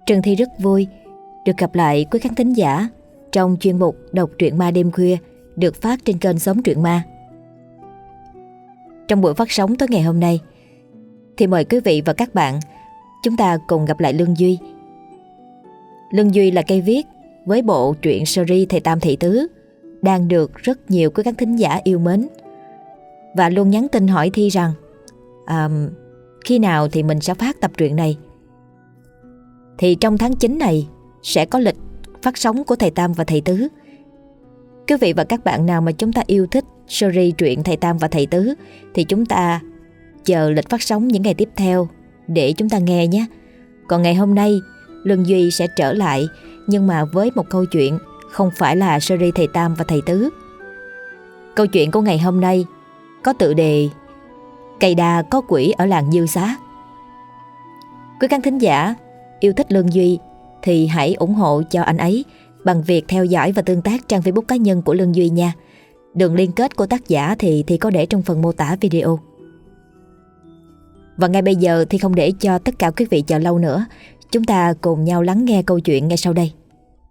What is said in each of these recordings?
Trân Thi rất vui được gặp lại quý khán thính giả trong chuyên mục đọc truyện ma đêm khuya được phát trên kênh Sống Truyện Ma. Trong buổi phát sóng tối ngày hôm nay thì mời quý vị và các bạn chúng ta cùng gặp lại Lương Duy. Lương Duy là cây viết với bộ truyện series Thầy Tam Thị Tứ đang được rất nhiều quý khán thính giả yêu mến và luôn nhắn tin hỏi Thi rằng khi nào thì mình sẽ phát tập truyện này. Thì trong tháng 9 này sẽ có lịch phát sóng của Thầy Tam và Thầy Tứ. Quý vị và các bạn nào mà chúng ta yêu thích series truyện Thầy Tam và Thầy Tứ thì chúng ta chờ lịch phát sóng những ngày tiếp theo để chúng ta nghe nhé. Còn ngày hôm nay Lương Duy sẽ trở lại, nhưng mà với một câu chuyện không phải là series Thầy Tam và Thầy Tứ. Câu chuyện của ngày hôm nay có tựa đề Cây đa có quỷ ở làng Dư Xá. Quý khán thính giả yêu thích Lương Duy thì hãy ủng hộ cho anh ấy bằng việc theo dõi và tương tác trang Facebook cá nhân của Lương Duy nha. Đường liên kết của tác giả thì có để trong phần mô tả video. Và ngay bây giờ thì không để cho tất cả quý vị chờ lâu nữa, chúng ta cùng nhau lắng nghe câu chuyện ngay sau đây.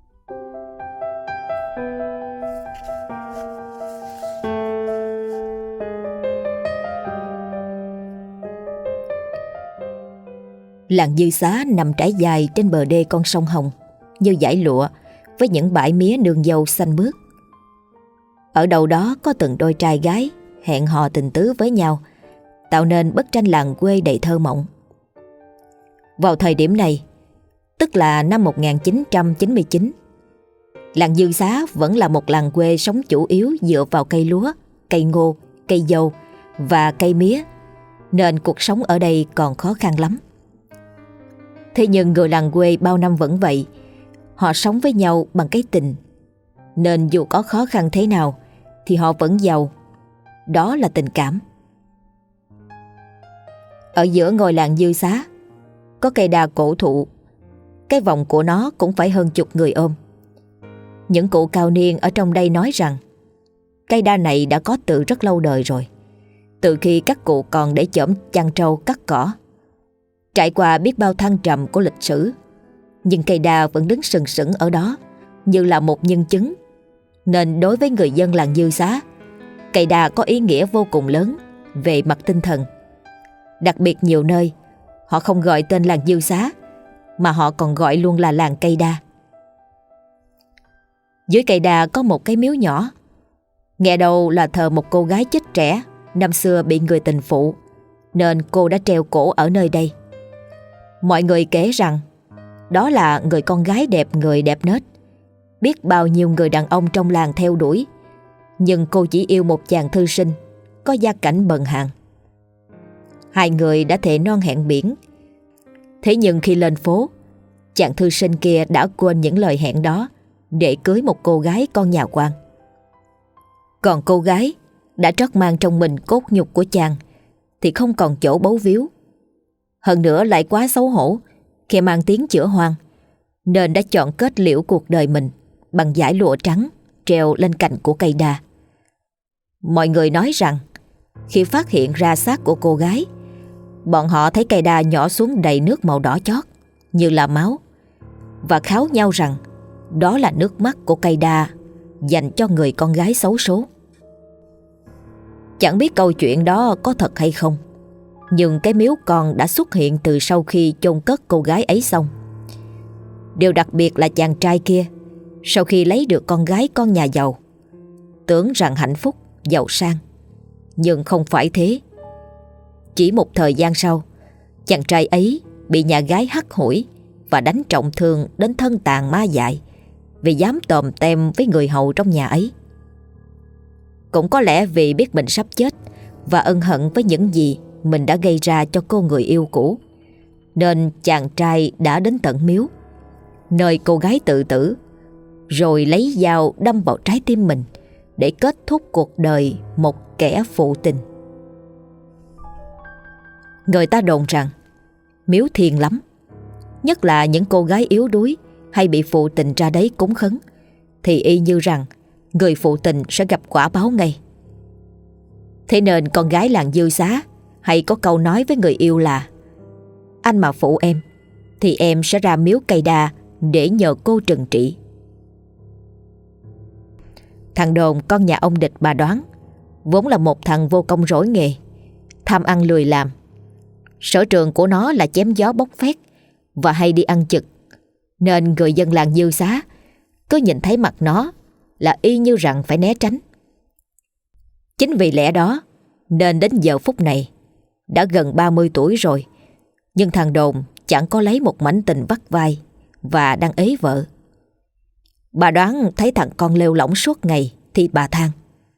Làng Dư Xá nằm trải dài trên bờ đê con sông Hồng như dải lụa với những bãi mía nương dâu xanh mướt. Ở đâu đó có từng đôi trai gái hẹn hò tình tứ với nhau, tạo nên bức tranh làng quê đầy thơ mộng. Vào thời điểm này, tức là năm 1999, làng Dư Xá vẫn là một làng quê sống chủ yếu dựa vào cây lúa, cây ngô, cây dâu và cây mía, nên cuộc sống ở đây còn khó khăn lắm. Thế nhưng người làng quê bao năm vẫn vậy, họ sống với nhau bằng cái tình, nên dù có khó khăn thế nào thì họ vẫn giàu. Đó là tình cảm. Ở giữa ngôi làng Dư Xá có cây đa cổ thụ. Cái vòng của nó cũng phải hơn chục người ôm. Những cụ cao niên ở trong đây nói rằng cây đa này đã có từ rất lâu đời rồi, từ khi các cụ còn để chõm chăn trâu cắt cỏ. Trải qua biết bao thăng trầm của lịch sử, nhưng cây đa vẫn đứng sừng sững ở đó như là một nhân chứng. Nên đối với người dân làng Dư Xá, cây đa có ý nghĩa vô cùng lớn về mặt tinh thần. Đặc biệt nhiều nơi họ không gọi tên làng Dư Xá, mà họ còn gọi luôn là làng cây đa. Dưới cây đa có một cái miếu nhỏ. Nghe đầu là thờ một cô gái chết trẻ năm xưa bị người tình phụ, nên cô đã treo cổ ở nơi đây. Mọi người kể rằng đó là người con gái đẹp người đẹp nết. Biết bao nhiêu người đàn ông trong làng theo đuổi, nhưng cô chỉ yêu một chàng thư sinh có gia cảnh bần hàn. Hai người đã thề non hẹn biển. Thế nhưng khi lên phố, chàng thư sinh kia đã quên những lời hẹn đó để cưới một cô gái con nhà quan. Còn cô gái đã trót mang trong mình cốt nhục của chàng thì không còn chỗ bấu víu. Hơn nữa lại quá xấu hổ khi mang tiếng chữa hoang, nên đã chọn kết liễu cuộc đời mình bằng dải lụa trắng treo lên cành của cây đa. Mọi người nói rằng khi phát hiện ra xác của cô gái, bọn họ thấy cây đa nhỏ xuống đầy nước màu đỏ chót như là máu, và kháo nhau rằng đó là nước mắt của cây đa dành cho người con gái xấu số. Chẳng biết câu chuyện đó có thật hay không, nhưng cái miếu còn đã xuất hiện từ sau khi chôn cất cô gái ấy xong. Điều đặc biệt là chàng trai kia, sau khi lấy được con gái con nhà giàu, tưởng rằng hạnh phúc, giàu sang. Nhưng không phải thế. Chỉ một thời gian sau, chàng trai ấy bị nhà gái hắt hủi và đánh trọng thương đến thân tàn ma dại vì dám tòm tem với người hầu trong nhà ấy. Cũng có lẽ vì biết mình sắp chết và ân hận với những gì mình đã gây ra cho cô người yêu cũ, nên chàng trai đã đến tận miếu, nơi cô gái tự tử, rồi lấy dao đâm vào trái tim mình để kết thúc cuộc đời một kẻ phụ tình. Người ta đồn rằng miếu thiêng lắm, nhất là những cô gái yếu đuối hay bị phụ tình ra đấy cúng khấn, thì y như rằng người phụ tình sẽ gặp quả báo ngay. Thế nên con gái làng Dư Xá hay có câu nói với người yêu là: anh mà phụ em thì em sẽ ra miếu cây đa để nhờ cô trừng trị. Thằng Đồn, con nhà ông Địch bà Đoán, vốn là một thằng vô công rỗi nghề, tham ăn lười làm. Sở trường của nó là chém gió bốc phét và hay đi ăn chực, nên người dân làng Dư Xá cứ nhìn thấy mặt nó là y như rằng phải né tránh. Chính vì lẽ đó nên đến giờ phút này, đã gần 30 tuổi rồi, nhưng thằng Đồn chẳng có lấy một mảnh tình vắt vai và đang ế vợ. Bà Đoán thấy thằng con lêu lỏng suốt ngày thì bà than: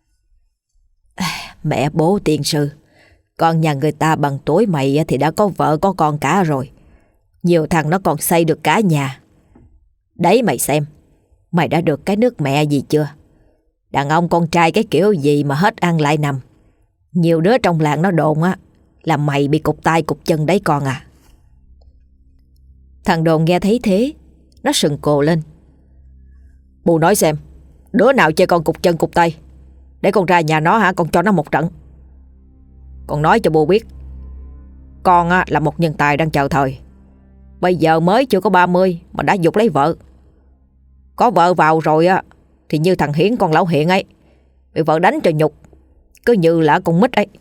Mẹ bố tiên sư, con nhà người ta bằng tuổi mày thì đã có vợ có con cả rồi. Nhiều thằng nó còn xây được cả nhà. Đấy mày xem, mày đã được cái nước mẹ gì chưa? Đàn ông con trai cái kiểu gì mà hết ăn lại nằm. Nhiều đứa trong làng nó đồn á là mày bị cụt tay cụt chân đấy con à. Thằng Đồn nghe thấy thế, nó sừng cồ lên: Bù nói xem, đứa nào chơi con cụt chân cụt tay, để con ra nhà nó hả, con cho nó một trận. Con nói cho bù biết, con á là một nhân tài đang chờ thời. Bây giờ mới chưa có 30 mà đã giục lấy vợ. Có vợ vào rồi á thì như thằng Hiển con lão Hiện ấy, bị vợ đánh cho nhục, cứ như là con mít ấy.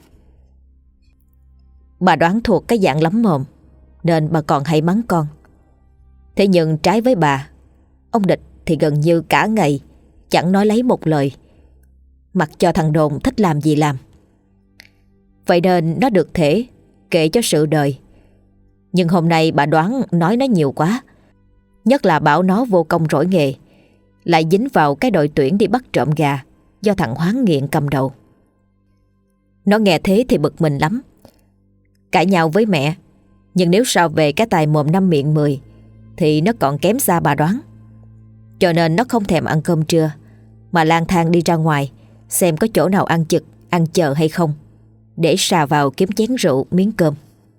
Bà Đoán thuộc cái dạng lắm mồm, nên bà còn hay mắng con. Thế nhưng trái với bà, ông Địch thì gần như cả ngày chẳng nói lấy một lời, mặc cho thằng Đồn thích làm gì làm. Vậy nên nó được thể kể cho sự đời. Nhưng hôm nay bà Đoán nói nó nhiều quá, nhất là bảo nó vô công rỗi nghề, lại dính vào cái đội tuyển đi bắt trộm gà do thằng Hoáng nghiện cầm đầu. Nó nghe thế thì bực mình lắm, cãi nhau với mẹ. Nhưng nếu so về cái tài mồm năm miệng 10 thì nó còn kém xa bà Đoán. Cho nên nó không thèm ăn cơm trưa, mà lang thang đi ra ngoài xem có chỗ nào ăn chực, ăn chờ hay không, để xà vào kiếm chén rượu miếng cơm.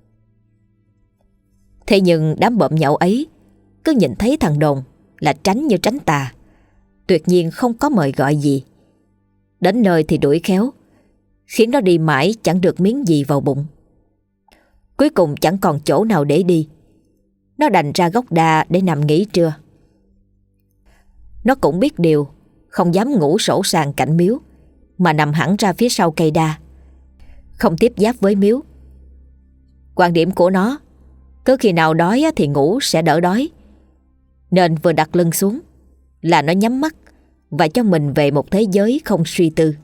Thế nhưng đám bợm nhậu ấy cứ nhìn thấy thằng Đồn là tránh như tránh tà, tuyệt nhiên không có mời gọi gì. Đến nơi thì đuổi khéo, khiến nó đi mãi chẳng được miếng gì vào bụng. Cuối cùng chẳng còn chỗ nào để đi, nó đành ra gốc đa để nằm nghỉ trưa. Nó cũng biết điều, không dám ngủ sổ sàng cạnh miếu, mà nằm hẳn ra phía sau cây đa, không tiếp giáp với miếu. Quan điểm của nó, cứ khi nào đói thì ngủ sẽ đỡ đói, nên vừa đặt lưng xuống là nó nhắm mắt và cho mình về một thế giới không suy tư.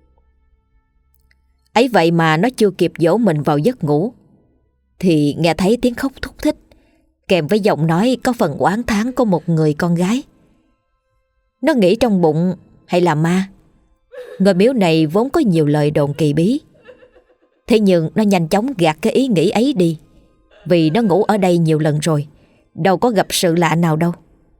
Ấy vậy mà nó chưa kịp dỗ mình vào giấc ngủ thì nghe thấy tiếng khóc thúc thích, kèm với giọng nói có phần oán thán của một người con gái. Nó nghĩ trong bụng hay là ma. Ngôi miếu này vốn có nhiều lời đồn kỳ bí. Thế nhưng nó nhanh chóng gạt cái ý nghĩ ấy đi, vì nó ngủ ở đây nhiều lần rồi, đâu có gặp sự lạ nào đâu.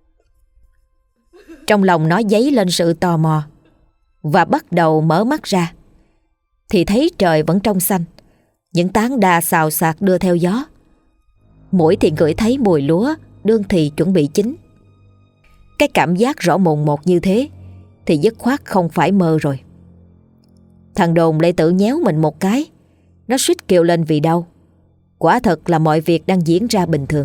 Trong lòng nó dấy lên sự tò mò, và bắt đầu mở mắt ra thì thấy trời vẫn trong xanh, những tán đa xào xạc đưa theo gió. Mũi thì ngửi thấy mùi lúa đương thì chuẩn bị chín. Cái cảm giác rõ mồn một như thế thì dứt khoát không phải mơ rồi. Thằng Đồn lại tự nhéo mình một cái, nó suýt kêu lên vì đau. Quả thật là mọi việc đang diễn ra bình thường.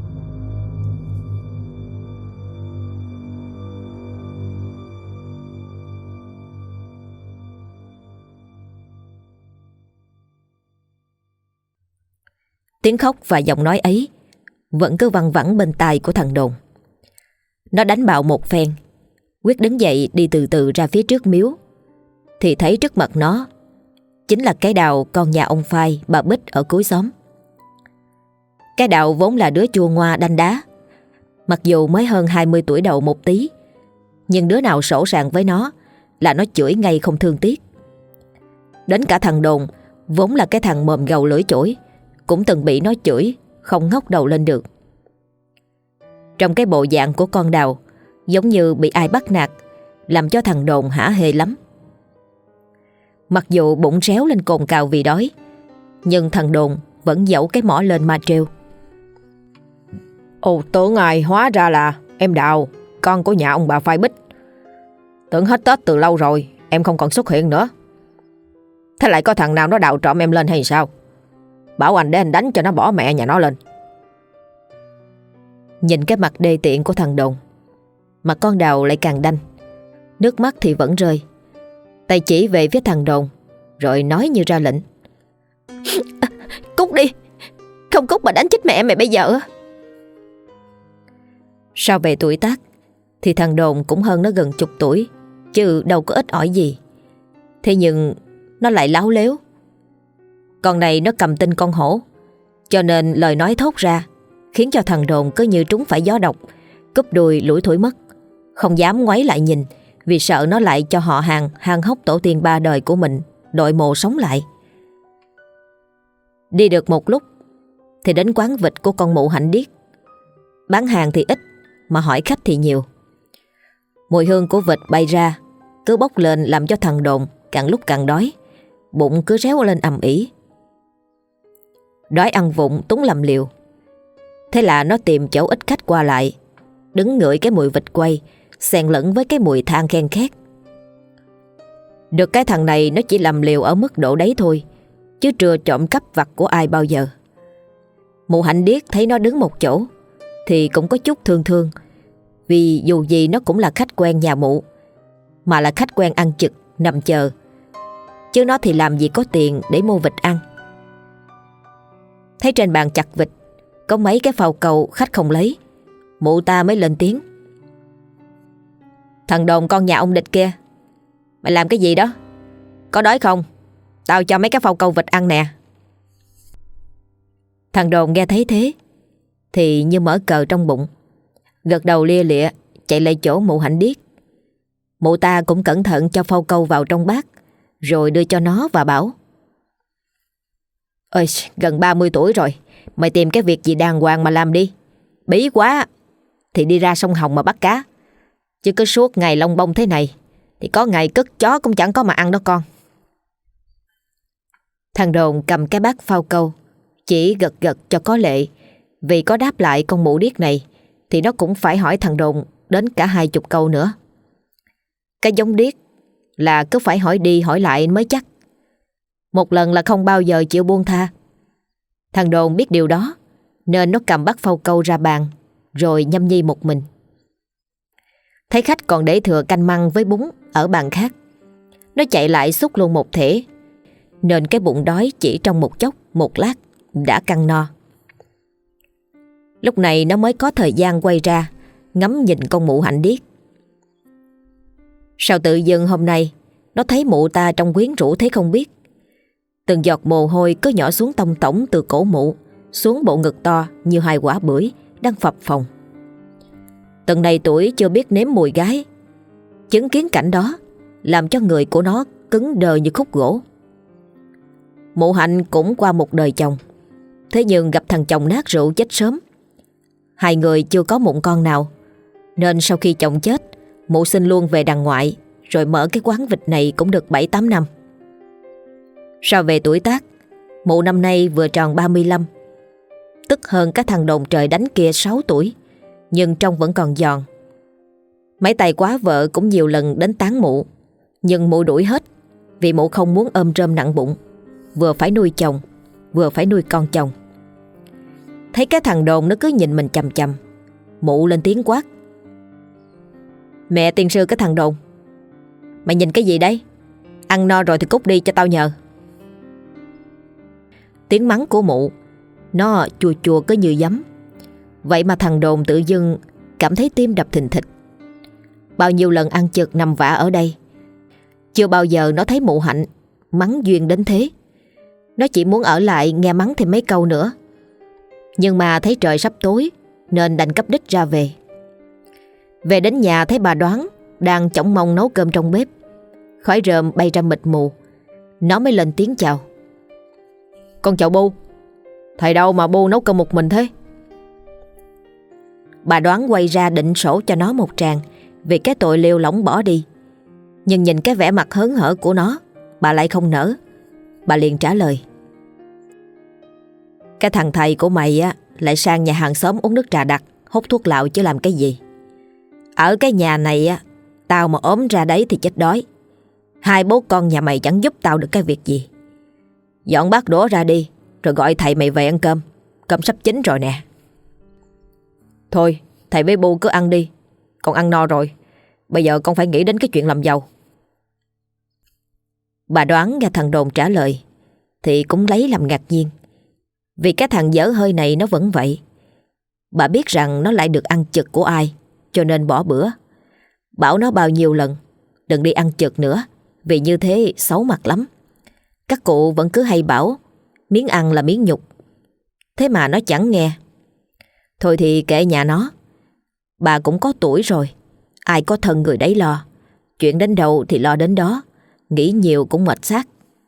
Tiếng khóc và giọng nói ấy vẫn cứ văng vẳng bên tai của thằng Đồn. Nó đánh bạo một phen, quyết đứng dậy đi từ từ ra phía trước miếu, thì thấy trước mặt nó chính là cái Đào, con nhà ông Phai, bà Bích ở cuối xóm. Cái Đào vốn là đứa chua ngoa đanh đá, mặc dù mới hơn 20 tuổi đầu một tí, nhưng đứa nào sổ sàng với nó là nó chửi ngay không thương tiếc. Đến cả thằng Đồn, vốn là cái thằng mồm gầu lưỡi chổi, cũng từng bị nó chửi không ngóc đầu lên được. Trong cái bộ dạng của con Đào giống như bị ai bắt nạt, làm cho thằng Đồn hả hê lắm. Mặc dù bụng réo lên cồn cào vì đói, nhưng thằng Đồn vẫn dẫu cái mỏ lên mà trêu: Ồ, tưởng ai hóa ra là em Đào, con của nhà ông bà Phai Bích. Tưởng hết Tết từ lâu rồi em không còn xuất hiện nữa. Thế lại có thằng nào nó đào trộm em lên hay sao? Bảo anh để anh đánh cho nó bỏ mẹ nhà nó lên. Nhìn cái mặt đê tiện của thằng Đồn, mà con Đào lại càng đanh. Nước mắt thì vẫn rơi. Tay chỉ về phía thằng Đồn, rồi nói như ra lệnh: Cút đi, không cút mà đánh chết mẹ mày bây giờ. Sao về tuổi tác thì thằng Đồn cũng hơn nó gần chục tuổi, chứ đâu có ít ỏi gì. Thế nhưng nó lại láo lếu. Con này nó cầm tinh con hổ, cho nên lời nói thốt ra khiến cho thằng Đồn cứ như trúng phải gió độc, cúp đuôi lủi thủi mất, không dám ngoáy lại nhìn, vì sợ nó lại cho họ hàng hang hốc tổ tiên 3 đời của mình đội mộ sống lại. Đi được một lúc thì đến quán vịt của con mụ Hạnh Điếc. Bán hàng thì ít mà hỏi khách thì nhiều. Mùi hương của vịt bay ra cứ bốc lên làm cho thằng Đồn càng lúc càng đói, bụng cứ réo lên ầm ĩ. Đói ăn vụng túng làm liều. Thế là nó tìm chỗ ít khách qua lại, đứng ngửi cái mùi vịt quay xen lẫn với cái mùi than khen khét. Được cái thằng này nó chỉ làm liều ở mức độ đấy thôi, chứ chưa trộm cắp vặt của ai bao giờ. Mụ Hạnh Điếc thấy nó đứng một chỗ thì cũng có chút thương thương, vì dù gì nó cũng là khách quen nhà mụ, mà là khách quen ăn chực nằm chờ, chứ nó thì làm gì có tiền để mua vịt ăn. Thấy trên bàn chặt vịt có mấy cái phao câu khách không lấy, mụ ta mới lên tiếng: Thằng Đồn con nhà ông Địch kia, mày làm cái gì đó? Có đói không? Tao cho mấy cái phao câu vịt ăn nè. Thằng Đồn nghe thấy thế thì như mở cờ trong bụng, gật đầu lia lịa chạy lại chỗ mụ Hạnh Điếc. Mụ ta cũng cẩn thận cho phao câu vào trong bát, rồi đưa cho nó và bảo: Ơi, gần 30 tuổi rồi, mày tìm cái việc gì đàng hoàng mà làm đi. Bí quá thì đi ra sông Hồng mà bắt cá, chứ cứ suốt ngày lông bông thế này thì có ngày cất chó cũng chẳng có mà ăn đó con. Thằng Đồn cầm cái bát phao câu, chỉ gật gật cho có lệ, vì có đáp lại con mụ điếc này thì nó cũng phải hỏi thằng Đồn đến cả 20 câu nữa. Cái giống điếc là cứ phải hỏi đi hỏi lại mới chắc. Một lần là không bao giờ chịu buông tha. Thằng Đồn biết điều đó nên nó cầm bát phao câu ra bàn, rồi nhâm nhi một mình. Thấy khách còn để thừa canh măng với bún ở bàn khác, nó chạy lại xúc luôn một thể, nên cái bụng đói chỉ trong một chốc một lát đã căng no. Lúc này nó mới có thời gian quay ra ngắm nhìn con mụ Hạnh Điếc. Sao tự dưng hôm nay nó thấy mụ ta trông quyến rũ thế không biết. Từng giọt mồ hôi cứ nhỏ xuống tông tổng từ cổ mụ xuống bộ ngực to như 2 quả bưởi đang phập phồng. Từng này tuổi chưa biết nếm mùi gái, chứng kiến cảnh đó làm cho người của nó cứng đờ như khúc gỗ. Mụ Hạnh cũng qua một đời chồng, thế nhưng gặp thằng chồng nát rượu chết sớm. Hai người chưa có mụn con nào, nên sau khi chồng chết, mụ xin luôn về đàng ngoại, rồi mở cái quán vịt này cũng được 7-8 năm. Sao về tuổi tác, mụ năm nay vừa tròn 35, tức hơn cái thằng Đồn trời đánh kia 6 tuổi, nhưng trông vẫn còn giòn. Mấy tay quá vợ cũng nhiều lần đến tán mụ, nhưng mụ đuổi hết, vì mụ không muốn ôm rơm nặng bụng, vừa phải nuôi chồng, vừa phải nuôi con chồng. Thấy cái thằng Đồn nó cứ nhìn mình chằm chằm, mụ lên tiếng quát: Mẹ tiên sư cái thằng Đồn, mày nhìn cái gì đấy? Ăn no rồi thì cút đi cho tao nhờ. Tiếng mắng của mụ nó chua chua cứ như giấm. Vậy mà thằng Đồn tự dưng cảm thấy tim đập thình thịch. Bao nhiêu lần ăn chực nằm vạ ở đây, chưa bao giờ nó thấy mụ Hạnh mắng duyên đến thế. Nó chỉ muốn ở lại nghe mắng thêm mấy câu nữa, nhưng mà thấy trời sắp tối nên đành cắp đích ra về. Về đến nhà thấy bà Đoán đang chổng mông nấu cơm trong bếp, khói rơm bay ra mịt mù. Nó mới lên tiếng chào: Con chào Bu. Thầy đâu mà Bu nấu cơm một mình thế? Bà Đoán quay ra định sổ cho nó một tràng vì cái tội lêu lỏng bỏ đi, nhưng nhìn cái vẻ mặt hớn hở của nó, bà lại không nỡ. Bà liền trả lời: Cái thằng thầy của mày á lại sang nhà hàng xóm uống nước trà đặc, hút thuốc lạo chứ làm cái gì. Ở cái nhà này á, tao mà ốm ra đấy thì chết đói. Hai bố con nhà mày chẳng giúp tao được cái việc gì. Dọn bát đũa ra đi, rồi gọi thầy mày về ăn cơm. Cơm sắp chín rồi nè. Thôi thầy với Bu cứ ăn đi, con ăn no rồi. Bây giờ con phải nghĩ đến cái chuyện làm giàu. Bà Đoán nghe thằng Đồn trả lời thì cũng lấy làm ngạc nhiên. Vì cái thằng dở hơi này nó vẫn vậy. Bà biết rằng nó lại được ăn chực của ai, cho nên bỏ bữa. Bảo nó bao nhiêu lần đừng đi ăn chực nữa, vì như thế xấu mặt lắm. Các cụ vẫn cứ hay bảo miếng ăn là miếng nhục. Thế mà nó chẳng nghe. Thôi thì kệ nhà nó. Bà cũng có tuổi rồi, ai có thân người đấy lo. Chuyện đến đâu thì lo đến đó, nghĩ nhiều cũng mệt xác.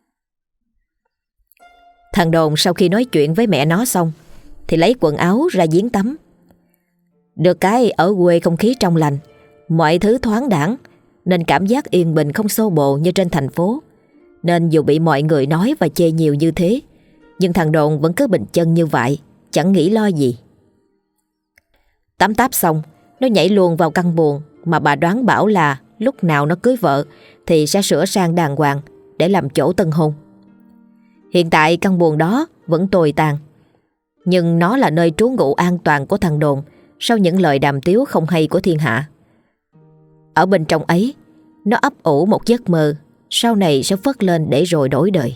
Thằng Đồn sau khi nói chuyện với mẹ nó xong thì lấy quần áo ra giếng tắm. Được cái ở quê không khí trong lành, mọi thứ thoáng đãng, nên cảm giác yên bình không xô bồ như trên thành phố. Nên dù bị mọi người nói và chê nhiều như thế, nhưng thằng Đồn vẫn cứ bình chân như vậy, chẳng nghĩ lo gì. Tắm táp xong, nó nhảy luôn vào căn buồng mà bà Đoán bảo là lúc nào nó cưới vợ thì sẽ sửa sang đàng hoàng để làm chỗ tân hôn. Hiện tại căn buồng đó vẫn tồi tàn, nhưng nó là nơi trú ngụ an toàn của thằng Đồn sau những lời đàm tiếu không hay của thiên hạ. Ở bên trong ấy, nó ấp ủ một giấc mơ sau này sẽ phất lên để rồi đổi đời.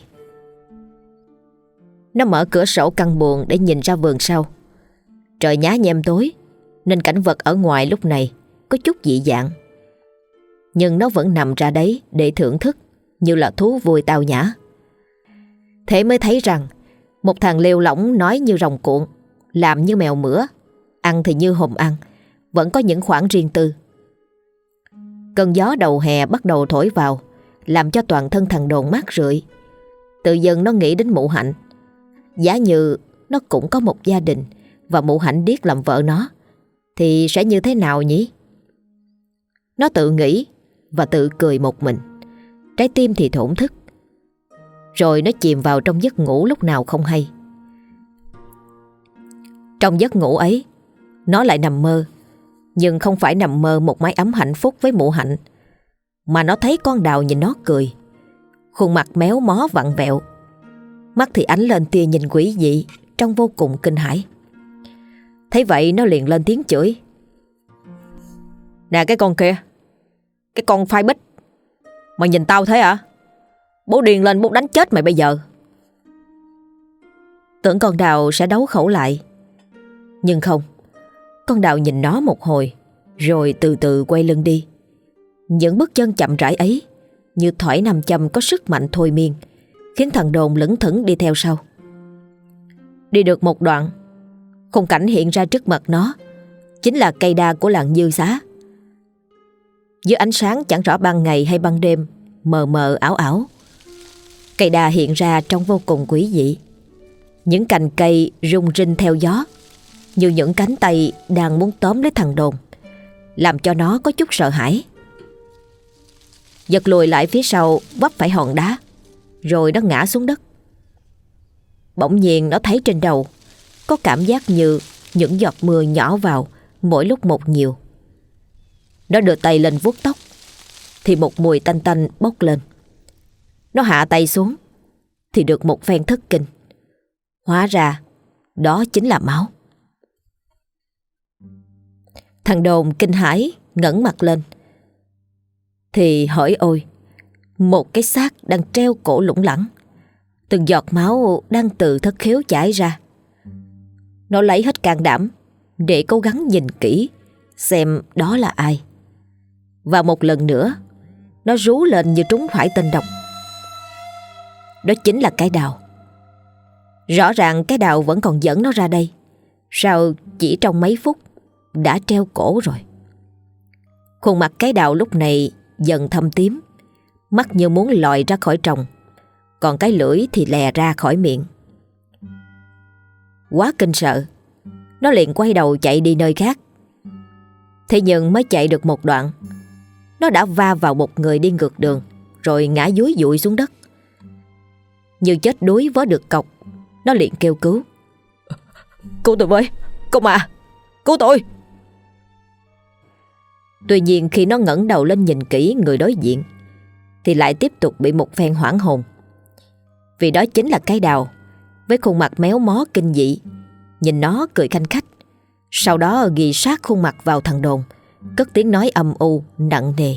Nó mở cửa sổ căn buồng để nhìn ra vườn sau. Trời nhá nhem tối nên cảnh vật ở ngoài lúc này có chút dị dạng, nhưng nó vẫn nằm ra đấy để thưởng thức như là thú vui tao nhã. Thế mới thấy rằng một thằng lêu lỏng nói như rồng cuộn, làm như mèo mửa, ăn thì như hùm ăn, vẫn có những khoảng riêng tư. Cơn gió đầu hè bắt đầu thổi vào, làm cho toàn thân thằng Đồn mát rượi. Tự dưng nó nghĩ đến mụ Hạnh. Giả như nó cũng có một gia đình và mụ Hạnh điếc làm vợ nó thì sẽ như thế nào nhỉ? Nó tự nghĩ và tự cười một mình, trái tim thì thổn thức. Rồi nó chìm vào trong giấc ngủ lúc nào không hay. Trong giấc ngủ ấy, nó lại nằm mơ, nhưng không phải nằm mơ một mái ấm hạnh phúc với mụ Hạnh, mà nó thấy con Đào nhìn nó cười, khuôn mặt méo mó vặn vẹo, mắt thì ánh lên tia nhìn quỷ dị, trông vô cùng kinh hãi. Thấy vậy nó liền lên tiếng chửi: "Nè cái con kia, cái con phai bích, mày nhìn tao thế hả? Bố điên lên bố đánh chết mày bây giờ." Tưởng con Đào sẽ đấu khẩu lại, nhưng không. Con Đào nhìn nó một hồi rồi từ từ quay lưng đi. Những bước chân chậm rãi ấy như thỏi nam châm có sức mạnh thôi miên, khiến thằng Đồn lững thững đi theo sau. Đi được một đoạn, khung cảnh hiện ra trước mặt nó chính là cây đa của làng Dư Xá. Dưới ánh sáng chẳng rõ ban ngày hay ban đêm, mờ mờ ảo ảo, cây đa hiện ra trông vô cùng quỷ dị. Những cành cây rung rinh theo gió, như những cánh tay đang muốn tóm lấy thằng Đồn, làm cho nó có chút sợ hãi. Giật lùi lại phía sau, vấp phải hòn đá, rồi nó ngã xuống đất. Bỗng nhiên nó thấy trên đầu có cảm giác như những giọt mưa nhỏ vào mỗi lúc một nhiều. Nó đưa tay lên vuốt tóc thì một mùi tanh tanh bốc lên. Nó hạ tay xuống thì được một phen thất kinh. Hóa ra đó chính là máu. Thằng Đồn kinh hãi ngẩng mặt lên thì hỡi ôi, một cái xác đang treo cổ lủng lẳng, từng giọt máu đang từ thất khiếu chảy ra. Nó lấy hết can đảm để cố gắng nhìn kỹ xem đó là ai. Và một lần nữa nó rú lên như trúng phải tên độc. Đó chính là cái Đào. Rõ ràng cái Đào vẫn còn dẫn nó ra đây, sao chỉ trong mấy phút đã treo cổ rồi. Khuôn mặt cái Đào lúc này dần thâm tím, mắt như muốn lòi ra khỏi tròng, còn cái lưỡi thì lè ra khỏi miệng. Quá kinh sợ, nó liền quay đầu chạy đi nơi khác. Thế nhưng mới chạy được một đoạn, nó đã va vào một người đi ngược đường, rồi ngã dúi dụi xuống đất. Như chết đuối vớ được cọc, nó liền kêu cứu: "Cứu tôi với, cô mà, cứu tôi!" Tuy nhiên khi nó ngẩng đầu lên nhìn kỹ người đối diện thì lại tiếp tục bị một phen hoảng hồn. Vì đó chính là cái Đào với khuôn mặt méo mó kinh dị. Nhìn nó cười khanh khách, Sau đó ghi sát khuôn mặt vào thằng Đồn, cất tiếng nói âm u nặng nề: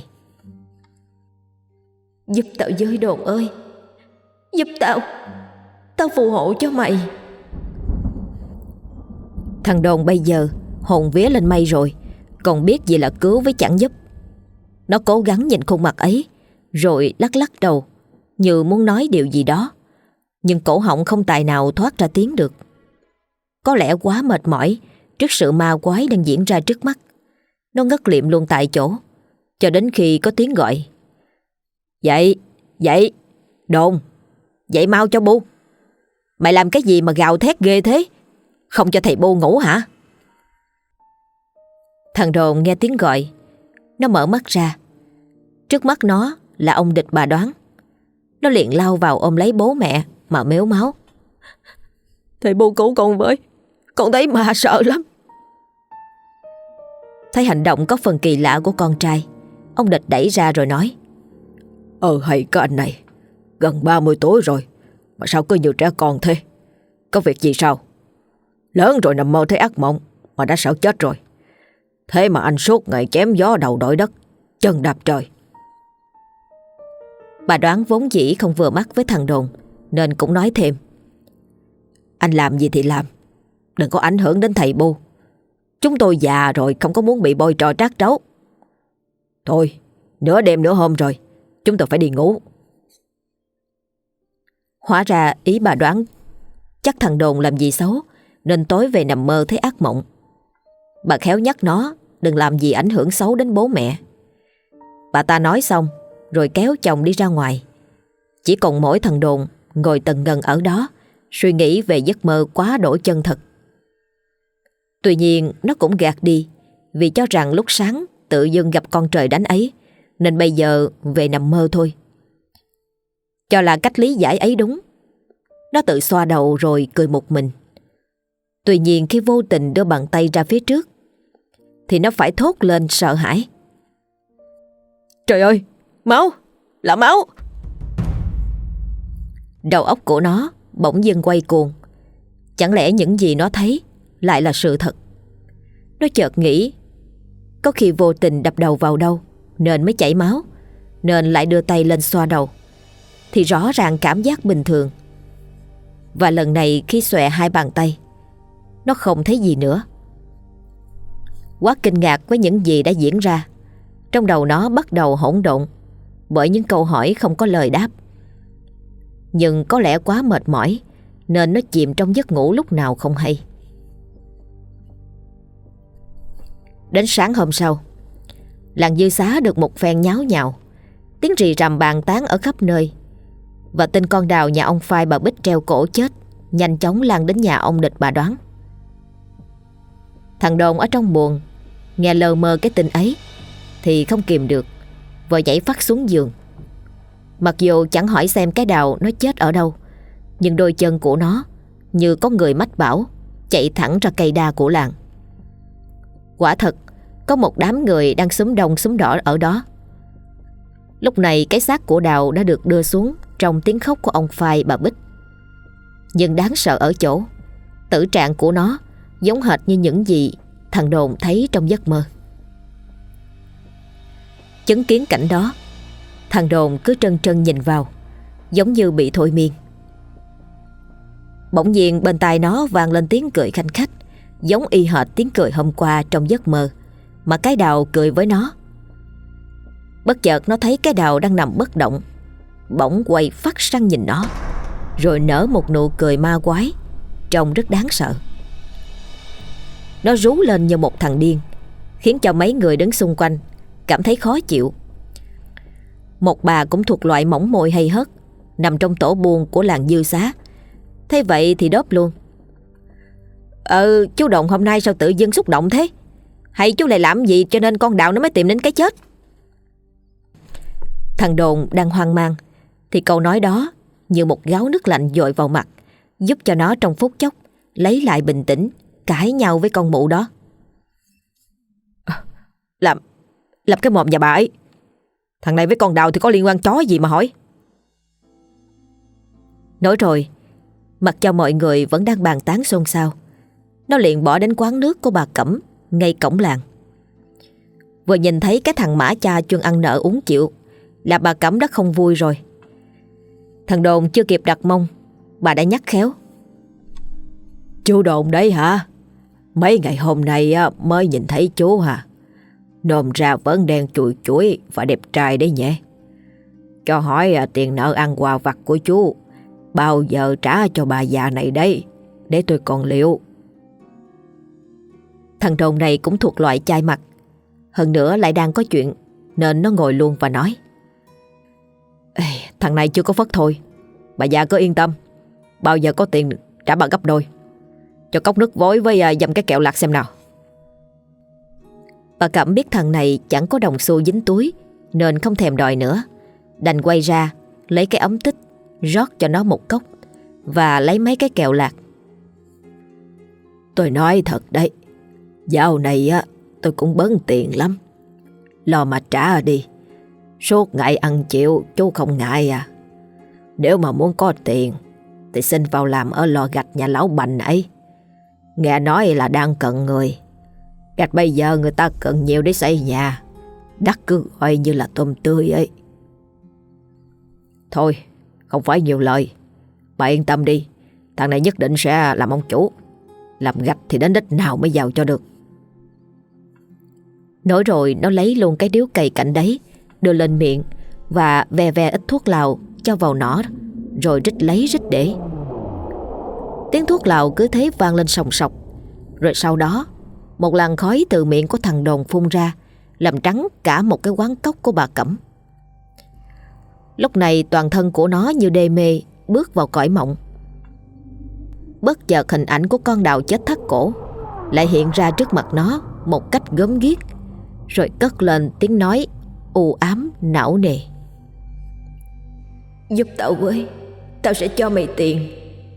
"Giúp tao với Đồn ơi, giúp tao, tao phù hộ cho mày." Thằng Đồn bây giờ hồn vía lên mây rồi, còn biết gì là cứu với chẳng giúp. Nó cố gắng nhìn khuôn mặt ấy, rồi lắc lắc đầu như muốn nói điều gì đó, nhưng cổ họng không tài nào thoát ra tiếng được. Có lẽ quá mệt mỏi trước sự ma quái đang diễn ra trước mắt, nó ngất liệm luôn tại chỗ, cho đến khi có tiếng gọi: "Dậy, dậy, Đồn, dậy mau cho bu. Mày làm cái gì mà gào thét ghê thế? Không cho thầy bu ngủ hả?" Thằng Đồn nghe tiếng gọi, nó mở mắt ra. Trước mắt nó là ông Địch bà Đoán. Nó liền lao vào ôm lấy bố mẹ mà mếu máo: "Thầy bu cứu con với, con thấy ma sợ lắm." Thấy hành động có phần kỳ lạ của con trai, ông Địch đẩy ra rồi nói: Hay cái anh này, gần 30 tuổi rồi mà sao cứ như trẻ con thế? Có việc gì sao? Lớn rồi nằm mơ thấy ác mộng mà đã sợ chết rồi. Thế mà anh suốt ngày chém gió đầu đội đất, chân đạp trời." Bà Đoán vốn dĩ không vừa mắt với thằng Đồn, nên cũng nói thêm: "Anh làm gì thì làm, đừng có ảnh hưởng đến thầy bu. Chúng tôi già rồi, không có muốn bị bôi trò trát trấu. Thôi, nửa đêm nửa hôm rồi, chúng tôi phải đi ngủ." Hóa ra ý bà Đoán chắc thằng Đồn làm gì xấu, nên tối về nằm mơ thấy ác mộng. Bà khéo nhắc nó đừng làm gì ảnh hưởng xấu đến bố mẹ. Bà ta nói xong rồi kéo chồng đi ra ngoài. Chỉ còn mỗi thằng Đồn ngồi tần ngần ở đó, suy nghĩ về giấc mơ quá đỗi chân thật. Tuy nhiên nó cũng gạt đi, vì cho rằng lúc sáng tự dưng gặp con trời đánh ấy, nên bây giờ về nằm mơ thôi. Cho là cách lý giải ấy đúng, nó tự xoa đầu rồi cười một mình. Tuy nhiên khi vô tình đưa bàn tay ra phía trước thì nó phải thốt lên sợ hãi: "Trời ơi, máu, là máu!" Đầu óc của nó bỗng dưng quay cuồng. Chẳng lẽ những gì nó thấy lại là sự thật? Nó chợt nghĩ có khi vô tình đập đầu vào đâu nên mới chảy máu, nên lại đưa tay lên xoa đầu thì rõ ràng cảm giác bình thường. Và lần này khi xòe hai bàn tay, nó không thấy gì nữa. Quá kinh ngạc với những gì đã diễn ra, trong đầu nó bắt đầu hỗn độn bởi những câu hỏi không có lời đáp. Nhưng có lẽ quá mệt mỏi nên nó chìm trong giấc ngủ lúc nào không hay. Đến sáng hôm sau, làng Dư Xá được một phen nháo nhào, tiếng rì rầm bàn tán ở khắp nơi. Và tin con Đào nhà ông Phai bà Bích treo cổ chết nhanh chóng lan đến nhà ông Địch bà Đoán. Thằng Đồn ở trong buồng nghe lờ mờ cái tin ấy thì không kìm được, vội nhảy phắt xuống giường. Mặc dù chẳng hỏi xem cái Đào nó chết ở đâu, nhưng đôi chân của nó như có người mách bảo chạy thẳng ra cây đa của làng. Quả thật có một đám người đang xúm đông xúm đỏ ở đó. Lúc này cái xác của Đào đã được đưa xuống trong tiếng khóc của ông Phai bà Bích. Nhưng đáng sợ ở chỗ tử trạng của nó giống hệt như những gì thằng Đồn thấy trong giấc mơ. Chứng kiến cảnh đó, thằng Đồn cứ trân trân nhìn vào, giống như bị thôi miên. Bỗng nhiên bên tai nó vang lên tiếng cười khanh khách, giống y hệt tiếng cười hôm qua trong giấc mơ mà cái Đào cười với nó. Bất chợt nó thấy cái Đào đang nằm bất động, bỗng quay phắt sang nhìn nó, rồi nở một nụ cười ma quái, trông rất đáng sợ. Nó rú lên như một thằng điên, khiến cho mấy người đứng xung quanh cảm thấy khó chịu. Một bà cũng thuộc loại mỏng môi hay hớt, nằm trong tổ buôn của làng Dư Xá, thế vậy thì đốp luôn: Chú Đồn hôm nay sao tự dưng xúc động thế? Hay chú lại làm gì cho nên con Đào nó mới tìm đến cái chết? Thằng Đồn đang hoang mang thì câu nói đó như một gáo nước lạnh dội vào mặt, giúp cho nó trong phút chốc lấy lại bình tĩnh, cãi nhau với con mụ đó. Làm cái mồm nhà bà ấy. Thằng này với con Đào thì có liên quan chó gì mà hỏi. Nói rồi, mặc cho mọi người vẫn đang bàn tán xôn xao, Nó liền bỏ đến quán nước của bà Cẩm ngay cổng làng. Vừa nhìn thấy cái thằng Mã cha chuyên ăn nợ uống chịu là bà Cẩm đã không vui rồi. Thằng Đồn chưa kịp đặt mông, bà đã nhắc khéo. Chú Đồn đấy hả? Mấy ngày hôm nay mới nhìn thấy chú hả? Nôm ra vẫn đen chùi chuối và đẹp trai đấy nhé. Cho hỏi tiền nợ ăn quà vặt của chú bao giờ trả cho bà già này đấy, để tôi còn liệu. Thằng Đồn này cũng thuộc loại chai mặt, hơn nữa lại đang có chuyện nên nó ngồi luôn và nói. Thằng này chưa có phất thôi, bà già cứ yên tâm, bao giờ có tiền trả bà gấp đôi. Cho cốc nước vối với dăm cái kẹo lạc xem nào. Bà Cẩm biết thằng này chẳng có đồng xu dính túi nên không thèm đòi nữa, đành quay ra lấy cái ống tích rót cho nó một cốc và lấy mấy cái kẹo lạc. Tôi nói thật đấy, dạo này tôi cũng bấn tiền lắm. Lo mà trả đi, suốt ngày ăn chịu chú không ngại à? Nếu mà muốn có tiền thì xin vào làm ở lò gạch nhà lão Bành ấy. Nghe nói là đang cần người. Gạch bây giờ người ta cần nhiều để xây nhà, đắt cứ gọi như là tôm tươi ấy. Thôi, không phải nhiều lời, bà yên tâm đi, thằng này nhất định sẽ làm ông chủ. Làm gạch thì đến đích nào mới giàu cho được. Nói rồi nó lấy luôn cái điếu cày cạnh đấy, đưa lên miệng và ve ve ít thuốc lào cho vào nỏ, rồi rít lấy rít để. Tiếng thuốc lào cứ thế vang lên sòng sọc. Rồi sau đó một làn khói từ miệng của thằng Đồn phun ra, làm trắng cả một cái quán cốc của bà Cẩm. Lúc này toàn thân của nó như đê mê, bước vào cõi mộng. Bất chợt hình ảnh của con Đào chết thắt cổ lại hiện ra trước mặt nó một cách gớm ghiếc, rồi cất lên tiếng nói u ám não nề. Giúp tao với, tao sẽ cho mày tiền.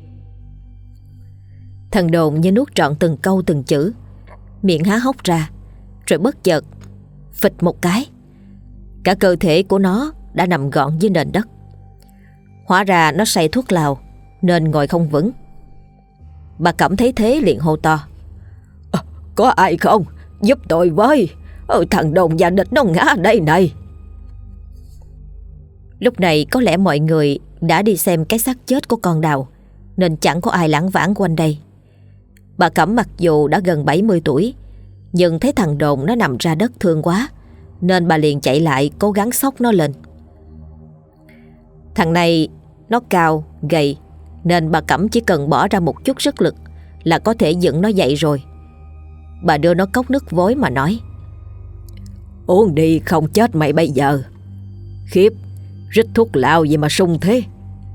Thằng Đồn như nuốt trọn từng câu từng chữ, miệng há hốc ra, rồi bất chợt phịch một cái, cả cơ thể của nó đã nằm gọn dưới nền đất. Hóa ra nó say thuốc lào nên ngồi không vững. Bà Cẩm thấy thế liền hô to. Có ai không? Giúp tôi với. Thằng Đồn già địch nó ngã đây này. Lúc này có lẽ mọi người đã đi xem cái xác chết của con Đào nên chẳng có ai lảng vảng quanh đây. Bà Cẩm mặc dù đã gần 70 tuổi nhưng thấy thằng Đồn nó nằm ra đất thương quá nên bà liền chạy lại cố gắng xốc nó lên. Thằng này nó cao, gầy nên bà Cẩm chỉ cần bỏ ra một chút sức lực là có thể dựng nó dậy rồi. Bà đưa nó cốc nước vối mà nói. Uống đi không chết mày bây giờ. Khiếp, rít thuốc lào gì mà sung thế.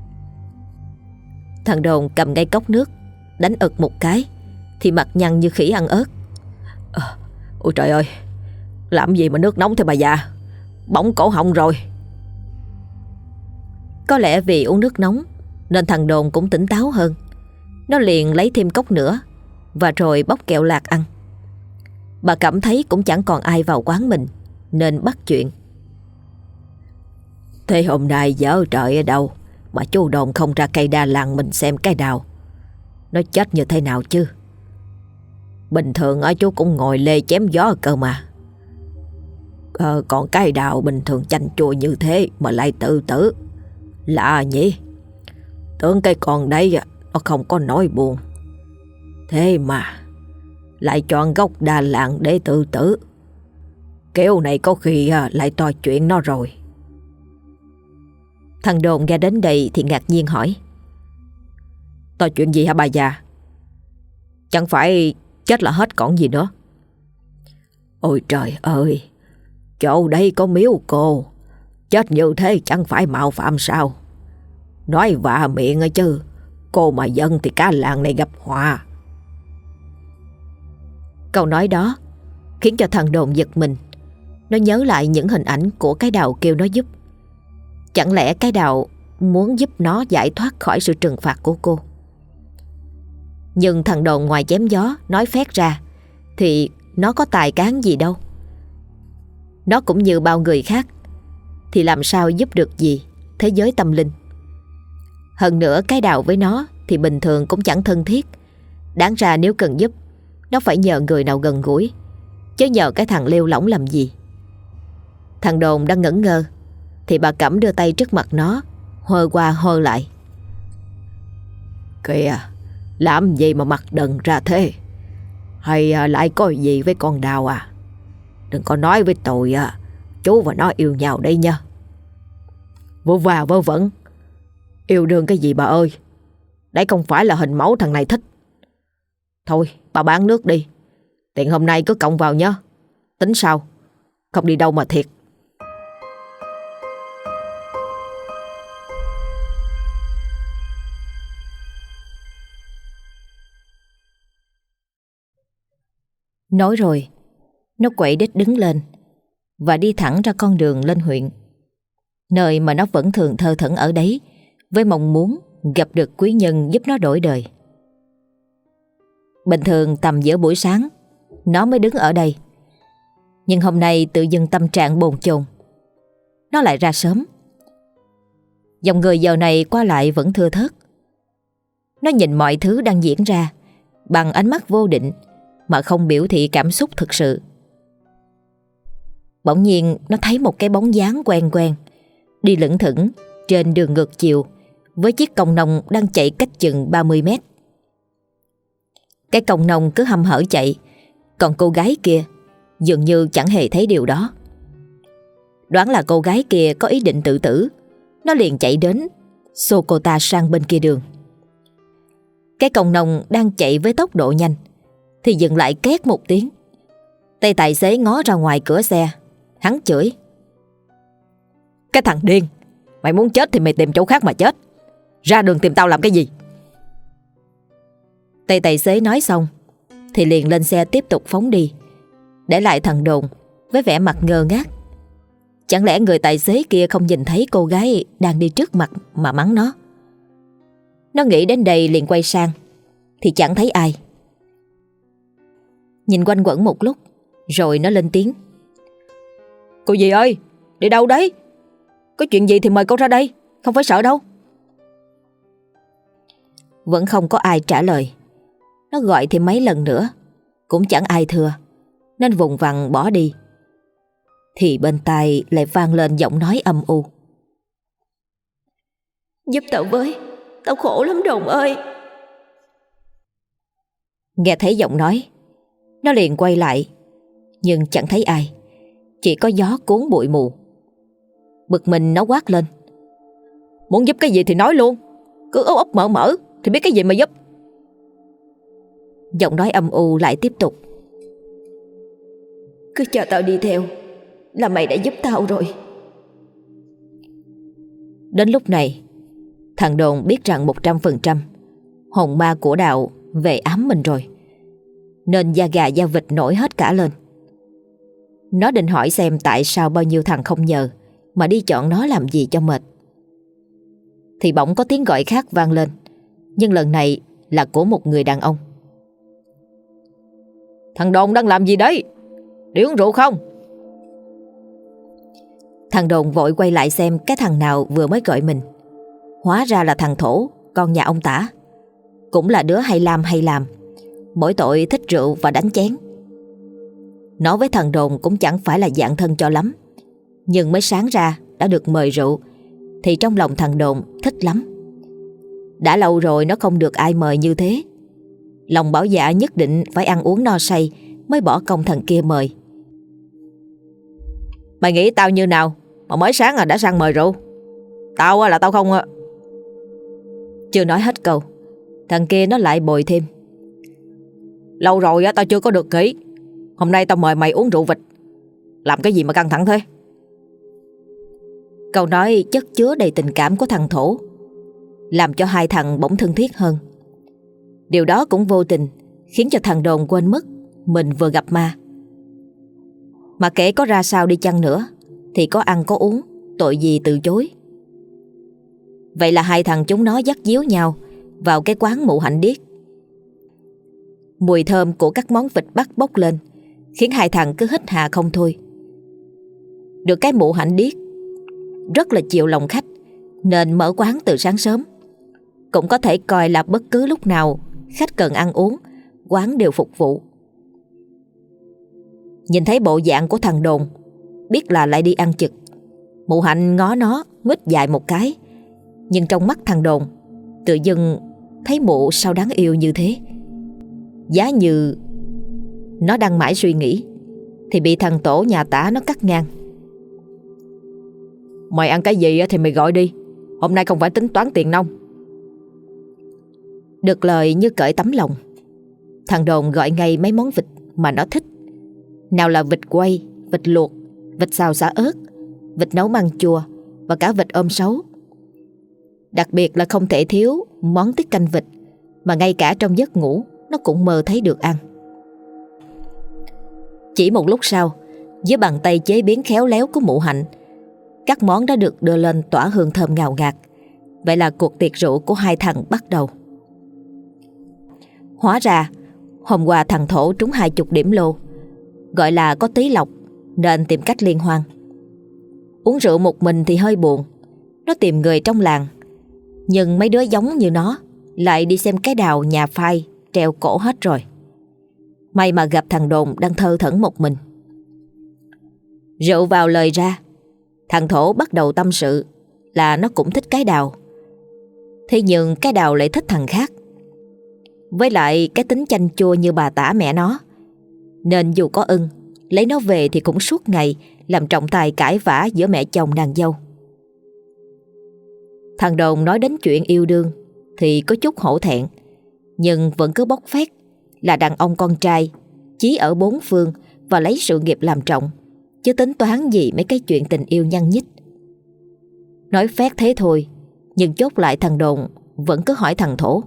Thằng Đồn cầm ngay cốc nước, đánh ực một cái thì mặt nhăn như khỉ ăn ớt. Ôi trời ơi, làm gì mà nước nóng thế bà già, bỏng cổ họng rồi. Có lẽ vì uống nước nóng nên thằng Đồn cũng tỉnh táo hơn. Nó liền lấy thêm cốc nữa và rồi bóc kẹo lạc ăn. Bà Cẩm thấy cũng chẳng còn ai vào quán mình nên bắt chuyện. Thế hôm nay dở trời ở đâu mà chú Đồn không ra cây đa làng mình xem cái Đào nó chết như thế nào chứ? Bình thường ở chú cũng ngồi lê chém gió cơ mà. Còn cái Đào bình thường chanh chua như thế mà lại tự tử, lạ nhỉ? Tưởng cái con đấy nó không có nỗi buồn, thế mà lại chọn gốc đa làng để tự tử. Kiểu này có khi lại to chuyện nó rồi. Thằng Đồn nghe đến đây thì ngạc nhiên hỏi. To chuyện gì hả bà già? Chẳng phải chết là hết còn gì nữa? Ôi trời ơi, chỗ đây có miếu cô, chết như thế chẳng phải mạo phạm sao? Nói vạ miệng chứ, cô mà giận thì cả làng này gặp họa. Câu nói đó khiến cho thằng Đồn giật mình. Nó nhớ lại những hình ảnh của cái Đào kêu nó giúp. Chẳng lẽ cái Đào muốn giúp nó giải thoát khỏi sự trừng phạt của cô? Nhưng thằng Đồn ngoài chém gió nói phét ra thì nó có tài cán gì đâu. Nó cũng như bao người khác thì làm sao giúp được gì thế giới tâm linh. Hơn nữa cái Đào với nó thì bình thường cũng chẳng thân thiết. Đáng ra nếu cần giúp nó phải nhờ người nào gần gũi, chứ nhờ cái thằng lêu lỏng làm gì. Thằng Đồn đang ngẩn ngơ thì bà Cẩm đưa tay trước mặt nó, hơ qua hơ lại. Kìa, làm gì mà mặt đần ra thế? Hay lại có gì với con Đào à? Đừng có nói với tôi chú và nó yêu nhau đây nha. Vớ va vớ vẩn. Yêu đương cái gì bà ơi? Đấy không phải là hình mẫu thằng này thích. Thôi bà bán nước đi, tiền hôm nay cứ cộng vào nhé. Tính sau, không đi đâu mà thiệt. Nói rồi, nó quậy đít đứng lên và đi thẳng ra con đường lên huyện, nơi mà nó vẫn thường thơ thẩn ở đấy, với mong muốn gặp được quý nhân giúp nó đổi đời. Bình thường tầm giữa buổi sáng nó mới đứng ở đây, nhưng hôm nay tự dưng tâm trạng bồn chồn, nó lại ra sớm. Dòng người giờ này qua lại vẫn thưa thớt. Nó nhìn mọi thứ đang diễn ra bằng ánh mắt vô định mà không biểu thị cảm xúc thực sự. Bỗng nhiên nó thấy một cái bóng dáng quen quen đi lững thững trên đường ngược chiều với chiếc còng nòng đang chạy cách chừng 30 mét. Cái còng nòng cứ hăm hở chạy, còn cô gái kia dường như chẳng hề thấy điều đó. Đoán là cô gái kia có ý định tự tử, nó liền chạy đến xô cô ta sang bên kia đường. Cái còng nòng đang chạy với tốc độ nhanh thì dừng lại két một tiếng. Tay tài xế ngó ra ngoài cửa xe, hắn chửi: Cái thằng điên, mày muốn chết thì mày tìm chỗ khác mà chết, ra đường tìm tao làm cái gì? Tay tài xế nói xong thì liền lên xe tiếp tục phóng đi, để lại thằng Đồn với vẻ mặt ngơ ngác. Chẳng lẽ người tài xế kia không nhìn thấy cô gái đang đi trước mặt mà mắng nó? Nó nghĩ đến đây liền quay sang thì chẳng thấy ai. Nhìn quanh quẩn một lúc rồi nó lên tiếng: Cô dì ơi, đi đâu đấy? Có chuyện gì thì mời cô ra đây, không phải sợ đâu. Vẫn không có ai trả lời. Nó gọi thêm mấy lần nữa cũng chẳng ai thưa, nên vùng vằng bỏ đi. Thì bên tai lại vang lên giọng nói âm u: Giúp tao với, tao khổ lắm Đồn ơi. Nghe thấy giọng nói, nó liền quay lại, nhưng chẳng thấy ai, chỉ có gió cuốn bụi mù. Bực mình nó quát lên: Muốn giúp cái gì thì nói luôn, cứ úp úp mở mở thì biết cái gì mà giúp. Giọng nói âm u lại tiếp tục: Cứ cho tao đi theo là mày đã giúp tao rồi. Đến lúc này, thằng Đồn biết rằng 100% hồn ma của Đạo về ám mình rồi, nên da gà da vịt nổi hết cả lên. Nó định hỏi xem tại sao bao nhiêu thằng không nhờ mà đi chọn nó làm gì cho mệt. Thì bỗng có tiếng gọi khác vang lên, nhưng lần này là của một người đàn ông. Thằng Đồn đang làm gì đấy? Đi uống rượu không? Thằng Đồn vội quay lại xem cái thằng nào vừa mới gọi mình. Hóa ra là thằng Thổ, con nhà ông Tả. Cũng là đứa hay làm, mỗi tội thích rượu và đánh chén. Nó với thằng Đồn cũng chẳng phải là dạng thân cho lắm, nhưng mới sáng ra đã được mời rượu thì trong lòng thằng Đồn thích lắm. Đã lâu rồi nó không được ai mời như thế. Lòng bảo dạ nhất định phải ăn uống no say mới bỏ công thằng kia mời. Mày nghĩ tao như nào mà mới sáng đã sang mời rượu? Tao là tao không. Chưa nói hết câu, thằng kia nó lại bồi thêm: Lâu rồi tao chưa có được nghỉ, hôm nay tao mời mày uống rượu vịt. Làm cái gì mà căng thẳng thế? Câu nói chất chứa đầy tình cảm của thằng Thổ làm cho hai thằng bỗng thân thiết hơn. Điều đó cũng vô tình khiến cho thằng Đồn quên mất mình vừa gặp ma. Mà kể có ra sao đi chăng nữa thì có ăn có uống, tội gì từ chối. Vậy là hai thằng chúng nó dắt díu nhau vào cái quán Mụ Hạnh Điếc. Mùi thơm của các món vịt Bắc bốc lên khiến hai thằng cứ hít hà không thôi. Được cái Mụ Hạnh Điếc rất là chiều lòng khách nên mở quán từ sáng sớm. Cũng có thể coi là bất cứ lúc nào khách cần ăn uống, quán đều phục vụ. Nhìn thấy bộ dạng của thằng Đồn, biết là lại đi ăn chực, mụ Hạnh ngó nó nguýt dài một cái. Nhưng trong mắt thằng Đồn, tự dưng thấy mụ sao đáng yêu như thế. Giá như nó đang mãi suy nghĩ thì bị thằng Tổ nhà tả nó cắt ngang. Mày ăn cái gì thì mày gọi đi, hôm nay không phải tính toán tiền nong. Được lời như cởi tấm lòng, thằng Đồn gọi ngay mấy món vịt mà nó thích. Nào là vịt quay, vịt luộc, vịt xào xả ớt, vịt nấu măng chua và cả vịt ôm sấu. Đặc biệt là không thể thiếu món tiết canh vịt mà ngay cả trong giấc ngủ nó cũng mơ thấy được ăn. Chỉ một lúc sau, dưới bàn tay chế biến khéo léo của mụ Hạnh, các món đã được đưa lên tỏa hương thơm ngào ngạt. Vậy là cuộc tiệc rượu của hai thằng bắt đầu. Hóa ra hôm qua thằng Thổ trúng 20 điểm lô, gọi là có tí lộc, nên tìm cách liên hoan. Uống rượu một mình thì hơi buồn, nó tìm người trong làng. Nhưng mấy đứa giống như nó lại đi xem cái đào nhà phai treo cổ hết rồi. May mà gặp thằng Đồn đang thơ thẩn một mình. Rượu vào lời ra, thằng Thổ bắt đầu tâm sự là nó cũng thích cái đào. Thế nhưng cái đào lại thích thằng khác. Với lại cái tính chanh chua như bà tả mẹ nó, nên dù có ưng, lấy nó về thì cũng suốt ngày làm trọng tài cãi vã giữa mẹ chồng nàng dâu. Thằng Đồn nói đến chuyện yêu đương thì có chút hổ thẹn, nhưng vẫn cứ bóc phét là đàn ông con trai, chí ở bốn phương và lấy sự nghiệp làm trọng, chứ tính toán gì mấy cái chuyện tình yêu nhăn nhít. Nói phét thế thôi, nhưng chốt lại thằng Đồn vẫn cứ hỏi thằng Thổ: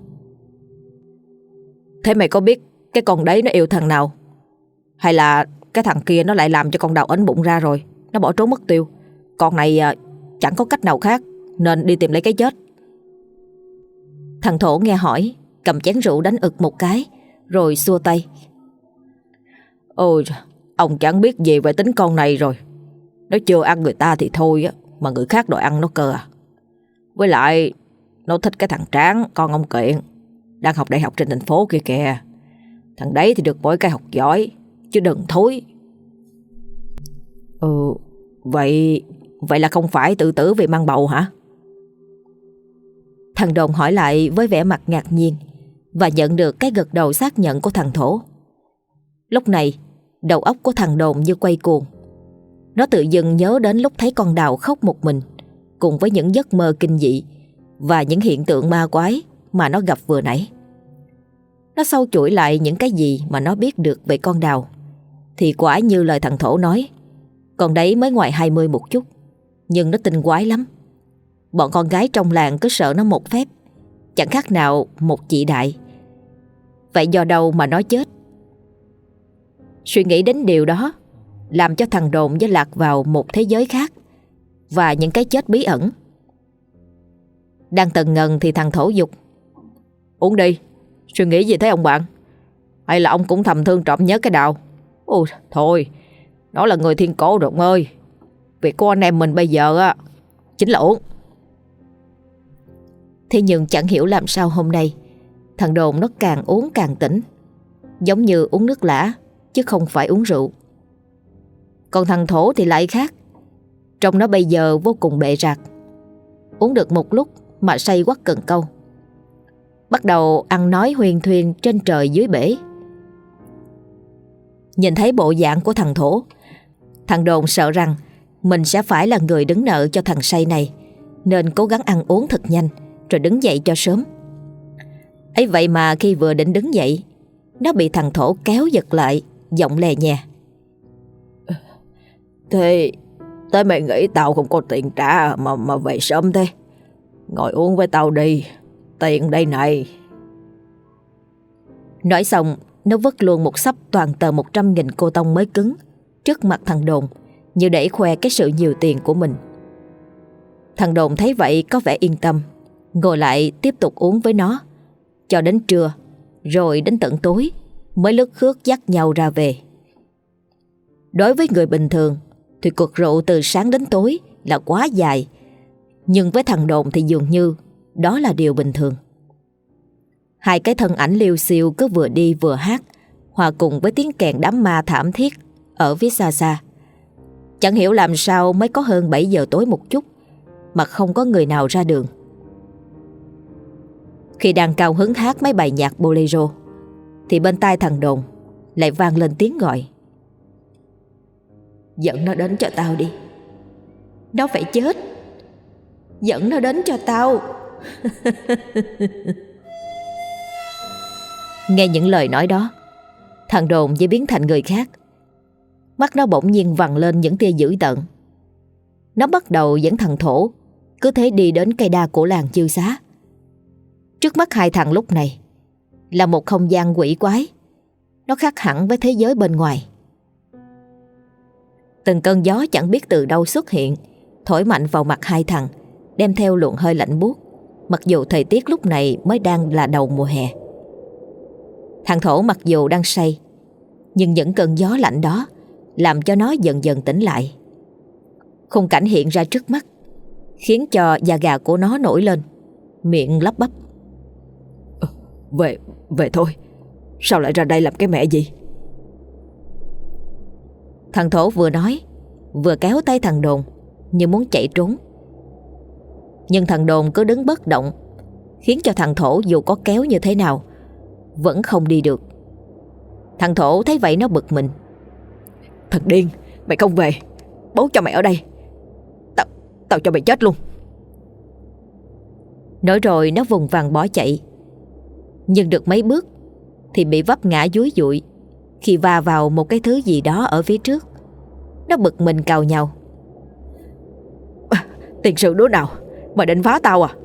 Thế mày có biết cái con đấy nó yêu thằng nào? Hay là cái thằng kia nó lại làm cho con đào ấn bụng ra rồi nó bỏ trốn mất tiêu? Con này chẳng có cách nào khác nên đi tìm lấy cái chết. Thằng Thổ nghe hỏi, cầm chén rượu đánh ực một cái rồi xua tay: Ôi, ông chẳng biết gì về tính con này rồi. Nó chưa ăn người ta thì thôi á, mà người khác đòi ăn nó cơ à. Với lại nó thích cái thằng Tráng, con ông Kiện, đang học đại học trên thành phố kia kìa. Thằng đấy thì được mỗi cái học giỏi, chứ đừng thối. Vậy là không phải tự tử vì mang bầu hả? Thằng Đồn hỏi lại với vẻ mặt ngạc nhiên và nhận được cái gật đầu xác nhận của thằng Thổ. Lúc này đầu óc của thằng Đồn như quay cuồng. Nó tự dưng nhớ đến lúc thấy con đào khóc một mình, cùng với những giấc mơ kinh dị và những hiện tượng ma quái mà nó gặp vừa nãy. Nó sâu chuỗi lại những cái gì mà nó biết được về con đào, thì quả như lời thằng Thổ nói, con đấy mới ngoài 20 một chút, nhưng nó tinh quái lắm. Bọn con gái trong làng cứ sợ nó một phép, chẳng khác nào một chị đại. Vậy do đâu mà nó chết? Suy nghĩ đến điều đó làm cho thằng Đồn với lạc vào một thế giới khác và những cái chết bí ẩn. Đang tần ngần thì thằng Thổ giục: Uống đi, suy nghĩ gì thế ông bạn? Hay là ông cũng thầm thương trộm nhớ cái đào? Ôi thôi, nó là người thiên cổ rồi ông ơi. Việc của anh em mình bây giờ á chính là uống. Thế nhưng chẳng hiểu làm sao hôm nay thằng Đồn nó càng uống càng tỉnh, giống như uống nước lã chứ không phải uống rượu. Còn thằng Thổ thì lại khác. Trông nó bây giờ vô cùng bệ rạc. Uống được một lúc mà say quắt cần câu, bắt đầu ăn nói huyền thuyên trên trời dưới bể. Nhìn thấy bộ dạng của thằng Thổ, thằng Đồn sợ rằng mình sẽ phải là người đứng nợ cho thằng say này, nên cố gắng ăn uống thật nhanh rồi đứng dậy cho sớm. Ấy vậy mà khi vừa định đứng dậy, nó bị thằng Thổ kéo giật lại, giọng lè nhè: Thế mày nghĩ tao không có tiền trả mà về sớm thế? Ngồi uống với tao đi, tiền đây này. Nói xong, nó vứt luôn một xấp toàn tờ 100.000 cô tông mới cứng trước mặt thằng Đồn, như để khoe cái sự nhiều tiền của mình. Thằng Đồn thấy vậy có vẻ yên tâm, ngồi lại tiếp tục uống với nó cho đến trưa, rồi đến tận tối mới lướt khước dắt nhau ra về. Đối với người bình thường thì cuộc rượu từ sáng đến tối là quá dài, nhưng với thằng Đồn thì dường như đó là điều bình thường. Hai cái thân ảnh liêu xiêu cứ vừa đi vừa hát, hòa cùng với tiếng kèn đám ma thảm thiết ở phía xa xa. Chẳng hiểu làm sao mới có hơn 7 giờ tối một chút mà không có người nào ra đường. Khi đang cao hứng hát mấy bài nhạc bolero thì bên tai thằng Đồn lại vang lên tiếng gọi. Dẫn nó đến cho tao đi. Nó phải chết. Dẫn nó đến cho tao. Nghe những lời nói đó, thằng Đồn như biến thành người khác. Mắt nó bỗng nhiên vằn lên những tia dữ tợn. Nó bắt đầu dẫn thằng Thổ cứ thế đi đến cây đa của làng Chư Xá. Trước mắt hai thằng lúc này là một không gian quỷ quái. Nó khác hẳn với thế giới bên ngoài. Từng cơn gió chẳng biết từ đâu xuất hiện, thổi mạnh vào mặt hai thằng, đem theo luồng hơi lạnh buốt, mặc dù thời tiết lúc này mới đang là đầu mùa hè. Thằng Thổ mặc dù đang say, nhưng những cơn gió lạnh đó làm cho nó dần dần tỉnh lại. Khung cảnh hiện ra trước mắt khiến cho da gà của nó nổi lên, miệng lắp bắp. Về thôi. Sao lại ra đây làm cái mẹ gì? Thằng Thổ vừa nói vừa kéo tay thằng Đồn như muốn chạy trốn. Nhưng thằng Đồn cứ đứng bất động, khiến cho thằng Thổ dù có kéo như thế nào vẫn không đi được. Thằng Thổ thấy vậy nó bực mình. Thằng điên, mày không về, bố cho mày ở đây. Tao cho mày chết luôn. Nói rồi nó vùng vằng bỏ chạy. Nhưng được mấy bước thì bị vấp ngã dúi dụi khi va vào một cái thứ gì đó ở phía trước. Nó bực mình cào nhào. Tiền sự đứa nào mà định phá tao à?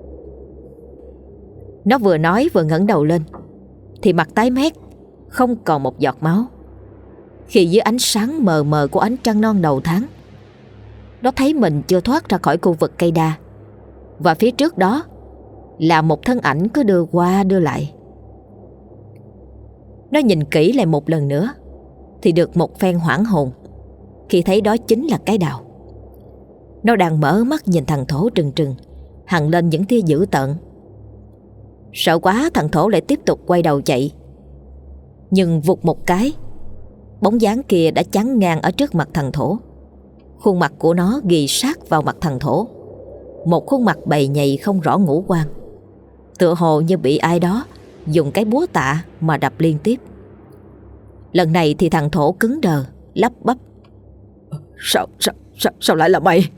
Nó vừa nói vừa ngẩng đầu lên thì mặt tái mét, không còn một giọt máu. Khi dưới ánh sáng mờ mờ của ánh trăng non đầu tháng, nó thấy mình chưa thoát ra khỏi khu vực cây đa, và phía trước đó là một thân ảnh cứ đưa qua đưa lại. Nó nhìn kỹ lại một lần nữa thì được một phen hoảng hồn khi thấy đó chính là cái Đào. Nó đang mở mắt nhìn thằng Thổ trừng trừng, hằn lên những tia dữ tợn. Sợ quá, thằng Thổ lại tiếp tục quay đầu chạy. Nhưng vụt một cái, bóng dáng kia đã chắn ngang ở trước mặt thằng Thổ. Khuôn mặt của nó ghì sát vào mặt thằng Thổ, một khuôn mặt bầy nhầy không rõ ngũ quan, tựa hồ như bị ai đó dùng cái búa tạ mà đập liên tiếp. Lần này thì thằng Thổ cứng đờ, lắp bắp. Sao lại là mày?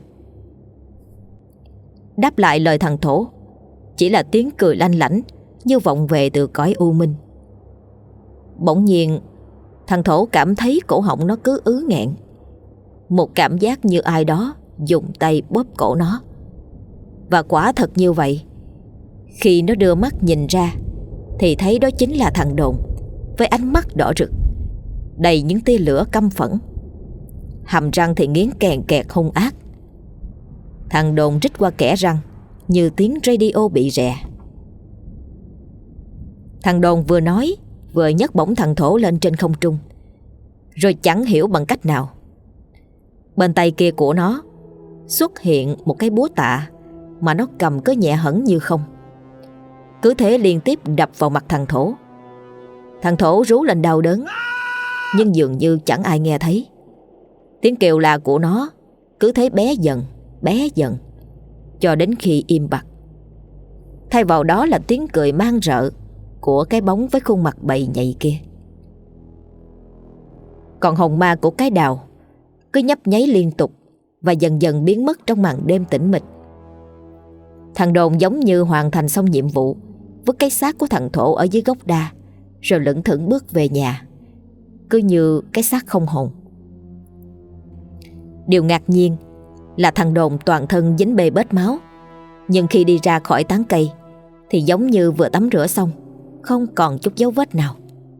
Đáp lại lời thằng Thổ chỉ là tiếng cười lanh lảnh như vọng về từ cõi u minh. Bỗng nhiên thằng Thổ cảm thấy cổ họng nó cứ ứ nghẹn, một cảm giác như ai đó dùng tay bóp cổ nó. Và quả thật như vậy. Khi nó đưa mắt nhìn ra thì thấy đó chính là thằng Đồn, với ánh mắt đỏ rực đầy những tia lửa căm phẫn, hàm răng thì nghiến kèn kẹt hung ác. Thằng Đồn rít qua kẽ răng như tiếng radio bị rè. Thằng Đồn vừa nói vừa nhấc bổng thằng Thổ lên trên không trung, rồi chẳng hiểu bằng cách nào bên tay kia của nó xuất hiện một cái búa tạ mà nó cầm cứ nhẹ hẳn như không. Cứ thế liên tiếp đập vào mặt thằng Thổ. Thằng Thổ rú lên đau đớn, nhưng dường như chẳng ai nghe thấy. Tiếng kêu la của nó cứ thế bé dần cho đến khi im bặt. Thay vào đó là tiếng cười man rợ của cái bóng với khuôn mặt bầy nhầy kia. Còn hồn ma của cái Đào cứ nhấp nháy liên tục và dần dần biến mất trong màn đêm tĩnh mịch. Thằng Đồn giống như hoàn thành xong nhiệm vụ, vứt cái xác của thằng Thổ ở dưới gốc đa, rồi lững thững bước về nhà, cứ như cái xác không hồn. Điều ngạc nhiên là thằng Đồn toàn thân dính bê bết máu, nhưng khi đi ra khỏi tán cây thì giống như vừa tắm rửa xong, không còn chút dấu vết nào.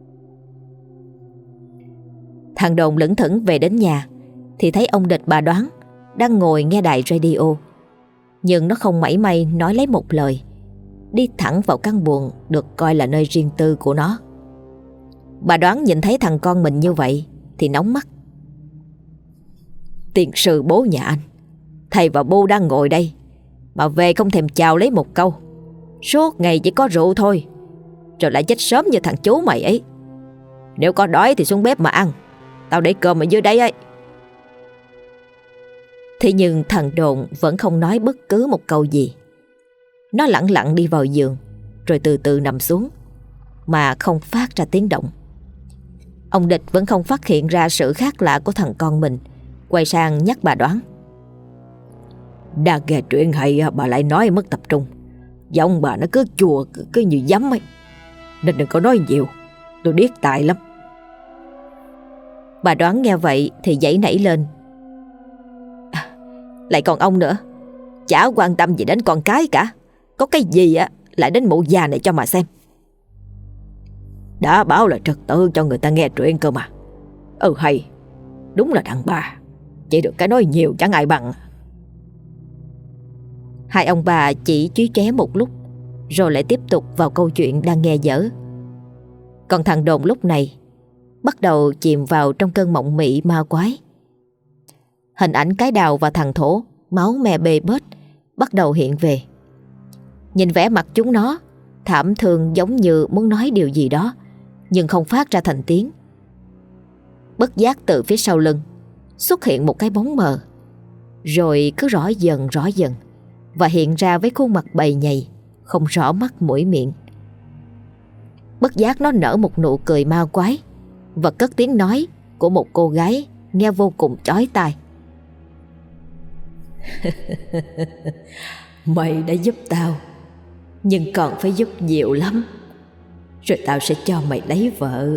Thằng Đồn lững thững về đến nhà thì thấy ông Địch bà Đoán đang ngồi nghe đài radio, nhưng nó không mảy may nói lấy một lời, đi thẳng vào căn buồng được coi là nơi riêng tư của nó. Bà Đoán nhìn thấy thằng con mình như vậy thì nóng mắt. Tiền sư bố nhà anh, thầy và Bu đang ngồi đây mà về không thèm chào lấy một câu, suốt ngày chỉ có rượu thôi, rồi lại chết sớm như thằng chú mày ấy. Nếu có đói thì xuống bếp mà ăn, Tao để cơm ở dưới đấy ấy. Thế nhưng thằng Đồn vẫn không nói bất cứ một câu gì. Nó lẳng lặng đi vào giường, rồi từ từ nằm xuống, mà không phát ra tiếng động. Ông Địch vẫn không phát hiện ra sự khác lạ của thằng con mình, quay sang nhắc bà Đoán. Đang nghe chuyện hay bà lại nói mất tập trung. Giọng bà nó cứ chùa cứ như giấm ấy. Nên đừng có nói nhiều, tôi điếc tai lắm. Bà Đoán nghe vậy thì giãy nảy lên. Lại còn ông nữa, chả quan tâm gì đến con cái cả. Có cái gì lại đến mụ già này cho mà xem. Đã bảo là trật tự cho người ta nghe chuyện cơ mà. Hay, đúng là đàn bà, chỉ được cái nói nhiều chẳng ai bằng. Hai ông bà chỉ chúi chóe một lúc, rồi lại tiếp tục vào câu chuyện đang nghe dở. Còn thằng Đồn lúc này bắt đầu chìm vào trong cơn mộng mị ma quái. Hình ảnh cái Đào và thằng Thổ máu me bê bết bắt đầu hiện về. Nhìn vẻ mặt chúng nó thảm thương, giống như muốn nói điều gì đó nhưng không phát ra thành tiếng. Bất giác từ phía sau lưng xuất hiện một cái bóng mờ, rồi cứ rõ dần và hiện ra với khuôn mặt bầy nhầy, không rõ mắt mũi miệng. Bất giác nó nở một nụ cười ma quái và cất tiếng nói của một cô gái nghe vô cùng chói tai. Mày đã giúp tao, nhưng còn phải giúp nhiều lắm. Rồi tao sẽ cho mày lấy vợ.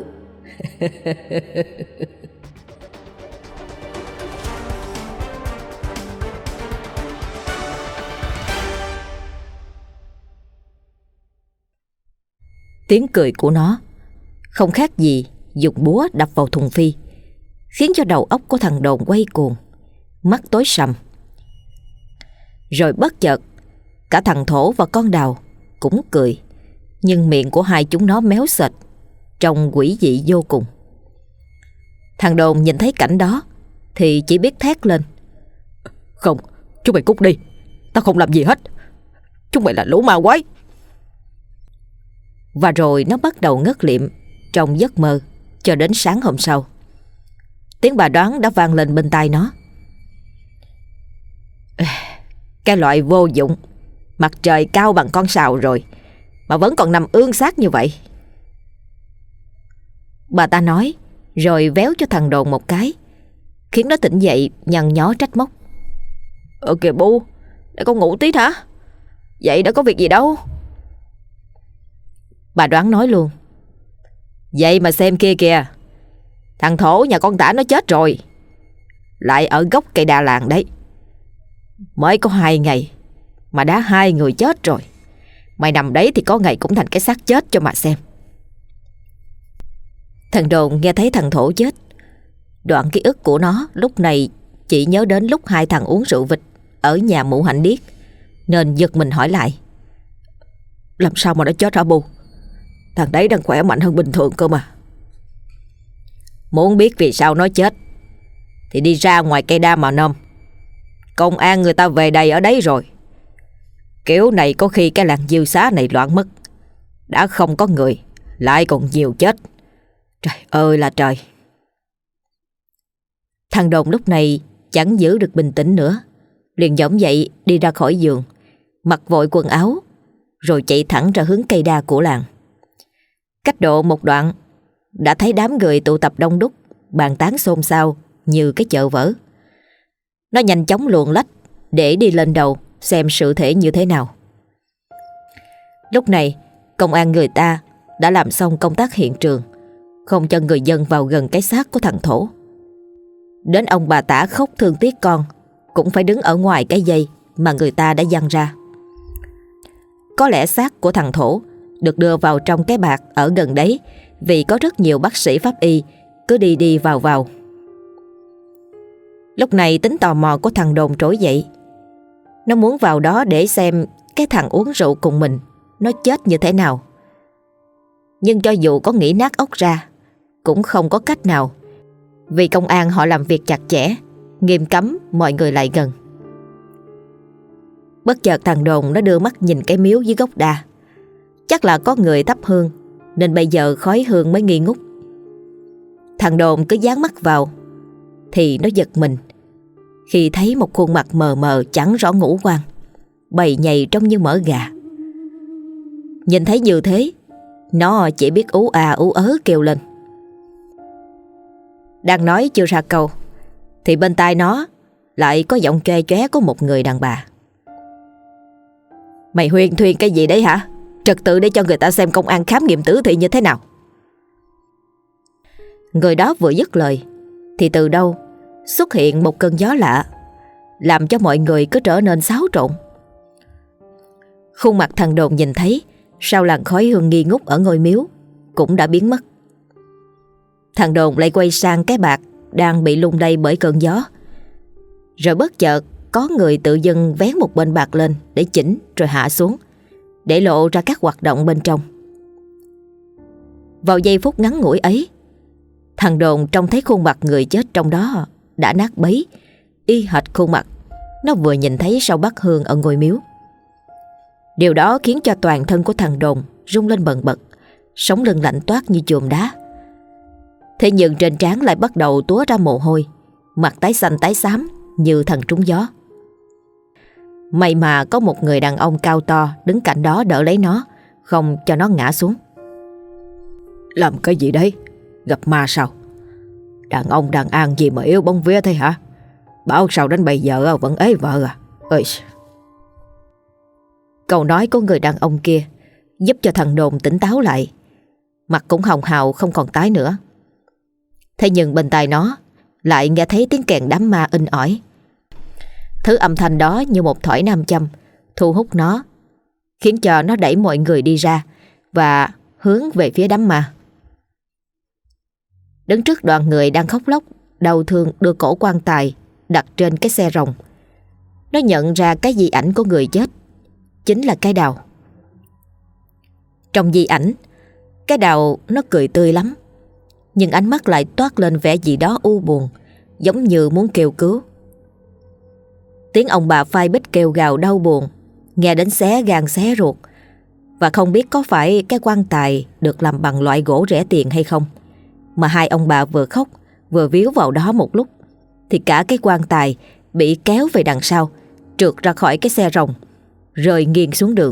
Tiếng cười của nó không khác gì dùng búa đập vào thùng phi, khiến cho đầu óc của thằng Đồn quay cuồng, mắt tối sầm. Rồi bất chợt cả thằng Thổ và con Đào cũng cười, nhưng miệng của hai chúng nó méo sệt, trông quỷ dị vô cùng. Thằng Đồn nhìn thấy cảnh đó thì chỉ biết thét lên. Không, chúng mày cút đi, tao không làm gì hết. Chúng mày là lũ ma quái. Và rồi nó bắt đầu ngất lịm trong giấc mơ cho đến sáng hôm sau. Tiếng bà Đoán đã vang lên bên tai nó. Cái loại vô dụng, mặt trời cao bằng con sào rồi mà vẫn còn nằm ương xác như vậy. Bà ta nói rồi véo cho thằng Đồn một cái, khiến nó tỉnh dậy nhăn nhó trách móc. Kìa bu, để con ngủ tí hả? Vậy đã có việc gì đâu. Bà Đoán nói luôn. Vậy mà xem kia kìa, thằng Thổ nhà con Tả nó chết rồi, lại ở gốc cây đa làng đấy. Mới có 2 ngày mà đã 2 người chết rồi. Mày nằm đấy thì có ngày cũng thành cái xác chết cho mà xem. Thằng Đồn nghe thấy thằng Thổ chết, đoạn ký ức của nó lúc này chỉ nhớ đến lúc hai thằng uống rượu vịt ở nhà mụ Hạnh Điếc, nên giật mình hỏi lại. Làm sao mà nó chết hả bu? Thằng đấy đang khỏe mạnh hơn bình thường cơ mà. Muốn biết vì sao nó chết thì đi ra ngoài cây đa mà nôm. Công an người ta về đầy ở đấy rồi. Kiểu này có khi cái làng Diêu Xá này loạn mất, đã không có người lại còn nhiều chết. Trời ơi là trời. Thằng Đồn lúc này chẳng giữ được bình tĩnh nữa, liền dõng dậy đi ra khỏi giường, mặc vội quần áo, rồi chạy thẳng ra hướng cây đa của làng. Cách độ một đoạn đã thấy đám người tụ tập đông đúc, bàn tán xôn xao như cái chợ vỡ. Nó nhanh chóng luồn lách để đi lên đầu xem sự thể như thế nào. Lúc này công an người ta đã làm xong công tác hiện trường, không cho người dân vào gần cái xác của thằng Thổ. Đến ông bà Tả khóc thương tiếc con cũng phải đứng ở ngoài cái dây mà người ta đã giăng ra. Có lẽ xác của thằng Thổ được đưa vào trong cái bạt ở gần đấy, vì có rất nhiều bác sĩ pháp y cứ đi đi vào vào. Lúc này tính tò mò của thằng Đồn trỗi dậy. Nó muốn vào đó để xem cái thằng uống rượu cùng mình nó chết như thế nào. Nhưng cho dù có nghĩ nát óc ra cũng không có cách nào, vì công an họ làm việc chặt chẽ, nghiêm cấm mọi người lại gần. Bất chợt thằng Đồn nó đưa mắt nhìn cái miếu dưới gốc đa. Chắc là có người thắp hương nên bây giờ khói hương mới nghi ngút. Thằng Đồn cứ dán mắt vào thì nó giật mình khi thấy một khuôn mặt mờ mờ chẳng rõ ngũ quan, bầy nhầy trông như mỡ gà. Nhìn thấy như thế, nó chỉ biết ú à ú ớ kêu lên. Đang nói chưa ra câu thì bên tai nó lại có giọng kê chóe của một người đàn bà. Mày huyên thuyên cái gì đấy hả? Trật tự để cho người ta xem công an khám nghiệm tử thi như thế nào. Người đó vừa dứt lời thì từ đâu xuất hiện một cơn gió lạ, làm cho mọi người cứ trở nên xáo trộn. Khuôn mặt thằng Đồn nhìn thấy sau làn khói hương nghi ngút ở ngôi miếu cũng đã biến mất. Thằng Đồn lại quay sang cái bạt đang bị lung lay bởi cơn gió. Rồi bất chợt có người tự dưng vén một bên bạt lên để chỉnh rồi hạ xuống, để lộ ra các hoạt động bên trong. Vào giây phút ngắn ngủi ấy, thằng Đồn trông thấy khuôn mặt người chết trong đó đã nát bấy, y hệt khuôn mặt nó vừa nhìn thấy sau bát hương ở ngôi miếu. Điều đó khiến cho toàn thân của thằng Đồn rung lên bần bật, sống lưng lạnh toát như chùm đá. Thế nhưng trên trán lại bắt đầu túa ra mồ hôi, mặt tái xanh tái xám như thằng trúng gió. May mà có một người đàn ông cao to đứng cạnh đó đỡ lấy nó, không cho nó ngã xuống. Làm cái gì đấy? Gặp ma sao? Đàn ông đàn an gì mà yếu bóng vía thế hả? Bảo sao đến bây giờ vẫn ế vợ à? Ơi. Câu nói của người đàn ông kia giúp cho thằng Đồn tỉnh táo lại. Mặt cũng hồng hào không còn tái nữa. Thế nhưng bên tai nó lại nghe thấy tiếng kèn đám ma in ỏi. Thứ âm thanh đó như một thỏi nam châm thu hút nó, khiến cho nó đẩy mọi người đi ra và hướng về phía đám ma. Đứng trước đoàn người đang khóc lóc đau thương đưa cổ quan tài đặt trên cái xe rồng, nó nhận ra cái di ảnh của người chết chính là cái Đào. Trong di ảnh, cái Đào nó cười tươi lắm, nhưng ánh mắt lại toát lên vẻ gì đó u buồn, giống như muốn kêu cứu. Tiếng ông bà Phai Bích kêu gào đau buồn nghe đến xé gan xé ruột. Và không biết có phải cái quan tài được làm bằng loại gỗ rẻ tiền hay không, mà hai ông bà vừa khóc vừa víu vào đó một lúc thì cả cái quan tài bị kéo về đằng sau, trượt ra khỏi cái xe rồng, rơi nghiêng xuống đường.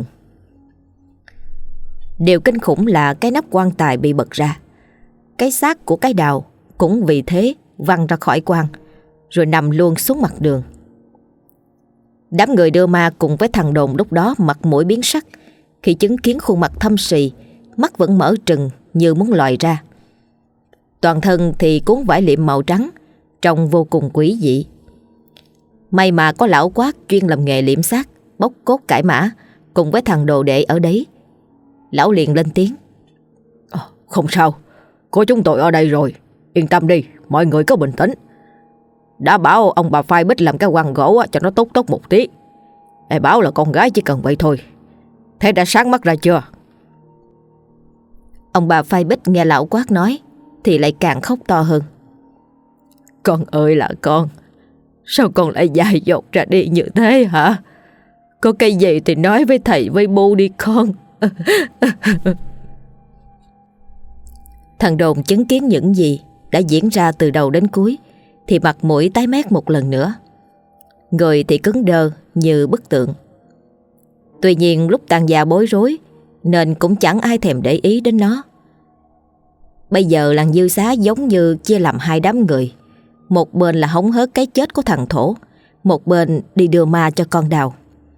Điều kinh khủng là cái nắp quan tài bị bật ra. Cái xác của cái Đào cũng vì thế văng ra khỏi quan, rồi nằm luôn xuống mặt đường. Đám người đưa ma cùng với thằng Đồn lúc đó mặt mũi biến sắc khi chứng kiến khuôn mặt thâm sì, mắt vẫn mở trừng như muốn lòi ra. Toàn thân thì cuốn vải liệm màu trắng, trông vô cùng quỷ dị. May mà có lão Quát chuyên làm nghề liệm xác, bóc cốt cải mã cùng với thằng đồ đệ ở đấy. Lão liền lên tiếng. Không sao, có chúng tôi ở đây rồi, yên tâm đi, mọi người cứ bình tĩnh. Đã bảo ông bà Phai Bích làm cái quan gỗ cho nó tốt tốt một tí. Ai bảo là con gái chỉ cần vậy thôi. Thế đã sáng mắt ra chưa? Ông bà Phai Bích nghe lão Quát nói thì lại càng khóc to hơn. Con ơi là con, sao con lại dại dột ra đi như thế hả? Có cái gì thì nói với thầy với bu đi con. Thằng Đồn chứng kiến những gì đã diễn ra từ đầu đến cuối thì mặt mũi tái mét một lần nữa. Người thì cứng đơ như bức tượng. Tuy nhiên lúc tàn già bối rối nên cũng chẳng ai thèm để ý đến nó. Bây giờ làng Dư Xá giống như chia làm hai đám người. Một bên là hóng hớt cái chết của thằng Thổ, một bên đi đưa ma cho con Đào.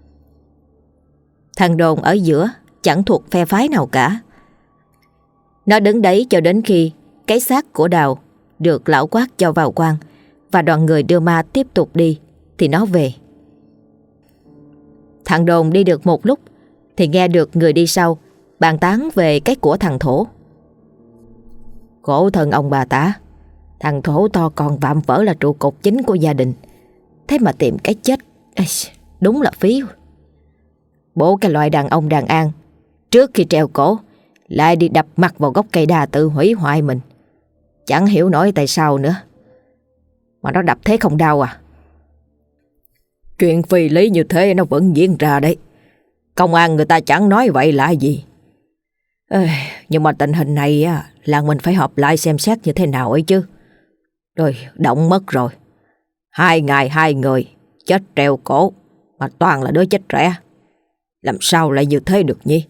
Thằng Đồn ở giữa chẳng thuộc phe phái nào cả. Nó đứng đấy cho đến khi cái xác của Đào được lão Quát cho vào quan và đoàn người đưa ma tiếp tục đi thì nó về. Thằng Đồn đi được một lúc thì nghe được người đi sau bàn tán về cái của thằng Thổ. Khổ thân ông bà ta, thằng Thổ to còn vạm vỡ là trụ cột chính của gia đình, thế mà tìm cái chết. Đúng là phí. Bố cái loại đàn ông đàn an, trước khi treo cổ lại đi đập mặt vào gốc cây đa tự hủy hoại mình. Chẳng hiểu nổi tại sao nữa, mà nó đập thế không đau à? Chuyện phi lý như thế nó vẫn diễn ra đấy. Công an người ta chẳng nói vậy là gì. Ê, nhưng mà tình hình này á, là mình phải họp lại xem xét như thế nào ấy chứ. Rồi, động mất rồi. 2 ngày 2 người chết treo cổ, mà toàn là đứa chết trẻ. Làm sao lại như thế được nhỉ?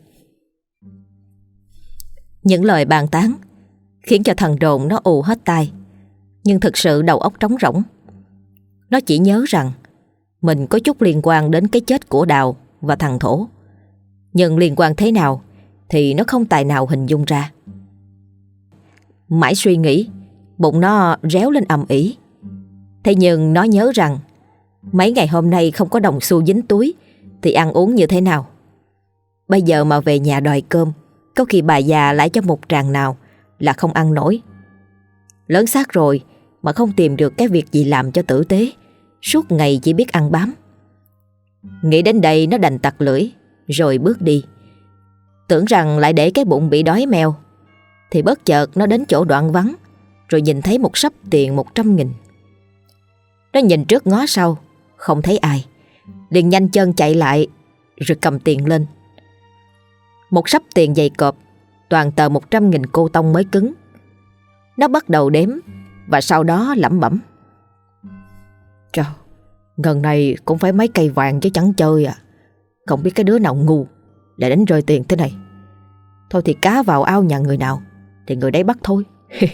Những lời bàn tán khiến cho thằng Đồn nó ù hết tai, nhưng thực sự đầu óc trống rỗng. Nó chỉ nhớ rằng mình có chút liên quan đến cái chết của Đào và thằng Thổ, nhưng liên quan thế nào thì nó không tài nào hình dung ra. Mãi suy nghĩ, bụng nó réo lên ầm ĩ. Thế nhưng nó nhớ rằng mấy ngày hôm nay không có đồng xu dính túi thì ăn uống như thế nào. Bây giờ mà về nhà đòi cơm, có khi bà già lại cho một tràng nào là không ăn nổi. Lớn xác rồi mà không tìm được cái việc gì làm cho tử tế, suốt ngày chỉ biết ăn bám. Nghĩ đến đây nó đành tặc lưỡi rồi bước đi. Tưởng rằng lại để cái bụng bị đói meo, thì bất chợt nó đến chỗ đoạn vắng, rồi nhìn thấy một xấp tiền 100.000. Nó nhìn trước ngó sau, không thấy ai, liền nhanh chân chạy lại rồi cầm tiền lên. Một xấp tiền dày cộp, toàn tờ 100.000 cô tông mới cứng. Nó bắt đầu đếm và sau đó lẩm bẩm: Trời, gần này cũng phải mấy cây vàng chứ chẳng chơi à. Không biết cái đứa nào ngu lại đánh rơi tiền thế này. Thôi thì cá vào ao nhà người nào thì người đấy bắt thôi.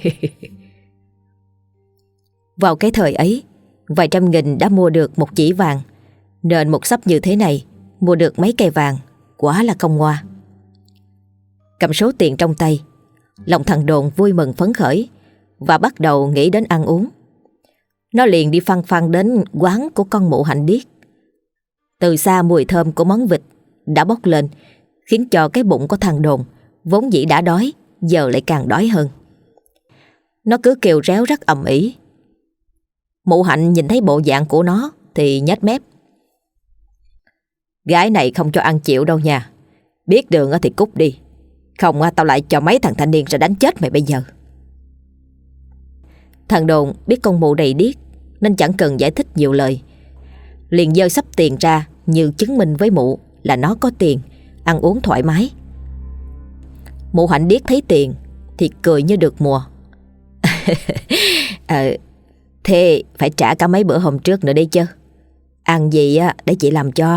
Vào cái thời ấy, vài trăm nghìn đã mua được một chỉ vàng, nên một xấp như thế này mua được mấy cây vàng quả là không ngoa. Cầm số tiền trong tay, lòng thằng Đồn vui mừng phấn khởi và bắt đầu nghĩ đến ăn uống. Nó liền đi phăng phăng đến quán của con mụ Hạnh Điếc. Từ xa mùi thơm của món vịt đã bốc lên, khiến cho cái bụng của thằng Đồn vốn dĩ đã đói giờ lại càng đói hơn. Nó cứ kêu réo rắt ầm ĩ. Mụ Hạnh nhìn thấy bộ dạng của nó thì nhếch mép: Gái này không cho ăn chịu đâu nha. Biết đường thì cút đi, không tao lại cho mấy thằng thanh niên ra đánh chết mày bây giờ. Thằng Đồn biết con mụ đầy điếc nên chẳng cần giải thích nhiều lời, liền giơ xấp tiền ra như chứng minh với mụ là nó có tiền, ăn uống thoải mái. Mụ Hạnh Điếc thấy tiền thì cười như được mùa. Thế phải trả cả mấy bữa hôm trước nữa đi chứ. Ăn gì để chị làm cho.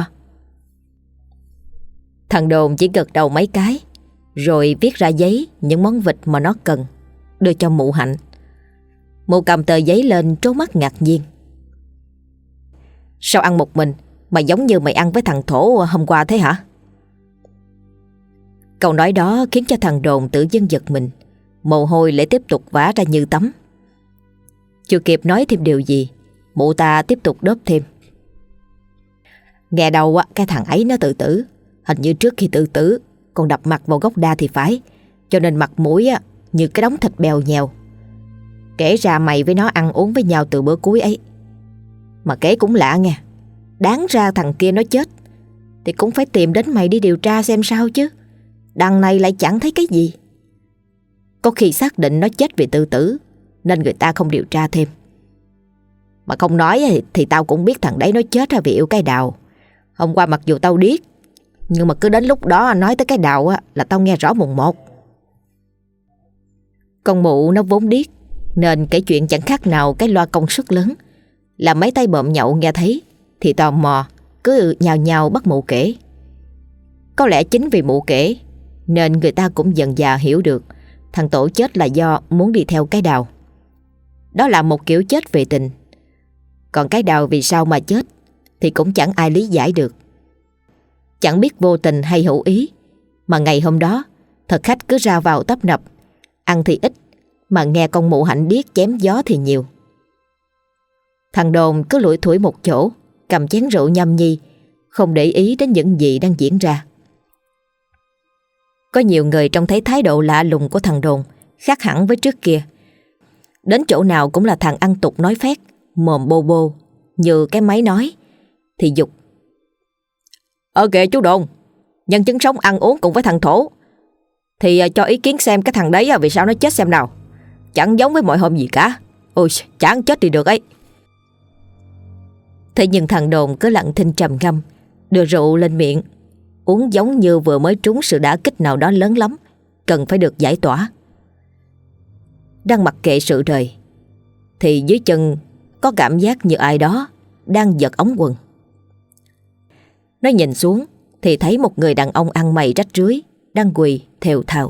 Thằng Đồn chỉ gật đầu mấy cái, rồi viết ra giấy những món vịt mà nó cần, đưa cho mụ Hạnh. Mụ cầm tờ giấy lên trố mắt ngạc nhiên: Sao ăn một mình mà giống như mày ăn với thằng Thổ hôm qua thế hả? Câu nói đó khiến cho thằng Đồn tự dưng giật mình, mồ hôi lại tiếp tục vã ra như tắm. Chưa kịp nói thêm điều gì, mụ ta tiếp tục đốp thêm: Nghe đâu cái thằng ấy nó tự tử. Hình như trước khi tự tử còn đập mặt vào gốc đa thì phải, cho nên mặt mũi như cái đống thịt bèo nhèo. Kể ra mày với nó ăn uống với nhau từ bữa cuối ấy. Mà kể cũng lạ nghe, đáng ra thằng kia nó chết thì cũng phải tìm đến mày đi điều tra xem sao chứ. Đằng này lại chẳng thấy cái gì. Có khi xác định nó chết vì tự tử nên người ta không điều tra thêm. Mà không nói thì tao cũng biết thằng đấy nó chết vì yêu cái Đào. Hôm qua mặc dù tao điếc, nhưng mà cứ đến lúc đó nói tới cái Đào là tao nghe rõ mồn một. Con mụ nó vốn điếc nên kể chuyện chẳng khác nào cái loa công suất lớn, làm mấy tay bợm nhậu nghe thấy thì tò mò cứ nhào nhào bắt mụ kể. Có lẽ chính vì mụ kể nên người ta cũng dần dà hiểu được thằng Tổ chết là do muốn đi theo cái Đào. Đó là một kiểu chết về tình. Còn cái Đào vì sao mà chết thì cũng chẳng ai lý giải được. Chẳng biết vô tình hay hữu ý mà ngày hôm đó thật khách cứ ra vào tấp nập, ăn thì ít mà nghe con mụ Hạnh Điếc chém gió thì nhiều. Thằng Đồn cứ lủi thủi một chỗ, cầm chén rượu nhâm nhi, không để ý đến những gì đang diễn ra. Có nhiều người trông thấy thái độ lạ lùng của thằng Đồn khác hẳn với trước kia. Đến chỗ nào cũng là thằng ăn tục nói phét, mồm bô bô như cái máy nói, thì giục: Kìa chú Đồn, nhân chứng sống ăn uống cùng với thằng Thổ thì cho ý kiến xem cái thằng đấy vì sao nó chết xem nào. Chẳng giống với mọi hôm gì cả. Ôi, chán chết đi được ấy. Thế nhưng thằng Đồn cứ lặng thinh trầm ngâm, đưa rượu lên miệng, uống giống như vừa mới trúng sự đả kích nào đó lớn lắm cần phải được giải tỏa. Đang mặc kệ sự đời thì dưới chân có cảm giác như ai đó đang giật ống quần. Nó nhìn xuống thì thấy một người đàn ông ăn mày rách rưới đang quỳ thều thào.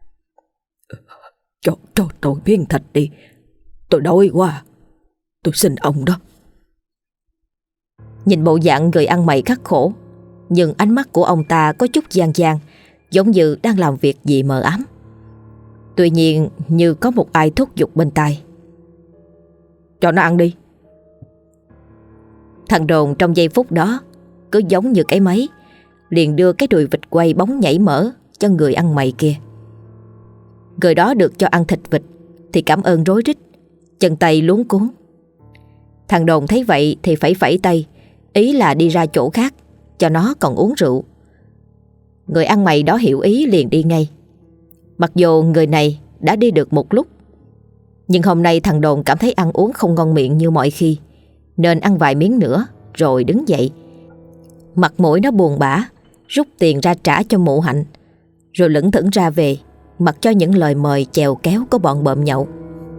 Cho tôi miếng thịt đi. Tôi đói quá. Tôi xin ông đó. Nhìn bộ dạng người ăn mày khắc khổ, nhưng ánh mắt của ông ta có chút gian gian, giống như đang làm việc gì mờ ám. Tuy nhiên như có một ai thúc giục bên tai. Cho nó ăn đi. Thằng Đồn trong giây phút đó cứ giống như cái máy, liền đưa cái đùi vịt quay bóng nhảy mỡ cho người ăn mày kia. Người đó được cho ăn thịt vịt thì cảm ơn rối rít, chân tay luống cuống. Thằng Đồn thấy vậy thì phẩy phẩy tay, ý là đi ra chỗ khác cho nó còn uống rượu. Người ăn mày đó hiểu ý liền đi ngay. Mặc dù người này đã đi được một lúc, nhưng hôm nay thằng Đồn cảm thấy ăn uống không ngon miệng như mọi khi, nên ăn vài miếng nữa rồi đứng dậy. Mặt mũi nó buồn bã, rút tiền ra trả cho mụ Hạnh, rồi lững thững ra về, mặc cho những lời mời chèo kéo của bọn bợm nhậu.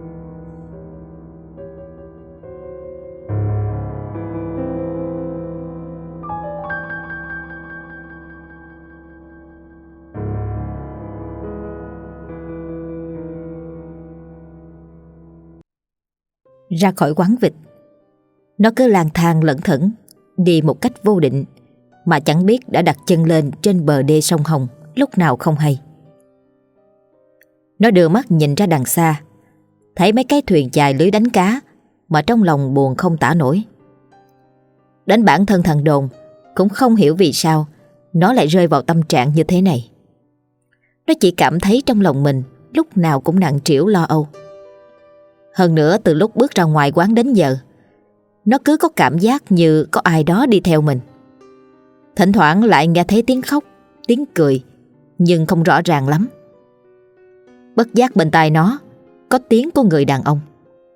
Ra khỏi quán vịt, nó cứ lang thang lẩn thẩn, đi một cách vô định, mà chẳng biết đã đặt chân lên trên bờ đê sông Hồng lúc nào không hay. Nó đưa mắt nhìn ra đằng xa, thấy mấy cái thuyền chài lưới đánh cá, mà trong lòng buồn không tả nổi. Đến bản thân thằng Đồn cũng không hiểu vì sao nó lại rơi vào tâm trạng như thế này. Nó chỉ cảm thấy trong lòng mình lúc nào cũng nặng trĩu lo âu. Hơn nữa từ lúc bước ra ngoài quán đến giờ, nó cứ có cảm giác như có ai đó đi theo mình. Thỉnh thoảng lại nghe thấy tiếng khóc, tiếng cười, nhưng không rõ ràng lắm. Bất giác bên tai nó có tiếng của người đàn ông.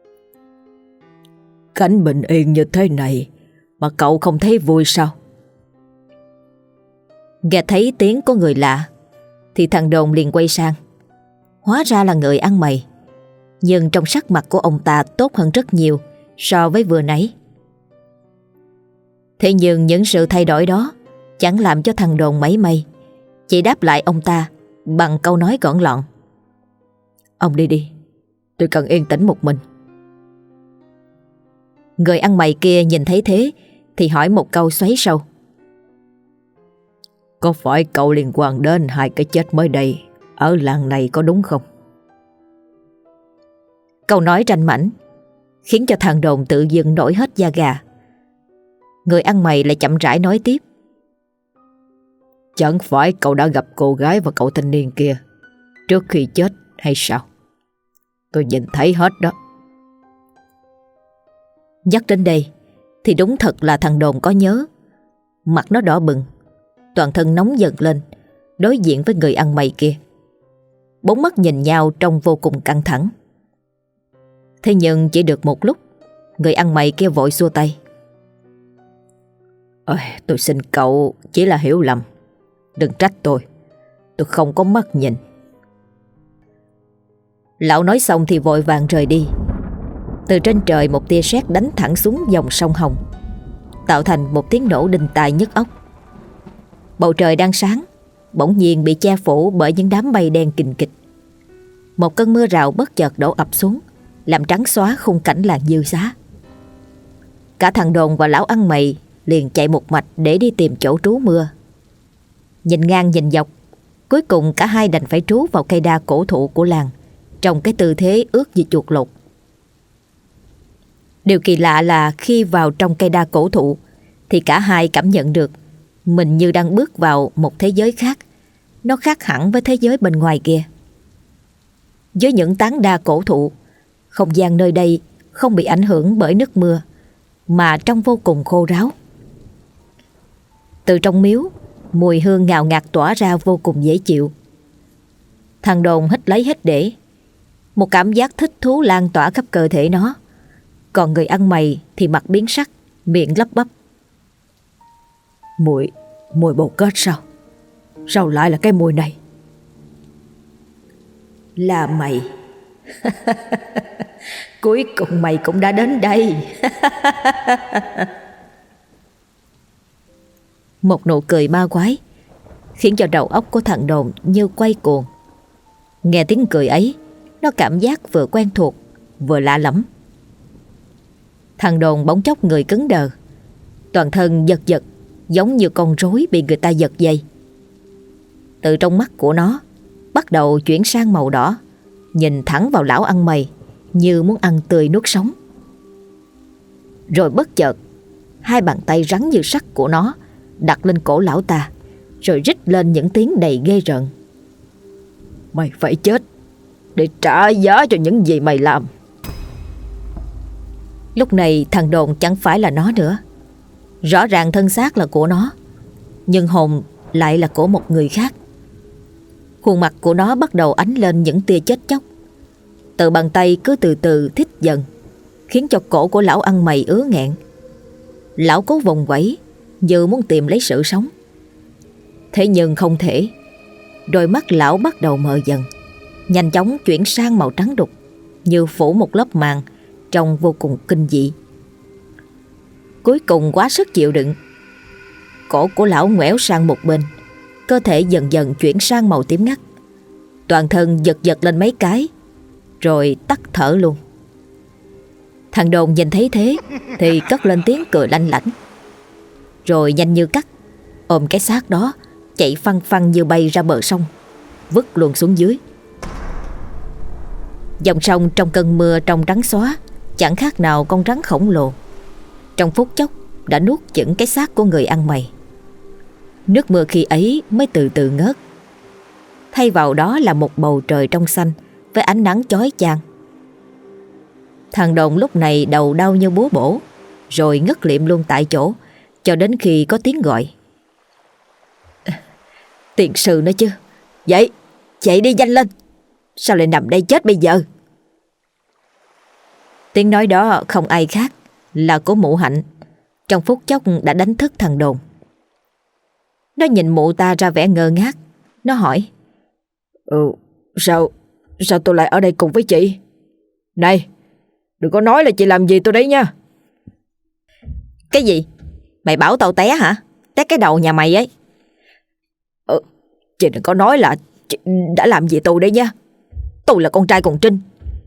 Cảnh bình yên như thế này mà cậu không thấy vui sao? Nghe thấy tiếng của người lạ thì thằng Đồn liền quay sang. Hóa ra là người ăn mày, nhưng trong sắc mặt của ông ta tốt hơn rất nhiều so với vừa nãy. Thế nhưng những sự thay đổi đó chẳng làm cho thằng Đồn mảy may, chỉ đáp lại ông ta bằng câu nói gọn lọn. Ông đi đi, tôi cần yên tĩnh một mình. Người ăn mày kia nhìn thấy thế thì hỏi một câu xoáy sâu. Có phải cậu liên quan đến hai cái chết mới đây ở làng này có đúng không? Câu nói ranh mãnh khiến cho thằng Đồn tự dưng nổi hết da gà. Người ăn mày lại chậm rãi nói tiếp. Chẳng phải cậu đã gặp cô gái và cậu thanh niên kia trước khi chết hay sao? Tôi nhìn thấy hết đó. Nhắc đến đây thì đúng thật là thằng Đồn có nhớ. Mặt nó đỏ bừng, toàn thân nóng dần lên, đối diện với người ăn mày kia. Bốn mắt nhìn nhau trông vô cùng căng thẳng. Thế nhưng chỉ được một lúc, người ăn mày kia vội xua tay. Tôi xin cậu chỉ là hiểu lầm, đừng trách tôi không có mắt nhìn. Lão nói xong thì vội vàng rời đi. Từ trên trời một tia sét đánh thẳng xuống dòng sông Hồng, tạo thành một tiếng nổ đinh tai nhức óc. Bầu trời đang sáng bỗng nhiên bị che phủ bởi những đám mây đen kình kịch. Một cơn mưa rào bất chợt đổ ập xuống, làm trắng xóa khung cảnh làng Dư Xá. Cả thằng Đồn và lão ăn mày liền chạy một mạch để đi tìm chỗ trú mưa. Nhìn ngang nhìn dọc, cuối cùng cả hai đành phải trú vào cây đa cổ thụ của làng, trong cái tư thế ướt như chuột lột. Điều kỳ lạ là khi vào trong cây đa cổ thụ thì cả hai cảm nhận được mình như đang bước vào một thế giới khác. Nó khác hẳn với thế giới bên ngoài kia. Với những tán đa cổ thụ, không gian nơi đây không bị ảnh hưởng bởi nước mưa, mà trông vô cùng khô ráo. Từ trong miếu, mùi hương ngào ngạt tỏa ra vô cùng dễ chịu. Thằng Đồn hít lấy hít để, một cảm giác thích thú lan tỏa khắp cơ thể nó. Còn người ăn mày thì mặt biến sắc, miệng lắp bắp. Mùi bồ kết sao? Sao lại là cái mùi này? Là mày. Cuối cùng mày cũng đã đến đây. Một nụ cười ma quái khiến cho đầu óc của thằng Đồn như quay cuồng. Nghe tiếng cười ấy, nó cảm giác vừa quen thuộc vừa lạ lẫm. Thằng Đồn bỗng chốc người cứng đờ, toàn thân giật giật giống như con rối bị người ta giật dây. Từ trong mắt của nó bắt đầu chuyển sang màu đỏ, nhìn thẳng vào lão ăn mày như muốn ăn tươi nuốt sống. Rồi bất chợt, hai bàn tay rắn như sắt của nó đặt lên cổ lão ta, rồi rít lên những tiếng đầy ghê rợn. Mày phải chết để trả giá cho những gì mày làm. Lúc này thằng Đồn chẳng phải là nó nữa. Rõ ràng thân xác là của nó, nhưng hồn lại là của một người khác. Khuôn mặt của nó bắt đầu ánh lên những tia chết chóc. Từ bàn tay cứ từ từ thít dần, khiến cho cổ của lão ăn mày ứa nghẹn. Lão cố vùng vẫy như muốn tìm lấy sự sống. Thế nhưng không thể. Đôi mắt lão bắt đầu mờ dần, nhanh chóng chuyển sang màu trắng đục, như phủ một lớp màng, trông vô cùng kinh dị. Cuối cùng quá sức chịu đựng, cổ của lão ngoẻo sang một bên, cơ thể dần dần chuyển sang màu tím ngắt. Toàn thân giật giật lên mấy cái, rồi tắt thở luôn. Thằng Đồn nhìn thấy thế thì cất lên tiếng cười lanh lảnh, rồi nhanh như cắt ôm cái xác đó chạy phăng phăng như bay ra bờ sông, vứt luôn xuống dưới. Dòng sông trong cơn mưa trong trắng xóa, chẳng khác nào con rắn khổng lồ. Trong phút chốc đã nuốt chửng cái xác của người ăn mày. Nước mưa khi ấy mới từ từ ngớt, thay vào đó là một bầu trời trong xanh với ánh nắng chói chang. Thằng Đồn lúc này đầu đau như búa bổ, rồi ngất liệm luôn tại chỗ cho đến khi có tiếng gọi. Tiền sư nữa chứ. Vậy chạy đi nhanh lên, sao lại nằm đây chết bây giờ? Tiếng nói đó không ai khác là của mụ Hạnh. Trong phút chốc đã đánh thức thằng Đồn. Nó nhìn mụ ta ra vẻ ngơ ngác. Nó hỏi: Sao tôi lại ở đây cùng với chị? Này, đừng có nói là chị làm gì tôi đấy nha. Cái gì? Mày bảo tao té hả? Té cái đầu nhà mày ấy. Chị đừng có nói là chị đã làm gì tôi đấy nha. Tôi là con trai con Trinh.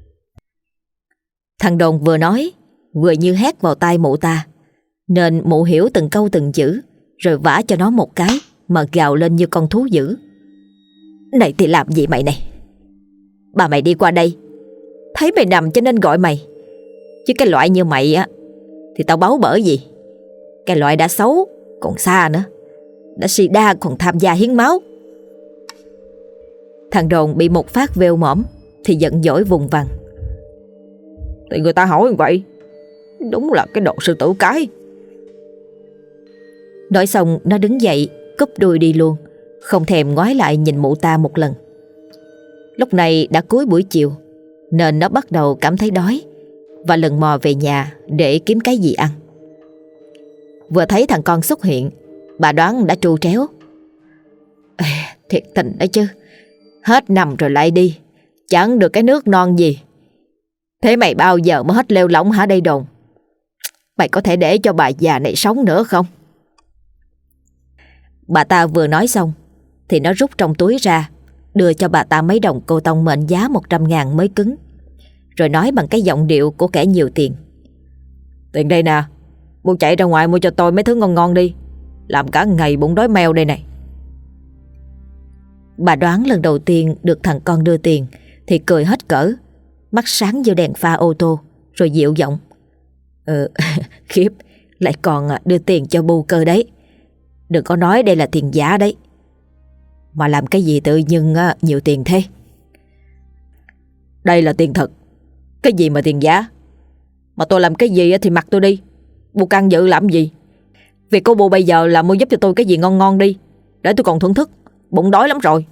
Thằng Đồn vừa nói vừa như hét vào tai mụ ta, nên mụ hiểu từng câu từng chữ, rồi vả cho nó một cái mà gào lên như con thú dữ. Này thì làm gì mày này? Bà mày đi qua đây thấy mày nằm cho nên gọi mày, chứ cái loại như mày á thì tao báu bở gì. Cái loại đã xấu còn xa nữa, đã sida còn tham gia hiến máu. Thằng Đồn bị một phát vêu mõm thì giận dỗi vùng vằng. Thì người ta hỏi vậy, đúng là cái đồ sư tử cái. Nói xong nó đứng dậy cúp đuôi đi luôn, không thèm ngoái lại nhìn mụ ta một lần. Lúc này đã cuối buổi chiều, nên nó bắt đầu cảm thấy đói và lần mò về nhà để kiếm cái gì ăn. Vừa thấy thằng con xuất hiện, bà Đoán đã tru tréo. Thiệt tình đó chứ, hết năm rồi lại đi, chẳng được cái nước non gì. Thế mày bao giờ mới hết lêu lỏng hả đây Đồn? Mày có thể để cho bà già này sống nữa không? Bà ta vừa nói xong thì nó rút trong túi ra, đưa cho bà ta mấy đồng cô tông mệnh giá 100.000 mới cứng, rồi nói bằng cái giọng điệu của kẻ nhiều tiền. Tiền đây nè, muốn chạy ra ngoài mua cho tôi mấy thứ ngon ngon đi, làm cả ngày bụng đói meo đây này. Bà Đoán lần đầu tiên được thằng con đưa tiền thì cười hết cỡ, mắt sáng như đèn pha ô tô, rồi dịu giọng. Khiếp, lại còn đưa tiền cho bu cơ đấy. Đừng có nói đây là tiền giả đấy. Mà làm cái gì tự dưng nhiều tiền thế? Đây là tiền thật. Cái gì mà tiền giả? Mà tôi làm cái gì thì mặc tôi đi. Bu can dự làm gì? Việc của bu bây giờ là mua giúp cho tôi cái gì ngon ngon đi, để tôi còn thưởng thức. Bụng đói lắm rồi.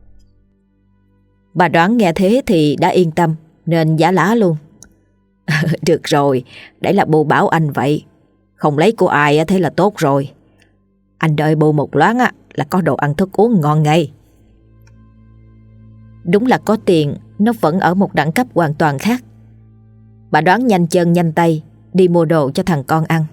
Bà Đoán nghe thế thì đã yên tâm, nên giả lả luôn. Được rồi, đấy là bu bảo anh vậy. Không lấy của ai thế là tốt rồi. Anh đợi bu một loáng là có đồ ăn thức uống ngon ngay. Đúng là có tiền, nó vẫn ở một đẳng cấp hoàn toàn khác. Bà Đoán nhanh chân nhanh tay đi mua đồ cho thằng con ăn.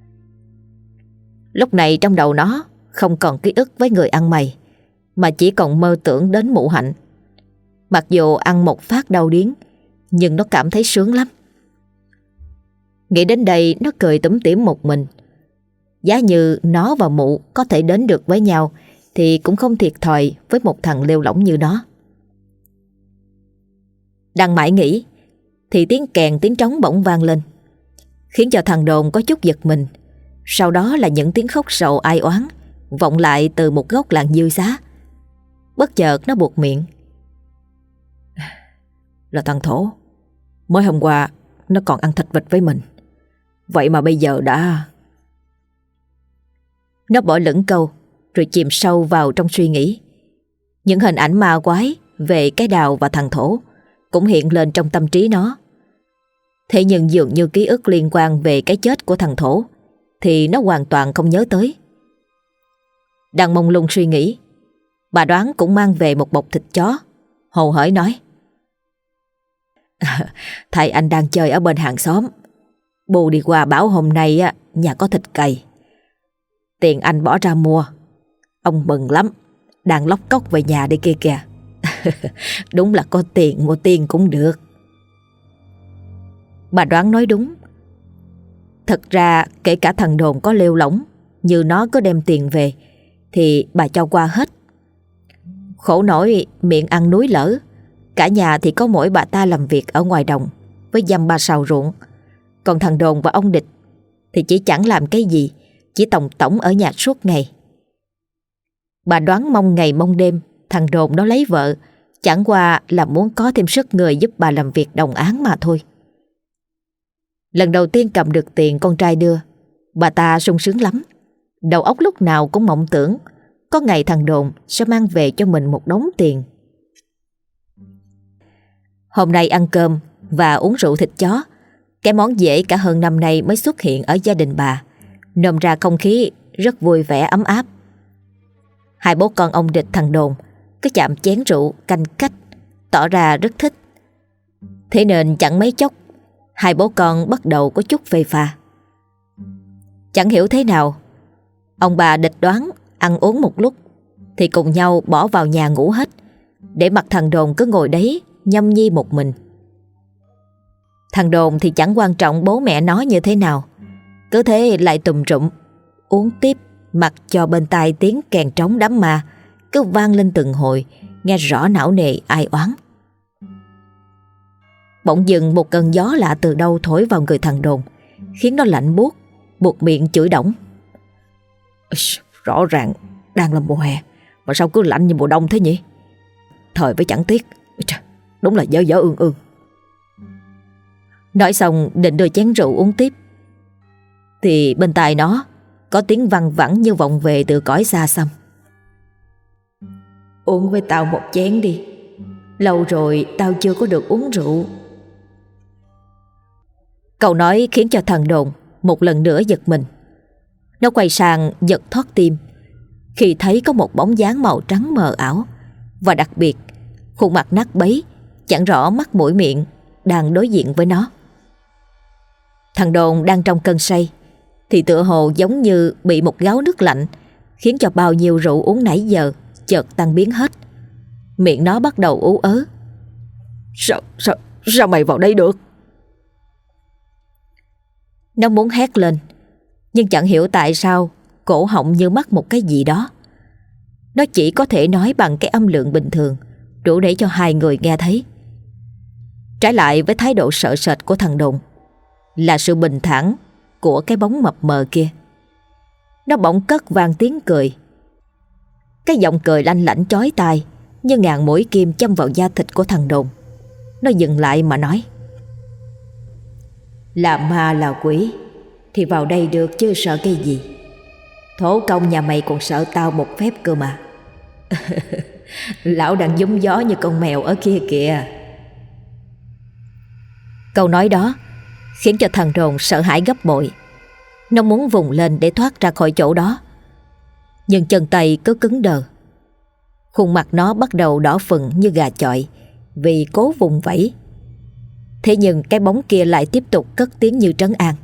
Lúc này trong đầu nó không còn ký ức với người ăn mày, mà chỉ còn mơ tưởng đến mụ Hạnh. Mặc dù ăn một phát đau điếng, nhưng nó cảm thấy sướng lắm. Nghĩ đến đây nó cười túm tỉm một mình. Giá như nó và mụ có thể đến được với nhau thì cũng không thiệt thòi với một thằng lêu lỏng như nó. Đang mãi nghĩ thì tiếng kèn tiếng trống bỗng vang lên, khiến cho thằng Đồn có chút giật mình. Sau đó là những tiếng khóc sầu ai oán vọng lại từ một góc làng dư xá. Bất chợt nó buột miệng: Là thằng Thổ. Mới hôm qua nó còn ăn thịt vịt với mình, vậy mà bây giờ đã... Nó bỏ lửng câu rồi chìm sâu vào trong suy nghĩ. Những hình ảnh ma quái về cái Đào và thằng Thổ cũng hiện lên trong tâm trí nó. Thế nhưng dường như ký ức liên quan về cái chết của thằng Thổ thì nó hoàn toàn không nhớ tới. Đang mông lung suy nghĩ, bà Đoán cũng mang về một bọc thịt chó, hồ hởi nói: Thầy anh đang chơi ở bên hàng xóm, bù đi qua bảo hôm nay nhà có thịt cầy. Tiền anh bỏ ra mua, ông mừng lắm, đang lóc cóc về nhà đi kia kìa. Đúng là có tiền mua tiền cũng được. Bà Đoán nói đúng. Thật ra kể cả thằng Đồn có lêu lỏng như nó có đem tiền về thì bà cho qua hết. Khổ nổi miệng ăn núi lở, cả nhà thì có mỗi bà ta làm việc ở ngoài đồng với dăm ba sào ruộng. Còn thằng Đồn và ông Địch thì chỉ chẳng làm cái gì, chỉ tòng tổng ở nhà suốt ngày. Bà Đoán mong ngày mong đêm thằng Đồn nó lấy vợ, chẳng qua là muốn có thêm sức người giúp bà làm việc đồng áng mà thôi. Lần đầu tiên cầm được tiền con trai đưa, bà ta sung sướng lắm. Đầu óc lúc nào cũng mộng tưởng có ngày thằng Đồn sẽ mang về cho mình một đống tiền. Hôm nay ăn cơm và uống rượu thịt chó, cái món dễ cả hơn năm nay mới xuất hiện ở gia đình bà, nôm ra không khí rất vui vẻ ấm áp. Hai bố con ông Địch thằng Đồn cứ chạm chén rượu canh cách, tỏ ra rất thích. Thế nên chẳng mấy chốc hai bố con bắt đầu có chút phê pha. Chẳng hiểu thế nào, ông bà Địch Đoán ăn uống một lúc thì cùng nhau bỏ vào nhà ngủ hết, để mặc thằng Đồn cứ ngồi đấy nhâm nhi một mình. Thằng Đồn thì chẳng quan trọng bố mẹ nó như thế nào, cứ thế lại tùm rụm uống tiếp, mặc cho bên tai tiếng kèn trống đám ma cứ vang lên từng hồi, nghe rõ não nề ai oán. Bỗng dưng một cơn gió lạ từ đâu thổi vào người thằng Đồn, khiến nó lạnh buốt, buột miệng chửi đổng: Rõ ràng đang là mùa hè mà sao cứ lạnh như mùa đông thế nhỉ? Thời với chẳng tiếc, đúng là dở dở ương ương. Nói xong định đưa chén rượu uống tiếp thì bên tai nó có tiếng văng vẳng như vọng về từ cõi xa xăm: Uống với tao một chén đi, lâu rồi tao chưa có được uống rượu. Câu nói khiến cho thằng Đồn một lần nữa giật mình. Nó quay sang giật thót tim khi thấy có một bóng dáng màu trắng mờ ảo, và đặc biệt khuôn mặt nát bấy, chẳng rõ mắt mũi miệng, đang đối diện với nó. Thằng Đồn đang trong cơn say thì tựa hồ giống như bị một gáo nước lạnh, khiến cho bao nhiêu rượu uống nãy giờ chợt tan biến hết. Miệng nó bắt đầu ú ớ: Sao mày vào đây được? Nó muốn hét lên, nhưng chẳng hiểu tại sao cổ họng như mắc một cái gì đó. Nó chỉ có thể nói bằng cái âm lượng bình thường, đủ để cho hai người nghe thấy. Trái lại với thái độ sợ sệt của thằng Đồn là sự bình thản của cái bóng mập mờ kia. Nó bỗng cất vang tiếng cười. Cái giọng cười lanh lảnh chói tai như ngàn mũi kim châm vào da thịt của thằng Đồn. Nó dừng lại mà nói: Là ma là quỷ thì vào đây được chứ sợ cái gì. Thổ công nhà mày còn sợ tao một phép cơ mà. Lão đang giúng gió như con mèo ở kia kìa. Câu nói đó khiến cho thằng Đồn sợ hãi gấp bội. Nó muốn vùng lên để thoát ra khỏi chỗ đó, nhưng chân tay cứ cứng đờ. Khuôn mặt nó bắt đầu đỏ phừng như gà chọi vì cố vùng vẫy. Thế nhưng cái bóng kia lại tiếp tục cất tiếng như trấn an.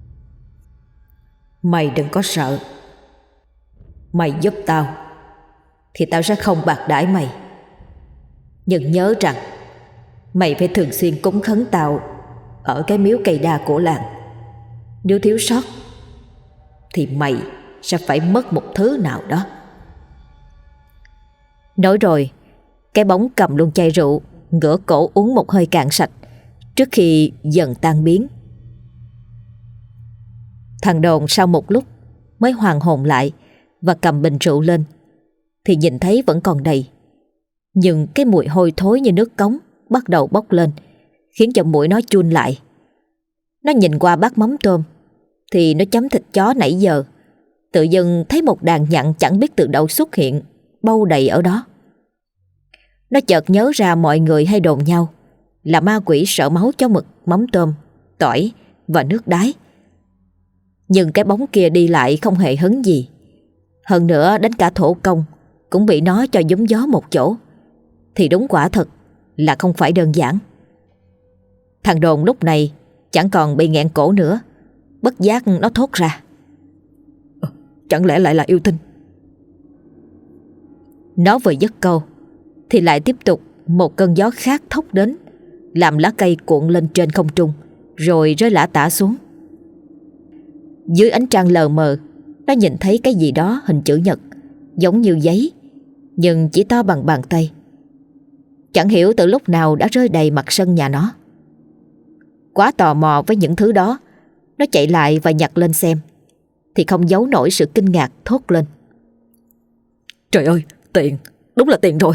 Mày đừng có sợ. Mày giúp tao thì tao sẽ không bạc đãi mày. Nhưng nhớ rằng mày phải thường xuyên cúng khấn tao ở cái miếu cây đa của làng. Nếu thiếu sót thì mày sẽ phải mất một thứ nào đó. Nói rồi, cái bóng cầm luôn chai rượu, ngửa cổ uống một hơi cạn sạch trước khi dần tan biến. Thằng Đồn sau một lúc mới hoàn hồn lại và cầm bình rượu lên thì nhìn thấy vẫn còn đầy. Nhưng cái mùi hôi thối như nước cống bắt đầu bốc lên, khiến cho mũi nó chun lại. Nó nhìn qua bát mắm tôm thì nó chấm thịt chó nãy giờ, tự dưng thấy một đàn nhặn chẳng biết từ đâu xuất hiện, bâu đầy ở đó. Nó chợt nhớ ra mọi người hay đồn nhau là ma quỷ sợ máu chó mực, mắm tôm, tỏi và nước đái. Nhưng cái bóng kia đi lại không hề hấn gì. Hơn nữa đến cả thổ công cũng bị nó cho giúm gió một chỗ. Thì đúng quả thật là không phải đơn giản. Thằng Đồn lúc này chẳng còn bị nghẹn cổ nữa. Bất giác nó thốt ra: Chẳng lẽ lại là yêu tinh? Nó vừa dứt câu thì lại tiếp tục một cơn gió khác thốc đến, làm lá cây cuộn lên trên không trung rồi rơi lả tả xuống. Dưới ánh trăng lờ mờ, nó nhìn thấy cái gì đó hình chữ nhật, giống như giấy, nhưng chỉ to bằng bàn tay. Chẳng hiểu từ lúc nào đã rơi đầy mặt sân nhà nó. Quá tò mò với những thứ đó, nó chạy lại và nhặt lên xem, thì không giấu nổi sự kinh ngạc thốt lên: Trời ơi, tiền, đúng là tiền rồi.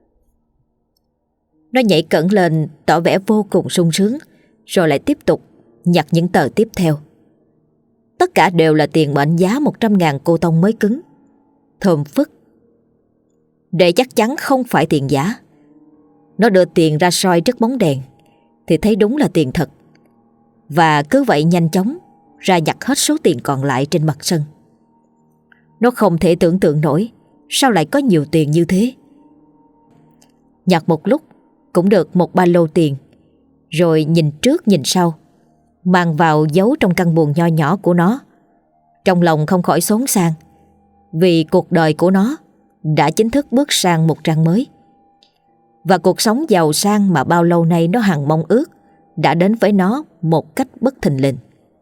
Nó nhảy cẫng lên tỏ vẻ vô cùng sung sướng, rồi lại tiếp tục nhặt những tờ tiếp theo. Tất cả đều là tiền mệnh giá 100.000 cô tông mới cứng, thơm phức. Để chắc chắn không phải tiền giả, nó đưa tiền ra soi trước bóng đèn thì thấy đúng là tiền thật. Và cứ vậy nhanh chóng ra nhặt hết số tiền còn lại trên mặt sân. Nó không thể tưởng tượng nổi sao lại có nhiều tiền như thế. Nhặt một lúc cũng được một ba lô tiền, rồi nhìn trước nhìn sau, mang vào giấu trong căn buồng nho nhỏ của nó. Trong lòng không khỏi xốn sang, vì cuộc đời của nó đã chính thức bước sang một trang mới. Và cuộc sống giàu sang mà bao lâu nay nó hằng mong ước đã đến với nó một cách bất thình lình.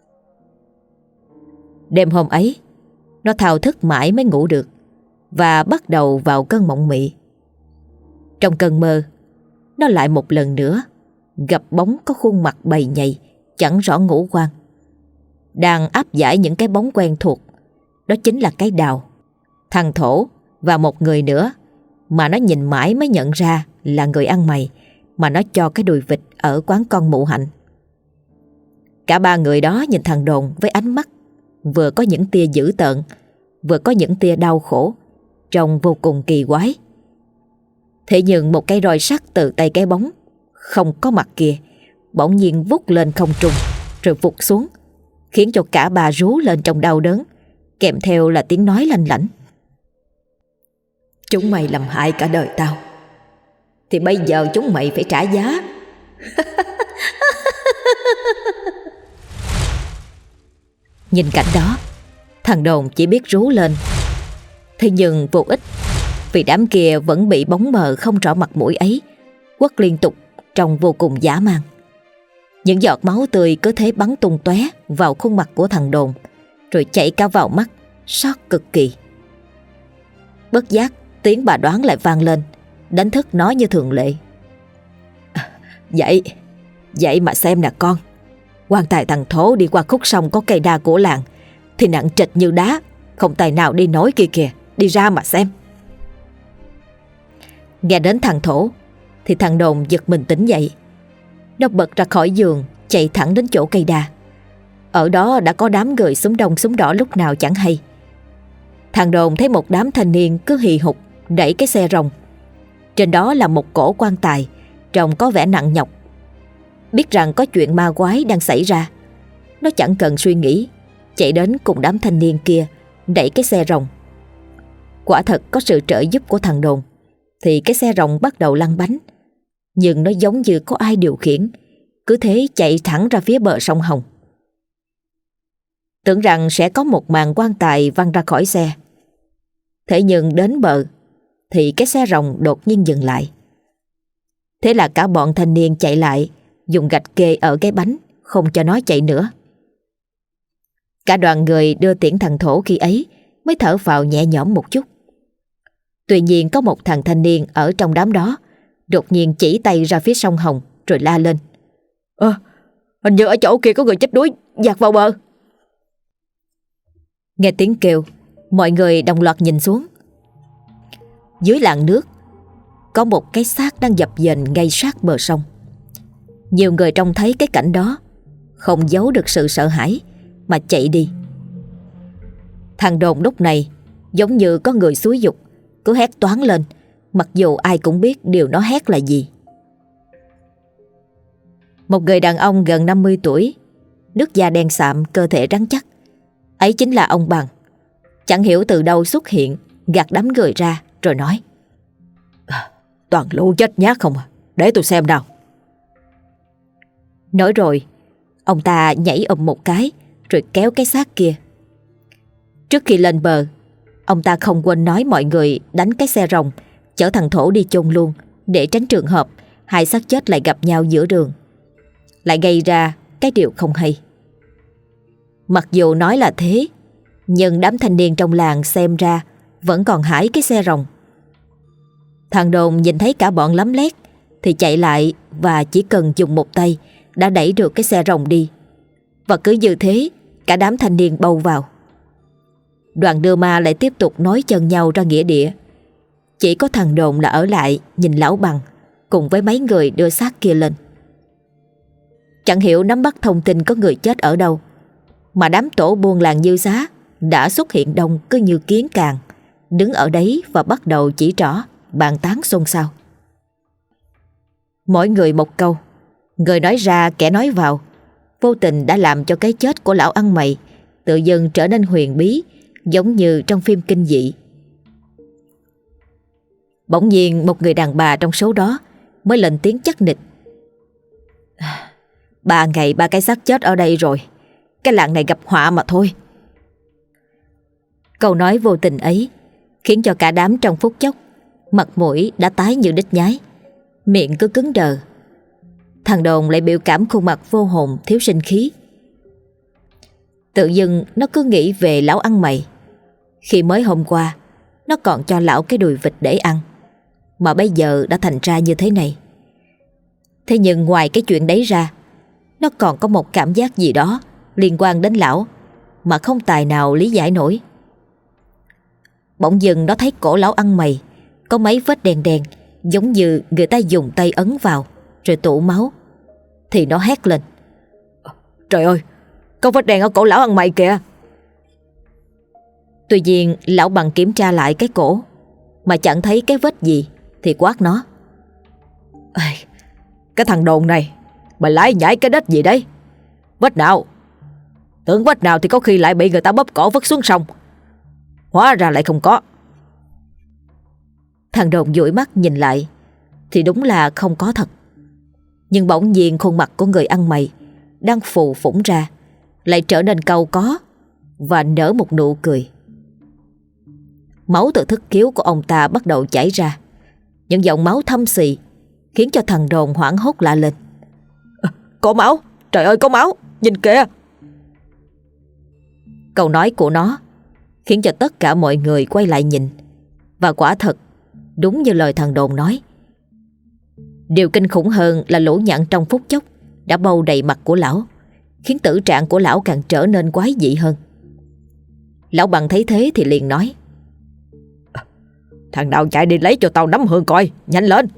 Đêm hôm ấy, nó thao thức mãi mới ngủ được và bắt đầu vào cơn mộng mị. Trong cơn mơ, nó lại một lần nữa gặp bóng có khuôn mặt bầy nhầy, chẳng rõ ngũ quan, đang áp giải những cái bóng quen thuộc. Đó chính là cái Đào, thằng Thổ và một người nữa mà nó nhìn mãi mới nhận ra là người ăn mày mà nó cho cái đùi vịt ở quán con Mụ Hạnh. Cả ba người đó nhìn thằng Đồn với ánh mắt vừa có những tia dữ tợn, vừa có những tia đau khổ, trông vô cùng kỳ quái. Thế nhưng một cái roi sắt từ tay cái bóng không có mặt kia bỗng nhiên vút lên không trung rồi vụt xuống, khiến cho cả ba rú lên trong đau đớn, kèm theo là tiếng nói lanh lảnh: Chúng mày làm hại cả đời tao, thì bây giờ chúng mày phải trả giá. Nhìn cảnh đó, thằng Đồn chỉ biết rú lên. Thế nhưng vô ích, vì đám kia vẫn bị bóng mờ không rõ mặt mũi ấy quất liên tục trông vô cùng dã man. Những giọt máu tươi cứ thế bắn tung tóe vào khuôn mặt của thằng Đồn, rồi chảy cả vào mắt, xót cực kỳ. Bất giác tiếng bà Đoán lại vang lên, đánh thức nó như thường lệ: Dậy mà xem nè con. Quan tài thằng Thổ đi qua khúc sông có cây đa của làng thì nặng trịch như đá, không tài nào đi nổi kia kìa. Đi ra mà xem. Nghe đến thằng Thổ thì thằng Đồn giật mình tỉnh dậy. Nó bật ra khỏi giường, chạy thẳng đến chỗ cây đa. Ở đó đã có đám người xúm đông xúm đỏ lúc nào chẳng hay. Thằng Đồn thấy một đám thanh niên cứ hì hục đẩy cái xe rồng. Trên đó là một cỗ quan tài trông có vẻ nặng nhọc. Biết rằng có chuyện ma quái đang xảy ra, nó chẳng cần suy nghĩ, chạy đến cùng đám thanh niên kia đẩy cái xe rồng. Quả thật có sự trợ giúp của thằng Đồn thì cái xe rồng bắt đầu lăn bánh, nhưng nó giống như có ai điều khiển, cứ thế chạy thẳng ra phía bờ sông Hồng. Tưởng rằng sẽ có một màn quan tài văng ra khỏi xe. Thế nhưng đến bờ thì cái xe rồng đột nhiên dừng lại. Thế là cả bọn thanh niên chạy lại, dùng gạch kê ở cái bánh, không cho nó chạy nữa. Cả đoàn người đưa tiễn thằng Thổ khi ấy mới thở phào nhẹ nhõm một chút. Tuy nhiên có một thằng thanh niên ở trong đám đó đột nhiên chỉ tay ra phía sông Hồng rồi la lên: Hình như ở chỗ kia có người chết đuối dạt vào bờ. Nghe tiếng kêu, mọi người đồng loạt nhìn xuống. Dưới làn nước có một cái xác đang dập dềnh ngay sát bờ sông. Nhiều người trông thấy cái cảnh đó không giấu được sự sợ hãi mà chạy đi. Thằng Đồn lúc này giống như có người xúi giục, cứ hét toáng lên, mặc dù ai cũng biết điều nó hét là gì. Một người đàn ông gần 50 tuổi, nước da đen sạm, cơ thể rắn chắc. Ấy chính là ông Bằng. Chẳng hiểu từ đâu xuất hiện, gạt đám người ra rồi nói: Toàn lũ chết nhát không à, để tôi xem nào. Nói rồi, ông ta nhảy một cái rồi kéo cái xác kia. Trước khi lên bờ, ông ta không quên nói mọi người đánh cái xe rồng chở thằng Thổ đi chôn luôn, để tránh trường hợp hai xác chết lại gặp nhau giữa đường, lại gây ra cái điều không hay. Mặc dù nói là thế, nhưng đám thanh niên trong làng xem ra vẫn còn hãi cái xe rồng. Thằng Đồn nhìn thấy cả bọn lấm lét thì chạy lại, và chỉ cần dùng một tay đã đẩy được cái xe rồng đi. Và cứ như thế, cả đám thanh niên bâu vào. Đoàn đưa ma lại tiếp tục nối chân nhau ra nghĩa địa. Chỉ có thằng Đồn là ở lại nhìn lão Bằng cùng với mấy người đưa xác kia lên. Chẳng hiểu nắm bắt thông tin có người chết ở đâu, mà đám tổ buôn làng Như Xá đã xuất hiện đông cứ như kiến càng, đứng ở đấy và bắt đầu chỉ trỏ, bàn tán xôn xao. Mỗi người một câu, người nói ra kẻ nói vào, vô tình đã làm cho cái chết của lão ăn mày tự dưng trở nên huyền bí, giống như trong phim kinh dị. Bỗng nhiên một người đàn bà trong số đó mới lên tiếng chắc nịch: 3 ngày 3 cái xác chết ở đây rồi, cái làng này gặp họa mà thôi. Câu nói vô tình ấy khiến cho cả đám trong phút chốc mặt mũi đã tái như đít nhái, miệng cứ cứng đờ. Thằng Đồn lại biểu cảm khuôn mặt vô hồn thiếu sinh khí. Tự dưng nó cứ nghĩ về lão ăn mày. Khi mới hôm qua nó còn cho lão cái đùi vịt để ăn, mà bây giờ đã thành ra như thế này. Thế nhưng ngoài cái chuyện đấy ra, nó còn có một cảm giác gì đó liên quan đến lão mà không tài nào lý giải nổi. Bỗng dưng nó thấy cổ lão ăn mày có mấy vết đen đen, giống như người ta dùng tay ấn vào rồi tụ máu. Thì nó hét lên: Trời ơi, có vết đen ở cổ lão ăn mày kìa. Tuy nhiên lão Bằng kiểm tra lại cái cổ mà chẳng thấy cái vết gì thì quát nó: Cái thằng Đồn này, mày lái nhảy cái đếch gì đấy? Vết nào? Tưởng vết nào thì có khi lại bị người ta bóp cổ vứt xuống sông, hóa ra lại không có. Thằng Đồn dụi mắt nhìn lại thì đúng là không có thật. Nhưng bỗng nhiên khuôn mặt của người ăn mày đang phù phủng ra lại trở nên cau có và nở một nụ cười. Máu từ thất khiếu của ông ta bắt đầu chảy ra, những dòng máu thâm xì khiến cho thằng Đồn hoảng hốt la lên: Có máu, trời ơi có máu, nhìn kìa. Câu nói của nó khiến cho tất cả mọi người quay lại nhìn. Và quả thật, đúng như lời thằng Đồn nói. Điều kinh khủng hơn là lỗ nhặn trong phút chốc đã bâu đầy mặt của lão, khiến tử trạng của lão càng trở nên quái dị hơn. Lão Bằng thấy thế thì liền nói: Thằng nào chạy đi lấy cho tao nắm hương coi, nhanh lên.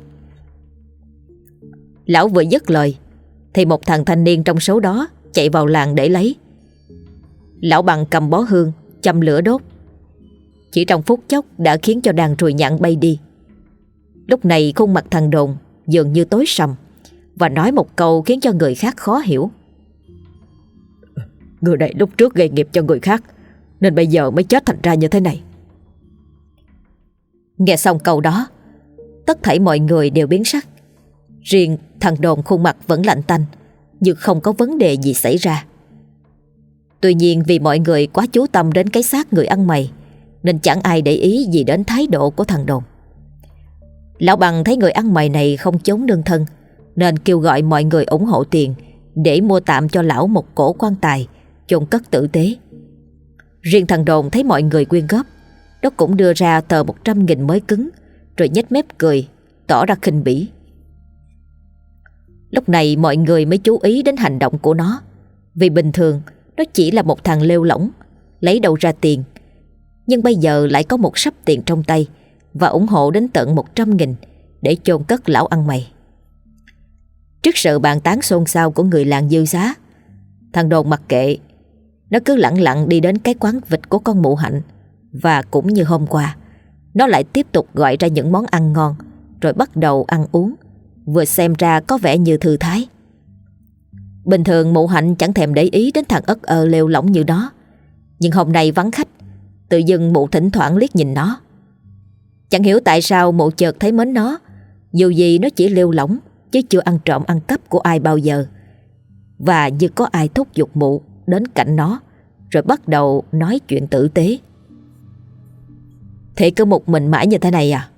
Lão vừa dứt lời thì một thằng thanh niên trong số đó chạy vào làng để lấy. Lão Bằng cầm bó hương châm lửa đốt. Chỉ trong phút chốc đã khiến cho đàn ruồi nhặn bay đi. Lúc này khuôn mặt thằng Đồn dường như tối sầm và nói một câu khiến cho người khác khó hiểu: Người này lúc trước gây nghiệp cho người khác, nên bây giờ mới chết thành ra như thế này. Nghe xong câu đó, Tất thảy mọi người đều biến sắc. Riêng thằng Đồn khuôn mặt vẫn lạnh tanh, như không có vấn đề gì xảy ra. Tuy nhiên vì mọi người quá chú tâm đến cái xác người ăn mày, nên chẳng ai để ý gì đến thái độ của thằng Đồn. Lão Bằng thấy người ăn mày này không chốn nương thân, nên kêu gọi mọi người ủng hộ tiền để mua tạm cho lão một cỗ quan tài chôn cất tử tế. Riêng thằng Đồn thấy mọi người quyên góp, nó cũng đưa ra tờ 100.000 mới cứng, rồi nhếch mép cười, tỏ ra khinh bỉ. Lúc này mọi người mới chú ý đến hành động của nó. Vì bình thường nó chỉ là một thằng lêu lỏng, lấy đâu ra tiền. Nhưng bây giờ lại có một sắp tiền trong tay và ủng hộ đến tận 100.000 để chôn cất lão ăn mày. Trước sự bàn tán xôn xao của người làng Dư Xá, thằng Đồn mặc kệ. Nó cứ lặng lặng đi đến cái quán vịt của con Mụ Hạnh. Và cũng như hôm qua, nó lại tiếp tục gọi ra những món ăn ngon, rồi bắt đầu ăn uống, vừa xem ra có vẻ như thư thái. Bình thường Mụ Hạnh chẳng thèm để ý đến thằng ất ơ lêu lỏng như đó, nhưng hôm nay vắng khách, tự dưng Mụ thỉnh thoảng liếc nhìn nó. Chẳng hiểu tại sao Mụ chợt thấy mến nó, dù gì nó chỉ lêu lỏng chứ chưa ăn trộm ăn cắp của ai bao giờ. Và như có ai thúc giục Mụ đến cạnh nó, rồi bắt đầu nói chuyện tử tế. Thế cứ một mình mãi như thế này à?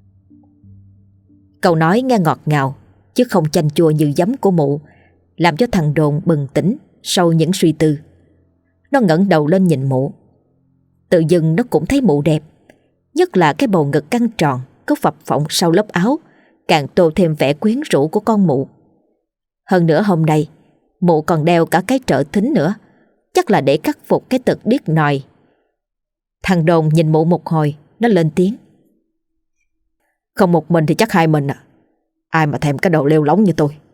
Câu nói nghe ngọt ngào chứ không chanh chua như giấm của Mụ, làm cho thằng Đồn bừng tỉnh sau những suy tư. Nó ngẩng đầu lên nhìn Mụ. Tự dưng nó cũng thấy Mụ đẹp, nhất là cái bầu ngực căng tròn có phập phồng sau lớp áo, càng tô thêm vẻ quyến rũ của con Mụ. Hơn nữa hôm nay Mụ còn đeo cả cái trợ thính nữa, chắc là để khắc phục cái tật điếc nòi. Thằng Đồn nhìn Mụ một hồi, nó lên tiếng. Không một mình thì chắc hai mình à. Ai mà thèm cái đầu lêu lỏng như tôi.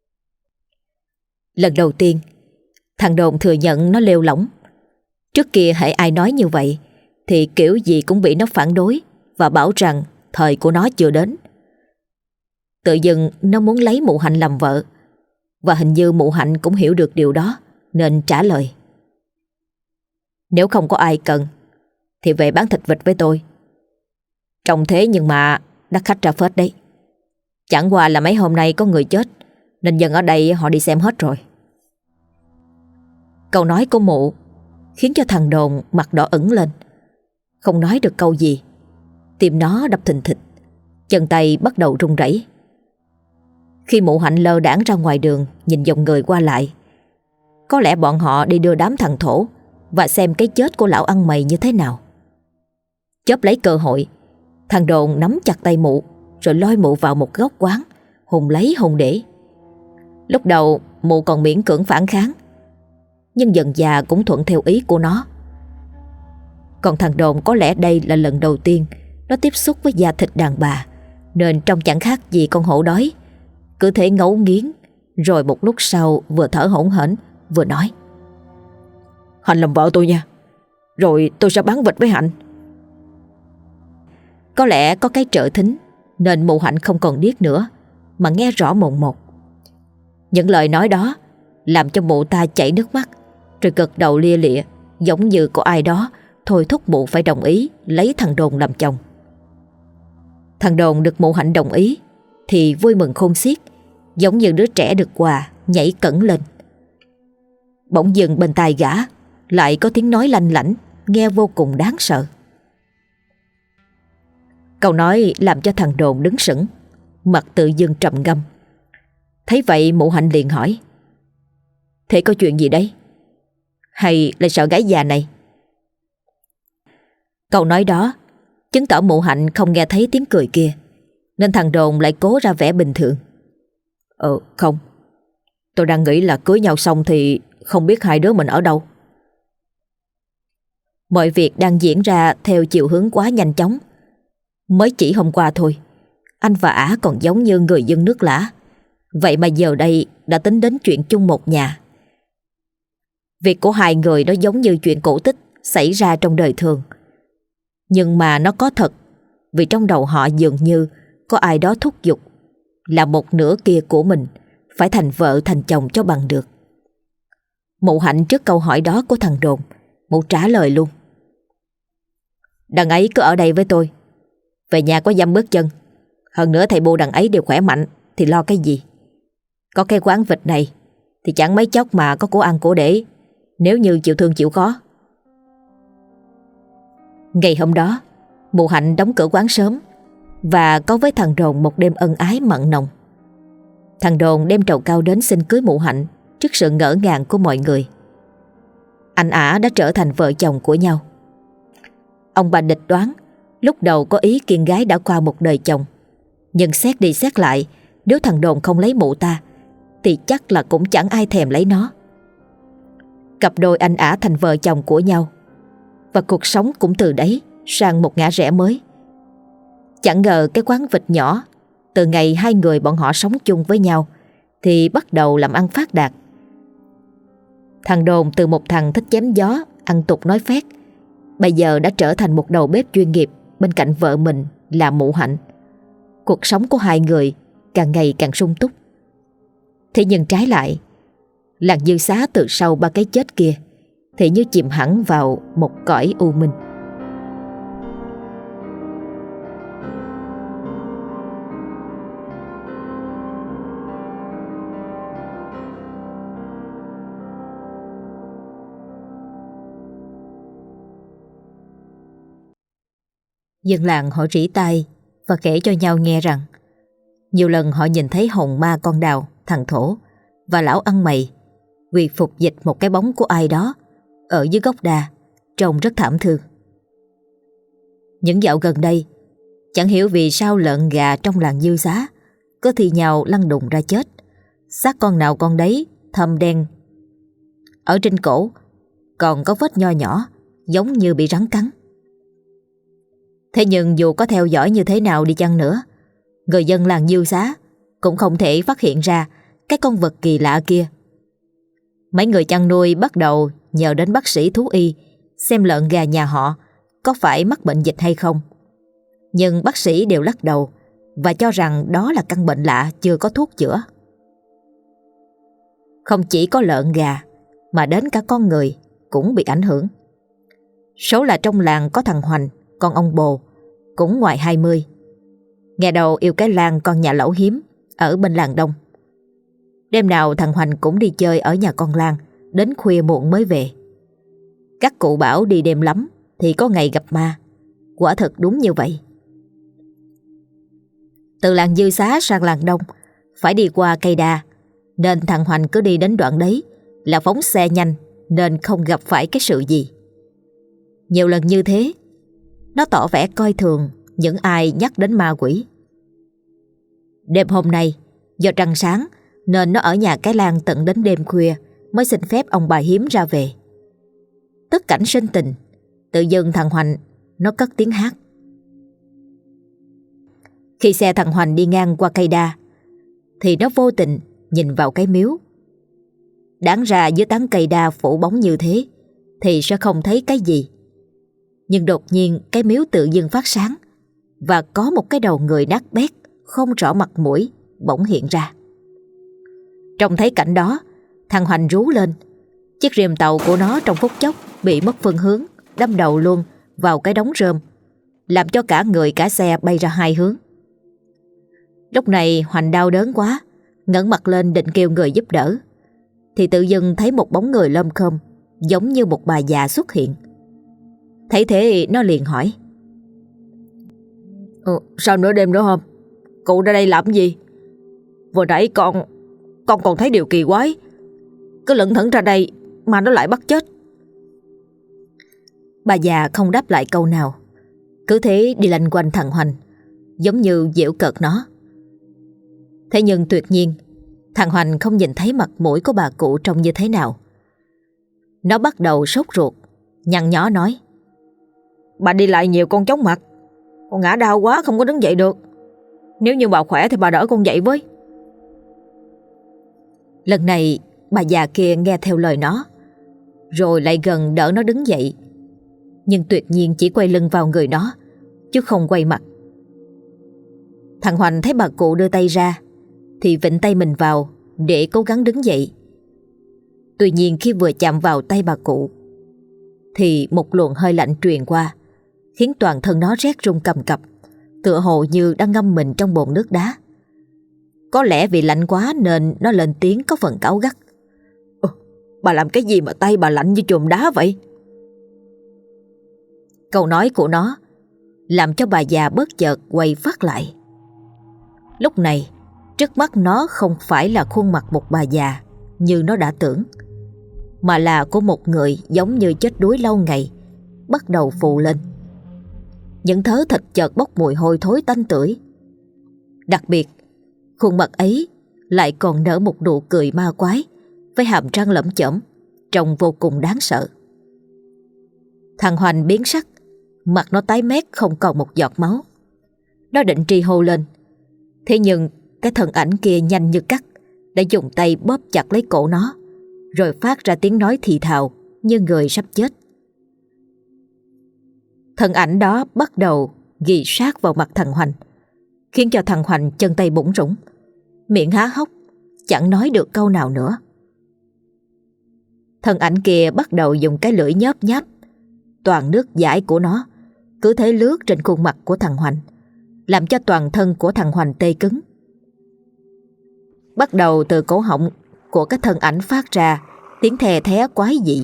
Lần đầu tiên thằng Đồn thừa nhận nó lêu lỏng. Trước kia hễ ai nói như vậy thì kiểu gì cũng bị nó phản đối và bảo rằng thời của nó chưa đến. Tự dưng nó muốn lấy Mụ Hạnh làm vợ, và hình như Mụ Hạnh cũng hiểu được điều đó nên trả lời. Nếu không có ai cần thì về bán thịt vịt với tôi. Trông thế nhưng mà đắt khách ra phết đấy. Chẳng qua là mấy hôm nay có người chết nên dân ở đây họ đi xem hết rồi. Câu nói của Mụ khiến cho thằng Đồn mặt đỏ ửng lên, không nói được câu gì. Tim nó đập thình thịch, chân tay bắt đầu run rẩy. Khi Mụ Hạnh lơ đãng ra ngoài đường nhìn dòng người qua lại, có lẽ bọn họ đi đưa đám thằng Thổ và xem cái chết của lão ăn mày như thế nào. Chớp lấy cơ hội, thằng Đồn nắm chặt tay Mụ rồi lôi Mụ vào một góc quán, hùng lấy hùng để. Lúc đầu Mụ còn miễn cưỡng phản kháng, nhưng dần dà cũng thuận theo ý của nó. Còn thằng Đồn có lẽ đây là lần đầu tiên nó tiếp xúc với da thịt đàn bà, nên trông chẳng khác gì con hổ đói, cứ thế ngấu nghiến. Rồi một lúc sau vừa thở hổn hển vừa nói. Hạnh làm vợ tôi nha, rồi tôi sẽ bán vịt với Hạnh. Có lẽ có cái trợ thính nên Mụ Hạnh không còn điếc nữa, mà nghe rõ mồn một. Những lời nói đó làm cho Mụ ta chảy nước mắt, rồi gật đầu lia lịa, giống như có ai đó thôi thúc Mụ phải đồng ý lấy thằng Đồn làm chồng. Thằng Đồn được Mụ Hạnh đồng ý thì vui mừng khôn xiết, giống như đứa trẻ được quà, nhảy cẫng lên. Bỗng dừng bên tai gã lại có tiếng nói lanh lảnh, nghe vô cùng đáng sợ. Câu nói làm cho thằng Đồn đứng sững, mặt tự dưng trầm ngâm. Thấy vậy Mụ Hạnh liền hỏi. Thế có chuyện gì đấy? Hay là sợ gái già này? Câu nói đó chứng tỏ Mụ Hạnh không nghe thấy tiếng cười kia, nên thằng Đồn lại cố ra vẻ bình thường. Không, tôi đang nghĩ là cưới nhau xong thì không biết hai đứa mình ở đâu. Mọi việc đang diễn ra theo chiều hướng quá nhanh chóng. Mới chỉ hôm qua thôi, anh và ả còn giống như người dân nước lã, vậy mà giờ đây đã tính đến chuyện chung một nhà. Việc của hai người đó giống như chuyện cổ tích xảy ra trong đời thường. Nhưng mà nó có thật, vì trong đầu họ dường như có ai đó thúc giục là một nửa kia của mình phải thành vợ thành chồng cho bằng được. Mụ Hạnh trước câu hỏi đó của thằng Đồn, Mụ trả lời luôn. Đằng ấy cứ ở đây với tôi, về nhà có dăm bước chân, Hơn nữa thầy bồ đằng ấy đều khỏe mạnh thì lo cái gì. Có cái quán vịt này thì chẳng mấy chốc mà có của ăn của để, nếu như chịu thương chịu khó. Ngày hôm đó, mụ Hạnh đóng cửa quán sớm và có với thằng Đồn một đêm ân ái mặn nồng. Thằng Đồn đem trầu cao đến xin cưới mụ Hạnh trước sự ngỡ ngàng của mọi người. Anh ả đã trở thành vợ chồng của nhau. Ông bà địch đoán lúc đầu có ý kiêng gái đã qua một đời chồng, nhưng xét đi xét lại, nếu thằng Đồn không lấy mụ ta thì chắc là cũng chẳng ai thèm lấy nó. Cặp đôi anh ả thành vợ chồng của nhau, và cuộc sống cũng từ đấy sang một ngã rẽ mới. Chẳng ngờ cái quán vịt nhỏ, từ ngày hai người bọn họ sống chung với nhau thì bắt đầu làm ăn phát đạt. Thằng Đồn từ một thằng thích chém gió, ăn tục nói phét, bây giờ đã trở thành một đầu bếp chuyên nghiệp bên cạnh vợ mình là mụ Hạnh. Cuộc sống của hai người càng ngày càng sung túc. Thế nhưng trái lại, làng Dư Xá từ sau ba cái chết kia thì như chìm hẳn vào một cõi u minh. Dân làng họ rỉ tai và kể cho nhau nghe rằng nhiều lần họ nhìn thấy hồn ma con Đào, thằng Thổ và lão ăn mày quỳ phục dịch một cái bóng của ai đó ở dưới gốc đa, trông rất thảm thương. Những dạo gần đây, chẳng hiểu vì sao lợn gà trong làng Dư Xá có thì nhào lăn đùng ra chết, xác con nào con đấy thâm đen. Ở trên cổ còn có vết nho nhỏ giống như bị rắn cắn. Thế nhưng dù có theo dõi như thế nào đi chăng nữa, người dân làng Dư Xá cũng không thể phát hiện ra cái con vật kỳ lạ kia. Mấy người chăn nuôi bắt đầu nhờ đến bác sĩ thú y xem lợn gà nhà họ có phải mắc bệnh dịch hay không. Nhưng bác sĩ đều lắc đầu và cho rằng đó là căn bệnh lạ chưa có thuốc chữa. Không chỉ có lợn gà mà đến cả con người cũng bị ảnh hưởng. Số là trong làng có thằng Hoành, con ông bồ, cũng ngoài 20. Nghe đầu yêu cái Lan con nhà lẩu hiếm ở bên làng Đông. Đêm nào thằng Hoành cũng đi chơi ở nhà con Lan đến khuya muộn mới về. Các cụ bảo đi đêm lắm thì có ngày gặp ma. Quả thật đúng như vậy. Từ làng Dư Xá sang làng Đông phải đi qua cây đa, nên thằng Hoành cứ đi đến đoạn đấy là phóng xe nhanh, nên không gặp phải cái sự gì. Nhiều lần như thế, nó tỏ vẻ coi thường những ai nhắc đến ma quỷ. Đêm hôm nay, do trăng sáng nên nó ở nhà cái Lan tận đến đêm khuya mới xin phép ông bà hiếm ra về. Tất cảnh sinh tình, tự dưng thằng Hoành nó cất tiếng hát. Khi xe thằng Hoành đi ngang qua cây đa thì nó vô tình nhìn vào cái miếu. Đáng ra dưới tán cây đa phủ bóng như thế thì sẽ không thấy cái gì. Nhưng đột nhiên cái miếu tự dưng phát sáng và có một cái đầu người nát bét không rõ mặt mũi bỗng hiện ra. Trông thấy cảnh đó, thằng Hoành rú lên. Chiếc rìm tàu của nó trong phút chốc bị mất phương hướng, đâm đầu luôn vào cái đống rơm, làm cho cả người cả xe bay ra hai hướng. Lúc này Hoành đau đớn quá, ngẩng mặt lên định kêu người giúp đỡ thì tự dưng thấy một bóng người lom khom giống như một bà già xuất hiện. Thấy thế nó liền hỏi: Sao nửa đêm nữa hôm cụ ra đây làm gì? Vừa nãy con còn thấy điều kỳ quái, cứ lững thững ra đây mà nó lại bắt chết. Bà già không đáp lại câu nào, cứ thế đi lanh quanh thằng Hoành, giống như giễu cợt nó. Thế nhưng tuyệt nhiên thằng Hoành không nhìn thấy mặt mũi của bà cụ trông như thế nào. Nó bắt đầu sốt ruột, nhăn nhó nói: Bà đi lại nhiều con chóng mặt, con ngã đau quá không có đứng dậy được. Nếu như bà khỏe thì bà đỡ con dậy với. Lần này bà già kia nghe theo lời nó, rồi lại gần đỡ nó đứng dậy, nhưng tuyệt nhiên chỉ quay lưng vào người nó, chứ không quay mặt. Thằng Hoành thấy bà cụ đưa tay ra thì vịnh tay mình vào để cố gắng đứng dậy. Tuy nhiên khi vừa chạm vào tay bà cụ thì một luồng hơi lạnh truyền qua, khiến toàn thân nó rét run cầm cập, tựa hồ như đang ngâm mình trong bồn nước đá. Có lẽ vì lạnh quá nên nó lên tiếng có phần cáu gắt. Bà làm cái gì mà tay bà lạnh như chùm đá vậy? Câu nói của nó làm cho bà già bất chợt quay phát lại. Lúc này, trước mắt nó không phải là khuôn mặt một bà già như nó đã tưởng, mà là của một người giống như chết đuối lâu ngày, bắt đầu phù lên. Những thớ thịt chợt bốc mùi hôi thối tanh tưởi. Đặc biệt, khuôn mặt ấy lại còn nở một nụ cười ma quái với hàm răng lởm chởm, trông vô cùng đáng sợ. Thằng Hoành biến sắc, mặt nó tái mét không còn một giọt máu. Nó định tri hô lên, thế nhưng cái thân ảnh kia nhanh như cắt đã dùng tay bóp chặt lấy cổ nó, rồi phát ra tiếng nói thì thào như người sắp chết. Thân ảnh đó bắt đầu ghì sát vào mặt thằng Hoành, khiến cho thằng Hoành chân tay bủn rủn, miệng há hốc, chẳng nói được câu nào nữa. Thân ảnh kia bắt đầu dùng cái lưỡi nhớp nháp, toàn nước dãi của nó cứ thế lướt trên khuôn mặt của thằng Hoành, làm cho toàn thân của thằng Hoành tê cứng. Bắt đầu từ cổ họng của cái thân ảnh phát ra tiếng thè thé quái dị.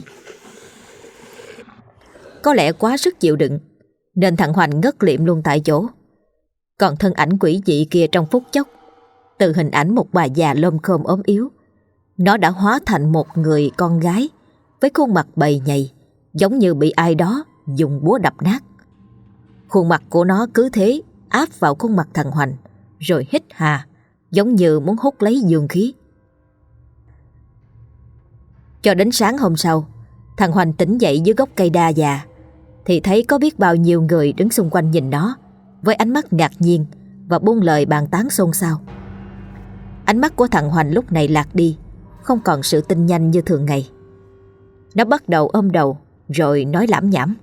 Có lẽ quá sức chịu đựng nên thằng Hoành ngất liệm luôn tại chỗ. Còn thân ảnh quỷ dị kia trong phút chốc, từ hình ảnh một bà già lôm khôm ốm yếu, nó đã hóa thành một người con gái với khuôn mặt bầy nhầy, giống như bị ai đó dùng búa đập nát. Khuôn mặt của nó cứ thế áp vào khuôn mặt thằng Hoành, rồi hít hà, giống như muốn hút lấy dương khí. Cho đến sáng hôm sau, thằng Hoành tỉnh dậy dưới gốc cây đa già, thì thấy có biết bao nhiêu người đứng xung quanh nhìn nó với ánh mắt ngạc nhiên và buông lời bàn tán xôn xao. Ánh mắt của thằng Hoành lúc này lạc đi, không còn sự tinh nhanh như thường ngày. Nó bắt đầu ôm đầu rồi nói lảm nhảm.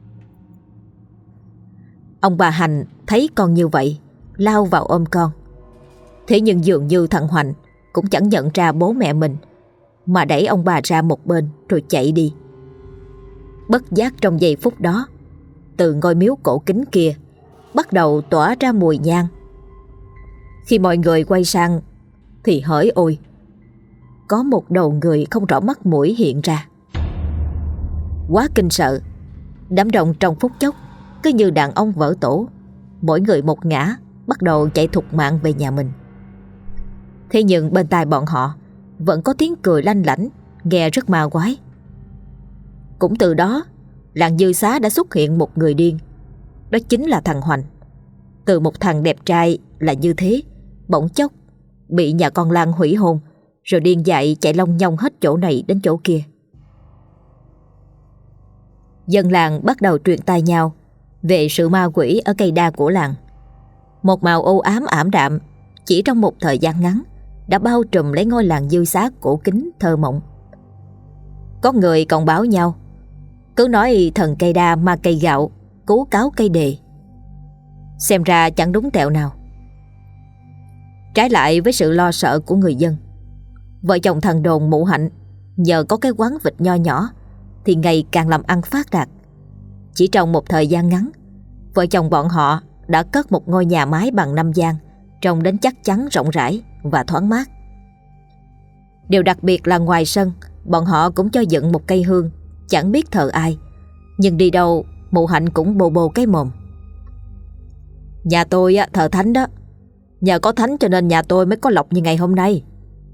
Ông bà Hành thấy con như vậy, lao vào ôm con. Thế nhưng dường như thằng Hoành cũng chẳng nhận ra bố mẹ mình, mà đẩy ông bà ra một bên rồi chạy đi. Bất giác trong giây phút đó, từ ngôi miếu cổ kính kia bắt đầu tỏa ra mùi nhang. Khi mọi người quay sang thì hỡi ôi, có một đầu người không rõ mắt mũi hiện ra. Quá kinh sợ, đám đông trong phút chốc cứ như đàn ong vỡ tổ, mỗi người một ngã, bắt đầu chạy thục mạng về nhà mình. Thế nhưng bên tai bọn họ vẫn có tiếng cười lanh lảnh, nghe rất ma quái. Cũng từ đó, làng Dư Xá đã xuất hiện một người điên. Đó chính là thằng Hoành. Từ một thằng đẹp trai là như thế, bỗng chốc bị nhà con Lan hủy hôn, rồi điên dại chạy long nhong hết chỗ này đến chỗ kia. Dân làng bắt đầu truyền tai nhau về sự ma quỷ ở cây đa của làng. Một màu u ám ảm đạm chỉ trong một thời gian ngắn đã bao trùm lấy ngôi làng Dư Xá cổ kính thơ mộng. Có người còn báo nhau, cứ nói thần cây đa ma cây gạo, cú cáo cây đề. Xem ra chẳng đúng tẹo nào. Trái lại với sự lo sợ của người dân, vợ chồng thằng Đồn Mụ Hạnh nhờ có cái quán vịt nho nhỏ thì ngày càng làm ăn phát đạt. Chỉ trong một thời gian ngắn, vợ chồng bọn họ đã cất một ngôi nhà mái bằng 5 gian, trông đến chắc chắn rộng rãi và thoáng mát. Điều đặc biệt là ngoài sân, bọn họ cũng cho dựng một cây hương, chẳng biết thờ ai, nhưng đi đâu Mụ Hạnh cũng bồ bồ cái mồm. Nhà tôi thờ thánh đó, nhờ có thánh cho nên nhà tôi mới có lộc như ngày hôm nay.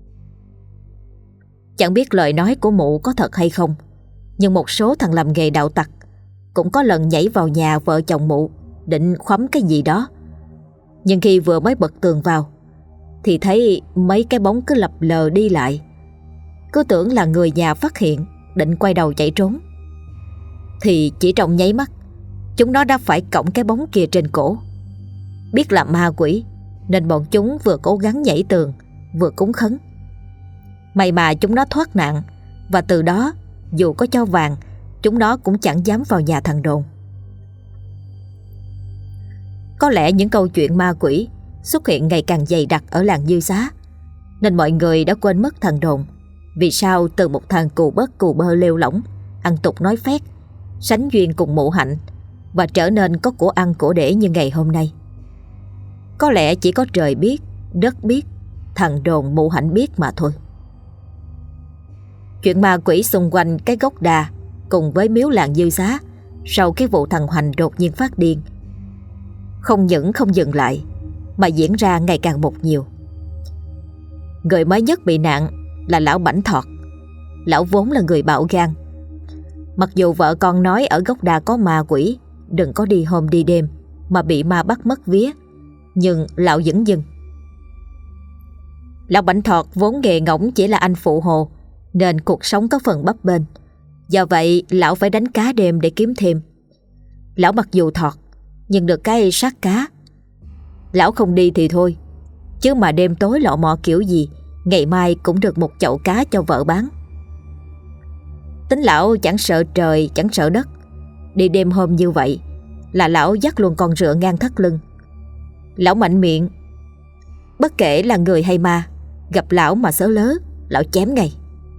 Chẳng biết lời nói của mụ có thật hay không, nhưng một số thằng làm nghề đạo tặc cũng có lần nhảy vào nhà vợ chồng mụ định khoắm cái gì đó. Nhưng khi vừa mới bật tường vào thì thấy mấy cái bóng cứ lập lờ đi lại, cứ tưởng là người nhà phát hiện, định quay đầu chạy trốn. Thì chỉ trong nháy mắt, chúng nó đã phải cõng cái bóng kia trên cổ. Biết là ma quỷ nên bọn chúng vừa cố gắng nhảy tường, vừa cúng khấn. May mà chúng nó thoát nạn, và từ đó dù có cho vàng, chúng nó cũng chẳng dám vào nhà thằng Đồn. Có lẽ những câu chuyện ma quỷ xuất hiện ngày càng dày đặc ở làng Dư Xá, nên mọi người đã quên mất thằng Đồn. Vì sao từ một thằng cù bớt cù bơ lêu lỏng, ăn tục nói phét, sánh duyên cùng Mụ Hạnh, và trở nên có của ăn của để như ngày hôm nay. Có lẽ chỉ có trời biết, đất biết, thằng đồn mụ Hạnh biết mà thôi. Chuyện ma quỷ xung quanh cái gốc đa cùng với miếu làng Dư Xá sau cái vụ thằng Hoành đột nhiên phát điên không những không dừng lại mà diễn ra ngày càng một nhiều. Người mới nhất bị nạn là lão Bảnh Thọt. Lão vốn là người bạo gan. Mặc dù vợ con nói ở gốc đa có ma quỷ, đừng có đi hôm đi đêm mà bị ma bắt mất vía, nhưng lão vẫn dừng. Lão Bảnh Thọt vốn nghề ngỗng chỉ là anh phụ hồ, nên cuộc sống có phần bấp bênh. Do vậy lão phải đánh cá đêm để kiếm thêm. Lão mặc dù thọt nhưng được cái sát cá. Lão không đi thì thôi, chứ mà đêm tối lọ mọ kiểu gì ngày mai cũng được một chậu cá cho vợ bán. Tính lão chẳng sợ trời chẳng sợ đất. Đi đêm hôm như vậy là lão dắt luôn con rựa ngang thắt lưng. Lão mạnh miệng, bất kể là người hay ma, gặp lão mà xớ lớ, lão chém ngay.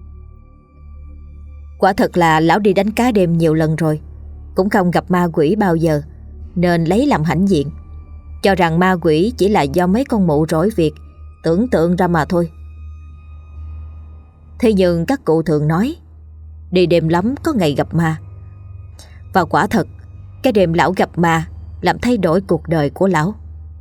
Quả thật là lão đi đánh cá đêm nhiều lần rồi, cũng không gặp ma quỷ bao giờ, nên lấy làm hãnh diện, cho rằng ma quỷ chỉ là do mấy con mụ rỗi việc tưởng tượng ra mà thôi. Thế nhưng các cụ thường nói đi đêm lắm có ngày gặp ma. Và quả thật, cái đêm lão gặp ma làm thay đổi cuộc đời của lão.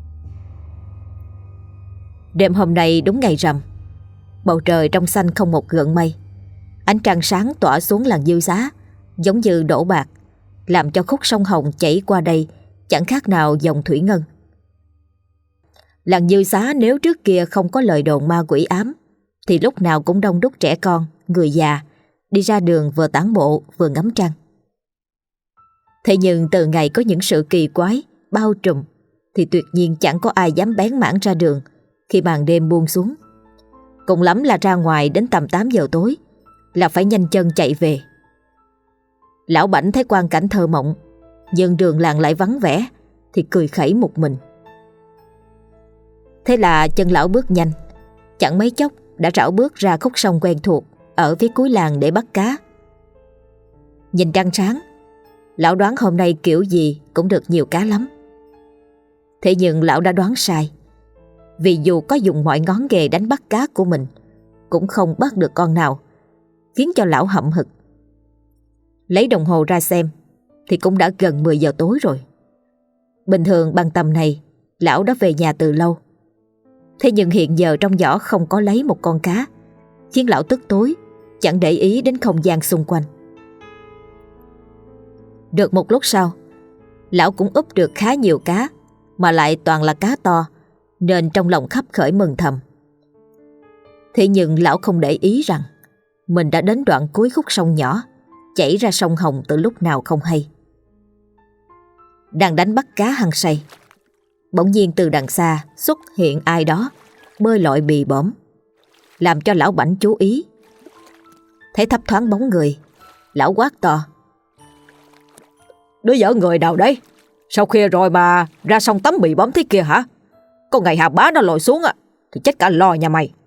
Đêm hôm nay đúng ngày rằm, bầu trời trong xanh không một gợn mây. Ánh trăng sáng tỏa xuống làng Dư Xá giống như đổ bạc, làm cho khúc sông Hồng chảy qua đây chẳng khác nào dòng thủy ngân. Làng Dư Xá nếu trước kia không có lời đồn ma quỷ ám thì lúc nào cũng đông đúc trẻ con, người già đi ra đường vừa tản bộ vừa ngắm trăng. Thế nhưng từ ngày có những sự kỳ quái bao trùm thì tuyệt nhiên chẳng có ai dám bén mảng ra đường khi màn đêm buông xuống. Cùng lắm là ra ngoài đến tầm 8 giờ tối là phải nhanh chân chạy về. Lão Bảnh thấy quang cảnh thơ mộng, nhưng đường làng lại vắng vẻ thì cười khẩy một mình. Thế là chân lão bước nhanh, chẳng mấy chốc đã rảo bước ra khúc sông quen thuộc ở phía cuối làng để bắt cá. Nhìn trăng sáng, lão đoán hôm nay kiểu gì cũng được nhiều cá lắm. Thế nhưng lão đã đoán sai, vì dù có dùng mọi ngón nghề đánh bắt cá của mình cũng không bắt được con nào, khiến cho lão hậm hực. Lấy đồng hồ ra xem thì cũng đã gần 10 giờ tối rồi. Bình thường bằng tầm này lão đã về nhà từ lâu. Thế nhưng hiện giờ trong giỏ không có lấy một con cá, khiến lão tức tối, chẳng để ý đến không gian xung quanh. Được một lúc sau, lão cũng úp được khá nhiều cá, mà lại toàn là cá to, nên trong lòng khấp khởi mừng thầm. Thế nhưng lão không để ý rằng mình đã đến đoạn cuối khúc sông nhỏ chảy ra sông Hồng từ lúc nào không hay. Đang đánh bắt cá hăng say, bỗng nhiên từ đằng xa xuất hiện ai đó bơi lội bì bõm, làm cho lão Bảnh chú ý. Thấy thấp thoáng bóng người, lão quát to: Đứa vợ người nào đấy? Sau khuya rồi mà ra sông tắm bì bõm thế kia hả? Có ngày hà bá nó lội xuống thì chết cả lò nhà mày.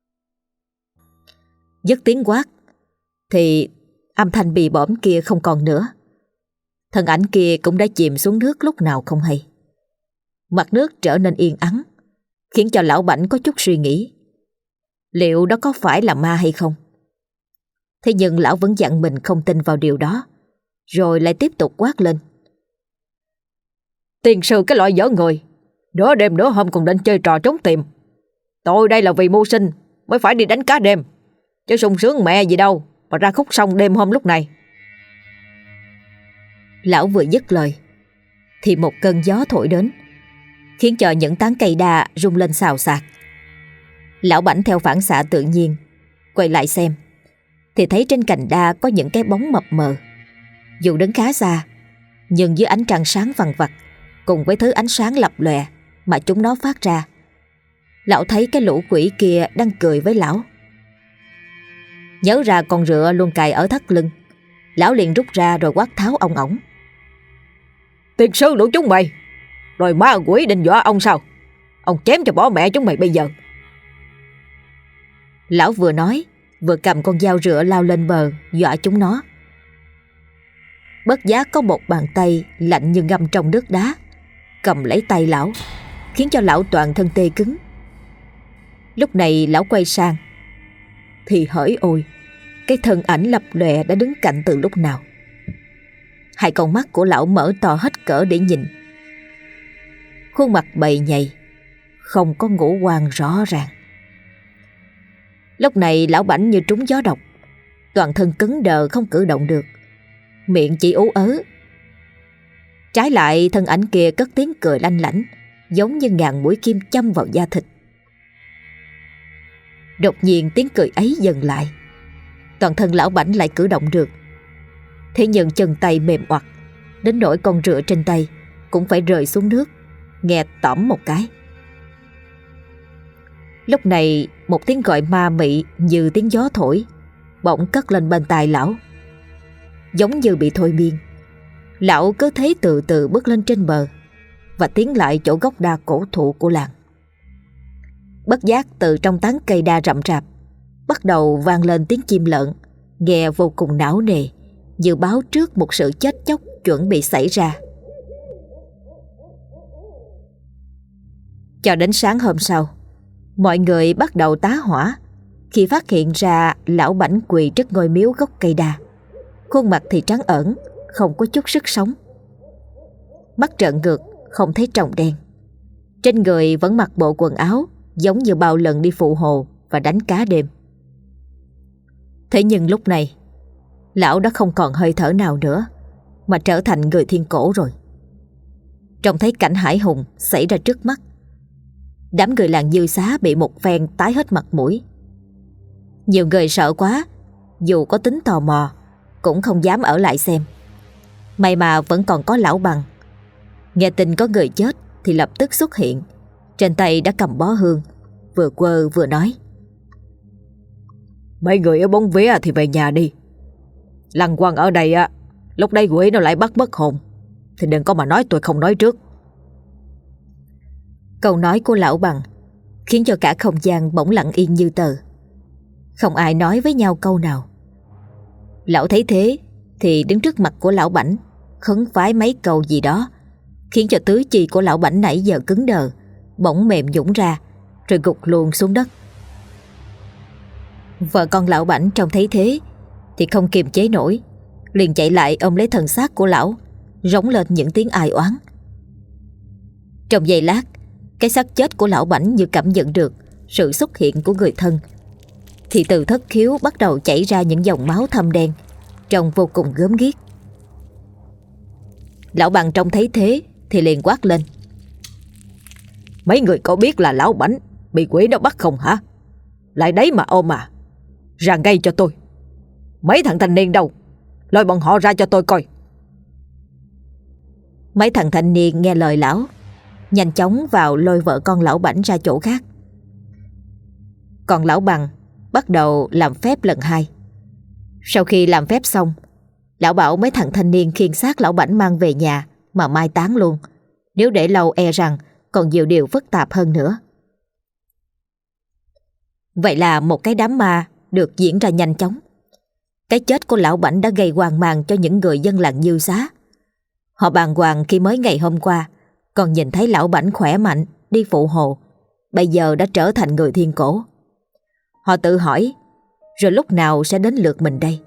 Dứt tiếng quát thì âm thanh bì bõm kia không còn nữa. Thân ảnh kia cũng đã chìm xuống nước lúc nào không hay. Mặt nước trở nên yên ắng, khiến cho lão Bảnh có chút suy nghĩ, liệu đó có phải là ma hay không. Thế nhưng lão vẫn dặn mình không tin vào điều đó, rồi lại tiếp tục quát lên: Tiền sư cái loại dở người, nửa đêm nửa hôm còn đến chơi trò trốn tìm. Tôi đây là vì mưu sinh mới phải đi đánh cá đêm, chứ sung sướng mẹ gì đâu mà ra khúc sông đêm hôm lúc này. Lão vừa dứt lời thì một cơn gió thổi đến, khiến cho những tán cây đa rung lên xào xạc. Lão Bảnh theo phản xạ tự nhiên quay lại xem, thì thấy trên cành đa có những cái bóng mập mờ. Dù đứng khá xa, nhưng dưới ánh trăng sáng vằng vặc cùng với thứ ánh sáng lập lòe mà chúng nó phát ra, lão thấy cái lũ quỷ kia đang cười với lão. Nhớ ra con rựa luôn cài ở thắt lưng, lão liền rút ra rồi quát tháo ông ổng: Tiền sư lũ chúng mày, rồi ma quỷ định dọa ông sao? Ông chém cho bỏ mẹ chúng mày bây giờ. Lão vừa nói vừa cầm con dao rựa lao lên bờ dọa chúng nó. Bất giác có một bàn tay lạnh như ngâm trong nước đá cầm lấy tay lão, khiến cho lão toàn thân tê cứng. Lúc này lão quay sang thì hỡi ôi, cái thân ảnh lập lòe đã đứng cạnh từ lúc nào. Hai con mắt của lão mở to hết cỡ để nhìn. Khuôn mặt bầy nhầy, không có ngũ quan rõ ràng. Lúc này lão Bảnh như trúng gió độc, toàn thân cứng đờ không cử động được, miệng chỉ ú ớ. Trái lại thân ảnh kia cất tiếng cười lanh lảnh, giống như ngàn mũi kim châm vào da thịt. Đột nhiên tiếng cười ấy dừng lại, toàn thân lão Bảnh lại cử động được. Thế nhưng chân tay mềm oặt, đến nỗi con rựa trên tay cũng phải rơi xuống nước, nghe tõm một cái. Lúc này một tiếng gọi ma mị như tiếng gió thổi bỗng cất lên bên tai lão. Giống như bị thôi miên, lão cứ thế từ từ bước lên trên bờ và tiến lại chỗ gốc đa cổ thụ của làng. Bất giác từ trong tán cây đa rậm rạp bắt đầu vang lên tiếng chim lợn, nghe vô cùng não nề, dự báo trước một sự chết chóc chuẩn bị xảy ra. Cho đến sáng hôm sau, mọi người bắt đầu tá hỏa khi phát hiện ra lão Bảnh quỳ trước ngôi miếu gốc cây đa. Khuôn mặt thì trắng ẩn, không có chút sức sống. Mắt trợn ngược, không thấy tròng đen. Trên người vẫn mặc bộ quần áo giống như bao lần đi phụ hồ và đánh cá đêm. Thế nhưng lúc này, lão đã không còn hơi thở nào nữa, mà trở thành người thiên cổ rồi. Trông thấy cảnh hãi hùng xảy ra trước mắt, đám người làng Dư Xá bị một phen tái hết mặt mũi. Nhiều người sợ quá, dù có tính tò mò cũng không dám ở lại xem. May mà vẫn còn có lão Bằng, nghe tin có người chết thì lập tức xuất hiện, trên tay đã cầm bó hương, vừa quơ vừa nói: Mấy người ở Bóng Vía thì về nhà đi. Lăng quăng ở đây á, lúc đây quỷ nó lại bắt mất hồn thì đừng có mà nói tôi không nói trước. Câu nói của lão Bằng khiến cho cả không gian bỗng lặng yên như tờ. Không ai nói với nhau câu nào. Lão thấy thế thì đứng trước mặt của lão Bảnh khấn vái mấy câu gì đó, khiến cho tứ chi của lão Bảnh nãy giờ cứng đờ bỗng mềm nhũn ra, rồi gục luôn xuống đất. Vợ con lão Bảnh trông thấy thế thì không kiềm chế nổi, liền chạy lại ôm lấy thân xác của lão, rống lên những tiếng ai oán. Trong giây lát, cái xác chết của lão Bảnh như cảm nhận được sự xuất hiện của người thân, thì từ thất khiếu bắt đầu chảy ra những dòng máu thâm đen, trông vô cùng gớm ghiếc. Lão Bằng trông thấy thế thì liền quát lên: Mấy người có biết là lão Bảnh bị quỷ nó bắt không hả? Lại đấy mà ôm à? Ra ngay cho tôi. Mấy thằng thanh niên đâu? Lôi bọn họ ra cho tôi coi. Mấy thằng thanh niên nghe lời lão, nhanh chóng vào lôi vợ con lão Bảnh ra chỗ khác. Còn lão Bằng bắt đầu làm phép lần hai. Sau khi làm phép xong, lão bảo mấy thằng thanh niên khiêng xác lão Bảnh mang về nhà mà mai táng luôn. Nếu để lâu e rằng còn nhiều điều phức tạp hơn nữa. Vậy là một cái đám ma được diễn ra nhanh chóng. Cái chết của lão Bảnh đã gây hoang mang cho những người dân làng Dư Xá. Họ bàng hoàng khi mới ngày hôm qua còn nhìn thấy lão Bảnh khỏe mạnh đi phụ hồ, bây giờ đã trở thành người thiên cổ. Họ tự hỏi, rồi lúc nào sẽ đến lượt mình đây?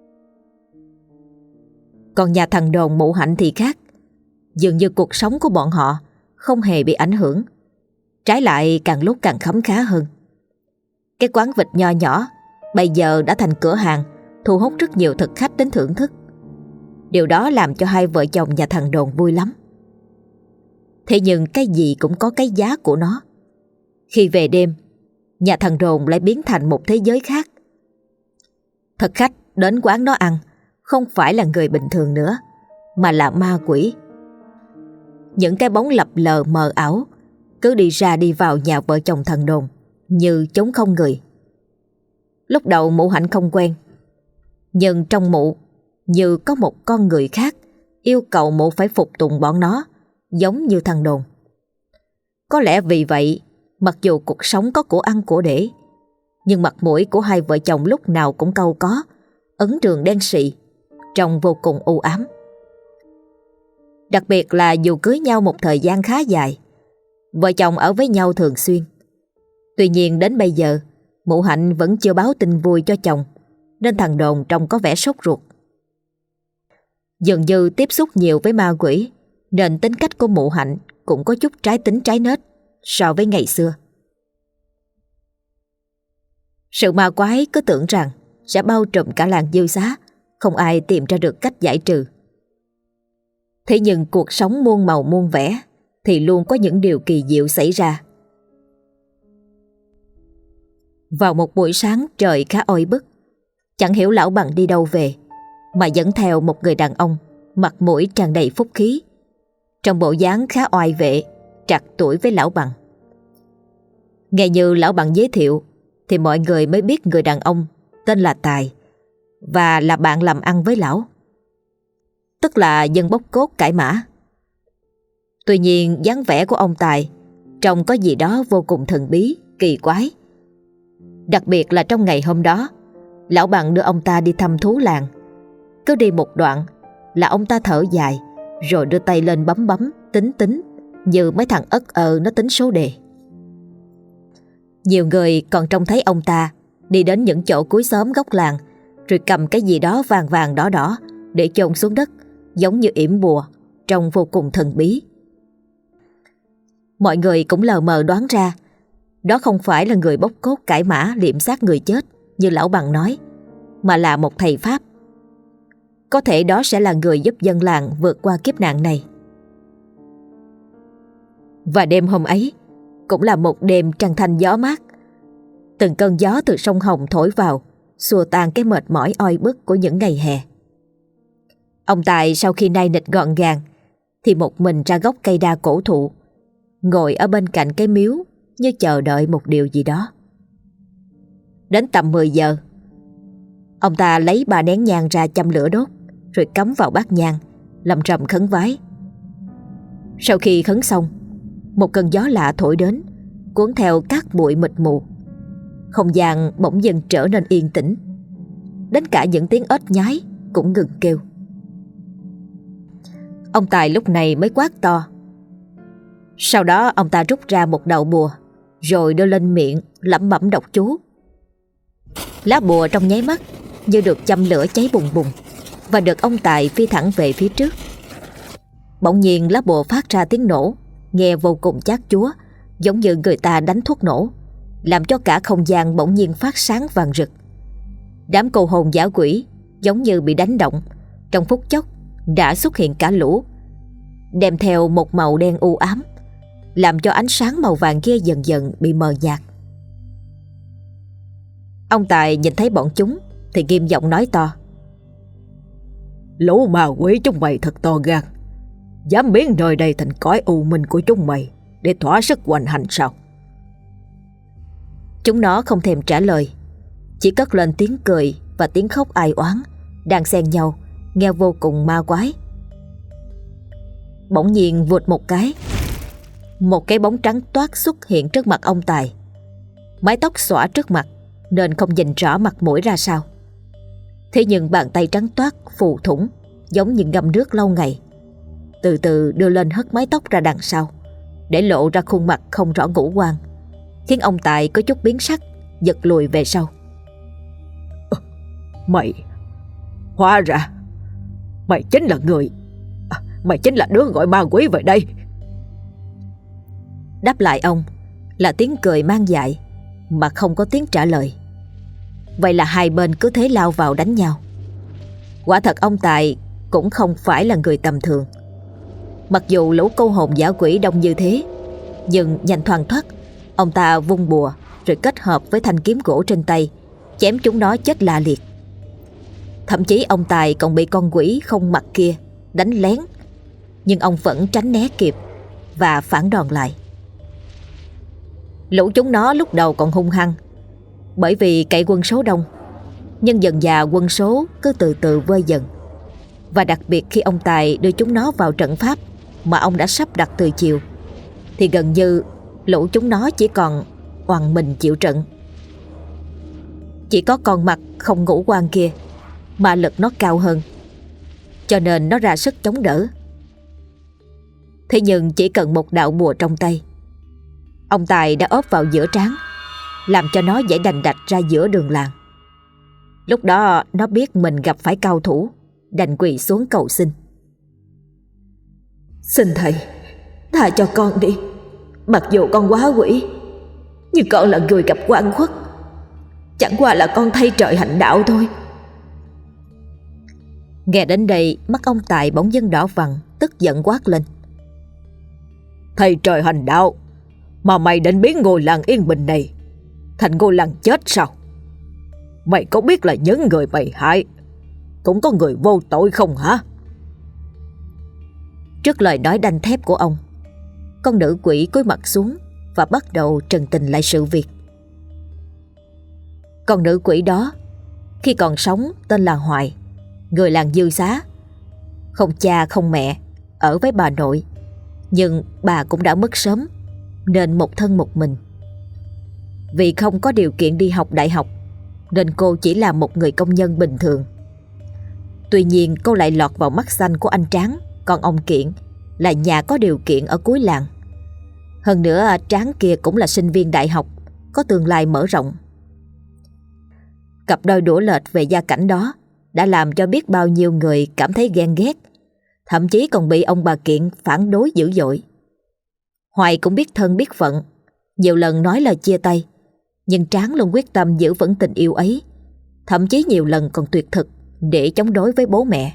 Còn nhà thằng Đồn Mụ Hạnh thì khác. Dường như cuộc sống của bọn họ không hề bị ảnh hưởng, trái lại càng lúc càng khấm khá hơn. Cái quán vịt nho nhỏ bây giờ đã thành cửa hàng thu hút rất nhiều thực khách đến thưởng thức. Điều đó làm cho hai vợ chồng nhà thằng Đồn vui lắm. Thế nhưng cái gì cũng có cái giá của nó. Khi về đêm, nhà thằng Đồn lại biến thành một thế giới khác. Thực khách đến quán nó ăn không phải là người bình thường nữa, mà là ma quỷ. Những cái bóng lập lờ mờ ảo cứ đi ra đi vào nhà vợ chồng thằng Đồn như trống không người. Lúc đầu Mụ Hạnh không quen, nhưng trong Mụ như có một con người khác yêu cầu Mụ phải phục tùng bọn nó, giống như thằng Đồn. Có lẽ vì vậy, mặc dù cuộc sống có của ăn của để, nhưng mặt mũi của hai vợ chồng lúc nào cũng cau có, ấn đường đen sì, trông vô cùng u ám. Đặc biệt là dù cưới nhau một thời gian khá dài, Vợ chồng ở với nhau thường xuyên. Tuy nhiên đến bây giờ mụ Hạnh vẫn chưa báo tin vui cho chồng, nên thằng Đồn trông có vẻ sốt ruột. Dường như tiếp xúc nhiều với ma quỷ, nên tính cách của mụ Hạnh cũng có chút trái tính trái nết so với ngày xưa. Sự ma quái cứ tưởng rằng sẽ bao trùm cả làng Dư Xá, không ai tìm ra được cách giải trừ. Thế nhưng cuộc sống muôn màu muôn vẻ thì luôn có những điều kỳ diệu xảy ra. Vào một buổi sáng trời khá oi bức, chẳng hiểu lão Bằng đi đâu về mà dẫn theo một người đàn ông mặt mũi tràn đầy phúc khí, trong bộ dáng khá oai vệ, trạc tuổi với lão Bằng. Nghe như lão Bằng giới thiệu thì mọi người mới biết người đàn ông tên là Tài và là bạn làm ăn với lão, tức là dân bốc cốt cải mã. Tuy nhiên dáng vẻ của ông Tài trông có gì đó vô cùng thần bí, kỳ quái. Đặc biệt là trong ngày hôm đó, lão Bằng đưa ông ta đi thăm thú làng. Cứ đi một đoạn là ông ta thở dài, rồi đưa tay lên bấm bấm, tính như mấy thằng ất nó tính số đề. Nhiều người còn trông thấy ông ta đi đến những chỗ cuối xóm góc làng, rồi cầm cái gì đó vàng vàng đỏ đỏ để chôn xuống đất, giống như yểm bùa, trông vô cùng thần bí. Mọi người cũng lờ mờ đoán ra đó không phải là người bốc cốt cải mã liệm xác người chết như lão Bằng nói, mà là một thầy Pháp. Có thể đó sẽ là người giúp dân làng vượt qua kiếp nạn này. Và đêm hôm ấy cũng là một đêm trăng thanh gió mát. Từng cơn gió từ sông Hồng thổi vào, xua tan cái mệt mỏi oi bức của những ngày hè. Ông Tài sau khi nai nịch gọn gàng thì một mình ra gốc cây đa cổ thụ, ngồi ở bên cạnh cái miếu như chờ đợi một điều gì đó. Đến tầm 10 giờ, ông ta lấy 3 nén nhang ra châm lửa đốt, rồi cắm vào bát nhang, lầm rầm khấn vái. Sau khi khấn xong, một cơn gió lạ thổi đến, cuốn theo cát bụi mịt mù. Không gian bỗng dưng trở nên yên tĩnh, đến cả những tiếng ếch nhái cũng ngừng kêu. Ông Tài lúc này mới quát to. Sau đó ông ta rút ra một đầu bùa, rồi đưa lên miệng lẩm bẩm đọc chú. Lá bùa trong nháy mắt như được châm lửa cháy bùng bùng, và được ông Tài phi thẳng về phía trước. Bỗng nhiên lá bùa phát ra tiếng nổ, nghe vô cùng chát chúa, giống như người ta đánh thuốc nổ, làm cho cả không gian bỗng nhiên phát sáng vàng rực. Đám cô hồn dã quỷ giống như bị đánh động, trong phút chốc đã xuất hiện cả lũ, đem theo một màu đen u ám, làm cho ánh sáng màu vàng kia dần dần bị mờ nhạt. Ông Tài nhìn thấy bọn chúng thì nghiêm giọng nói to. Lũ ma quỷ chúng mày thật to gan, dám biến nơi đây thành cõi u minh của chúng mày để thỏa sức hoành hành sao? Chúng nó không thèm trả lời, chỉ cất lên tiếng cười và tiếng khóc ai oán đang xen nhau, nghe vô cùng ma quái. Bỗng nhiên vụt một cái bóng trắng toát xuất hiện trước mặt ông Tài. Mái tóc xõa trước mặt nên không nhìn rõ mặt mũi ra sao. Thế nhưng bàn tay trắng toát phù thủng, giống như ngâm nước lâu ngày, từ từ đưa lên hất mái tóc ra đằng sau, để lộ ra khuôn mặt không rõ ngũ quan, khiến ông Tài có chút biến sắc, giật lùi về sau. Mày, hóa ra mày chính là mày chính là đứa gọi ma quỷ về đây. Đáp lại ông là tiếng cười mang dại, mà không có tiếng trả lời. Vậy là hai bên cứ thế lao vào đánh nhau. Quả thật ông Tài cũng không phải là người tầm thường. Mặc dù lũ câu hồn dã quỷ đông như thế, nhưng nhanh thoăn thoắt, ông ta vung bùa rồi kết hợp với thanh kiếm gỗ trên tay, chém chúng nó chết la liệt. Thậm chí ông Tài còn bị con quỷ không mặt kia đánh lén, nhưng ông vẫn tránh né kịp và phản đòn lại. Lũ chúng nó lúc đầu còn hung hăng, bởi vì cậy quân số đông, nhưng dần dà quân số cứ từ từ vơi dần. Và đặc biệt khi ông Tài đưa chúng nó vào trận pháp mà ông đã sắp đặt từ chiều, thì gần như lũ chúng nó chỉ còn oằn mình chịu trận. Chỉ có con mặt không ngũ quan kia mà lực nó cao hơn, cho nên nó ra sức chống đỡ. Thế nhưng chỉ cần một đạo bùa trong tay Ông Tài đã ốp vào giữa trán, làm cho nó dễ đành đạch ra giữa đường làng. Lúc đó nó biết mình gặp phải cao thủ, đành quỳ xuống cầu xin. Xin thầy tha cho con đi. Mặc dù con quá quỷ, nhưng con là người gặp oan khuất. Chẳng qua là con thay trời hành đạo thôi. Nghe đến đây, mắt ông Tài bỗng dưng đỏ vằn, tức giận quát lên. Thầy trời hành đạo mà mày định biến ngôi làng yên bình này thành ngôi làng chết sao? Mày có biết là những người mày hại cũng có người vô tội không hả? Trước lời nói đanh thép của ông, con nữ quỷ cúi mặt xuống và bắt đầu trần tình lại sự việc. Con nữ quỷ đó khi còn sống tên là Hoài, người làng Dư Xá. Không cha không mẹ, ở với bà nội, nhưng bà cũng đã mất sớm nên một thân một mình. Vì không có điều kiện đi học đại học nên cô chỉ là một người công nhân bình thường. Tuy nhiên cô lại lọt vào mắt xanh của anh Tráng, còn ông Kiện là nhà có điều kiện ở cuối làng. Hơn nữa Tráng kia cũng là sinh viên đại học, có tương lai mở rộng. Cặp đôi đũa lệch về gia cảnh đó đã làm cho biết bao nhiêu người cảm thấy ghen ghét, thậm chí còn bị ông bà Kiện phản đối dữ dội. Hoài cũng biết thân biết phận, nhiều lần nói lời chia tay, nhưng Tráng luôn quyết tâm giữ vững tình yêu ấy, thậm chí nhiều lần còn tuyệt thực để chống đối với bố mẹ.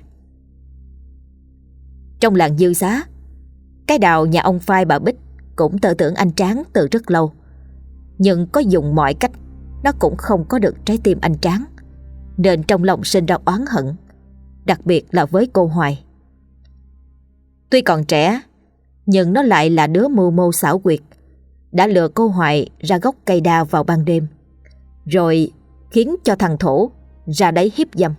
Trong làng Dư Xá, cái đào nhà ông Phai bà Bích cũng tư tưởng anh Tráng từ rất lâu, nhưng có dùng mọi cách nó cũng không có được trái tim anh Tráng, nên trong lòng sinh ra oán hận, đặc biệt là với cô Hoài. Tuy còn trẻ, nhưng nó lại là đứa mưu mô xảo quyệt, đã lừa cô Hoài ra gốc cây đa vào ban đêm, rồi khiến cho thằng Thổ ra đấy hiếp dâm.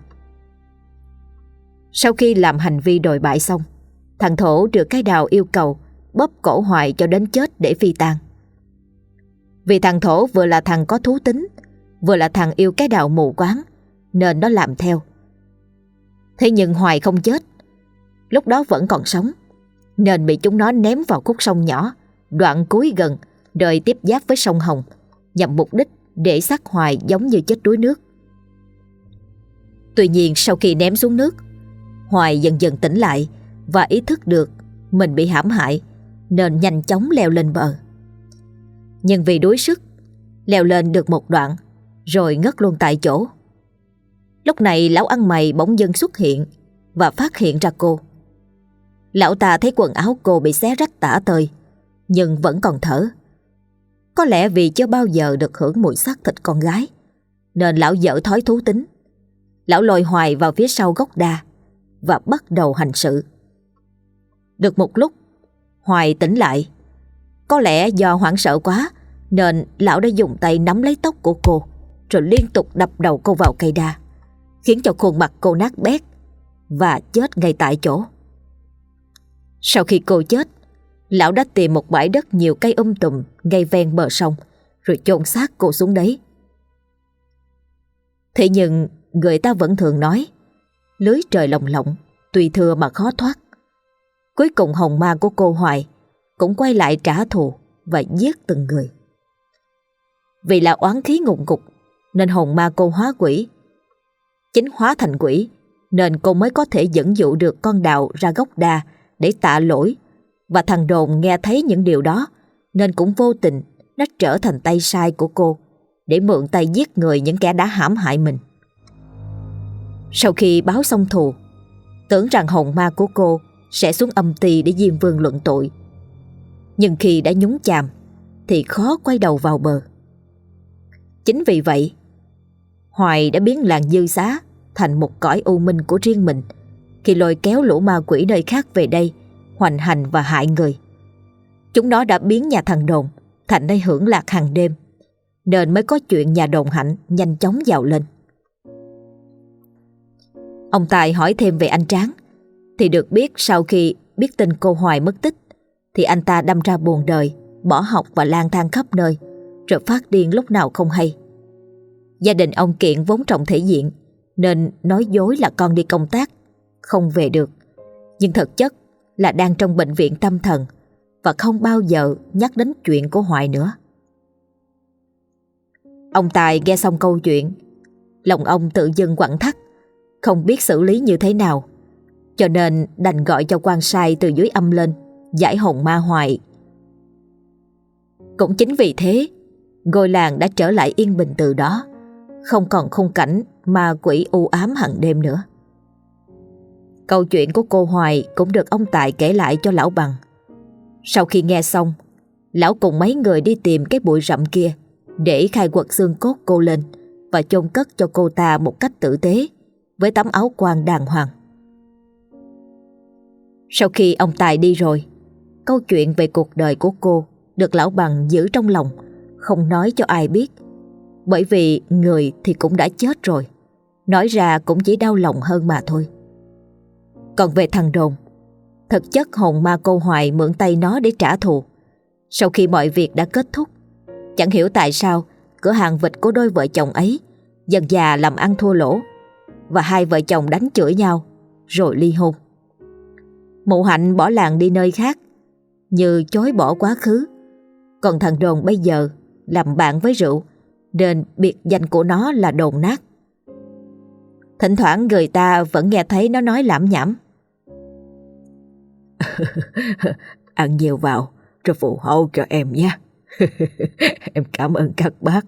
Sau khi làm hành vi đồi bại xong, thằng Thổ được cái đào yêu cầu bóp cổ Hoài cho đến chết để phi tang. Vì thằng Thổ vừa là thằng có thú tính, vừa là thằng yêu cái đào mù quáng, nên nó làm theo. Thế nhưng Hoài không chết, lúc đó vẫn còn sống, nên bị chúng nó ném vào khúc sông nhỏ đoạn cuối gần đời tiếp giáp với sông Hồng, nhằm mục đích để xác Hoài giống như chết đuối nước. Tuy nhiên sau khi ném xuống nước, Hoài dần dần tỉnh lại và ý thức được mình bị hãm hại, nên nhanh chóng leo lên bờ. Nhưng vì đuối sức, leo lên được một đoạn rồi ngất luôn tại chỗ. Lúc này lão ăn mày bỗng dưng xuất hiện và phát hiện ra cô. Lão ta thấy quần áo cô bị xé rách tả tơi, nhưng vẫn còn thở. Có lẽ vì chưa bao giờ được hưởng mùi xác thịt con gái, nên lão dở thói thú tính. Lão lôi Hoài vào phía sau gốc đa và bắt đầu hành sự. Được một lúc, Hoài tỉnh lại. Có lẽ do hoảng sợ quá nên lão đã dùng tay nắm lấy tóc của cô, rồi liên tục đập đầu cô vào cây đa, khiến cho khuôn mặt cô nát bét và chết ngay tại chỗ. Sau khi cô chết, lão đã tìm một bãi đất nhiều cây tùm ngay ven bờ sông, rồi chôn xác cô xuống đấy. Thế nhưng người ta vẫn thường nói lưới trời lồng lộng, tùy thừa mà khó thoát. Cuối cùng hồn ma của cô Hoài cũng quay lại trả thù và giết từng người. Vì là oán khí ngùng ngục nên hồn ma cô hóa quỷ. Chính hóa thành quỷ nên cô mới có thể dẫn dụ được con đào ra gốc đa để tạ lỗi. Và thằng Đồn nghe thấy những điều đó nên cũng vô tình nó trở thành tay sai của cô, để mượn tay giết người những kẻ đã hãm hại mình. Sau khi báo xong thù, tưởng rằng hồn ma của cô sẽ xuống âm ty để Diêm Vương luận tội, nhưng khi đã nhúng chàm thì khó quay đầu vào bờ. Chính vì vậy, Hoài đã biến làng Dư Xá thành một cõi u minh của riêng mình, khi lôi kéo lũ ma quỷ nơi khác về đây hoành hành và hại người. Chúng nó đã biến nhà thằng Đồn thành nơi hưởng lạc hàng đêm, nên mới có chuyện nhà Đồn Hạnh nhanh chóng giàu lên. Ông Tài hỏi thêm về anh Tráng thì được biết sau khi biết tin cô Hoài mất tích thì anh ta đâm ra buồn đời, bỏ học và lang thang khắp nơi, rồi phát điên lúc nào không hay. Gia đình ông Kiện vốn trọng thể diện nên nói dối là con đi công tác không về được, nhưng thực chất là đang trong bệnh viện tâm thần, và không bao giờ nhắc đến chuyện của Hoài nữa. Ông Tài nghe xong câu chuyện, lòng ông tự dưng quặn thắt, không biết xử lý như thế nào, cho nên đành gọi cho quan sai từ dưới âm lên giải hồn ma Hoài. Cũng chính vì thế, ngôi làng đã trở lại yên bình từ đó, không còn khung cảnh ma quỷ u ám hàng đêm nữa. Câu chuyện của cô Hoài cũng được ông Tài kể lại cho lão Bằng. Sau khi nghe xong, lão cùng mấy người đi tìm cái bụi rậm kia để khai quật xương cốt cô lên và chôn cất cho cô ta một cách tử tế, với tấm áo quan đàng hoàng. Sau khi ông Tài đi rồi, câu chuyện về cuộc đời của cô được lão Bằng giữ trong lòng, không nói cho ai biết, bởi vì người thì cũng đã chết rồi, nói ra cũng chỉ đau lòng hơn mà thôi. Còn về thằng Đồn, thực chất hồn ma cô Hoài mượn tay nó để trả thù. Sau khi mọi việc đã kết thúc, chẳng hiểu tại sao cửa hàng vịt của đôi vợ chồng ấy dần dà làm ăn thua lỗ, và hai vợ chồng đánh chửi nhau rồi ly hôn. Mụ Hạnh bỏ làng đi nơi khác như chối bỏ quá khứ, còn thằng Đồn bây giờ làm bạn với rượu, nên biệt danh của nó là Đồn Nát. Thỉnh thoảng người ta vẫn nghe thấy nó nói lảm nhảm: Ăn nhiều vào rồi phụ hậu cho em nhé. Em cảm ơn các bác.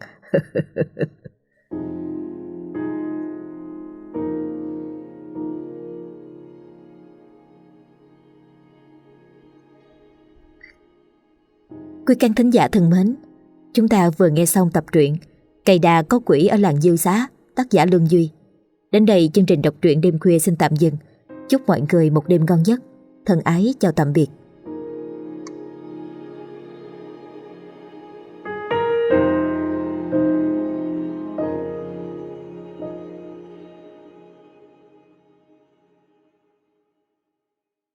Quý khán thính giả thân mến, chúng ta vừa nghe xong tập truyện Cây Đa Có Quỷ ở làng Diêu Xá, tác giả Lương Duy. Đến đây chương trình đọc truyện đêm khuya xin tạm dừng. Chúc mọi người một đêm ngon giấc. Thân ái chào tạm biệt.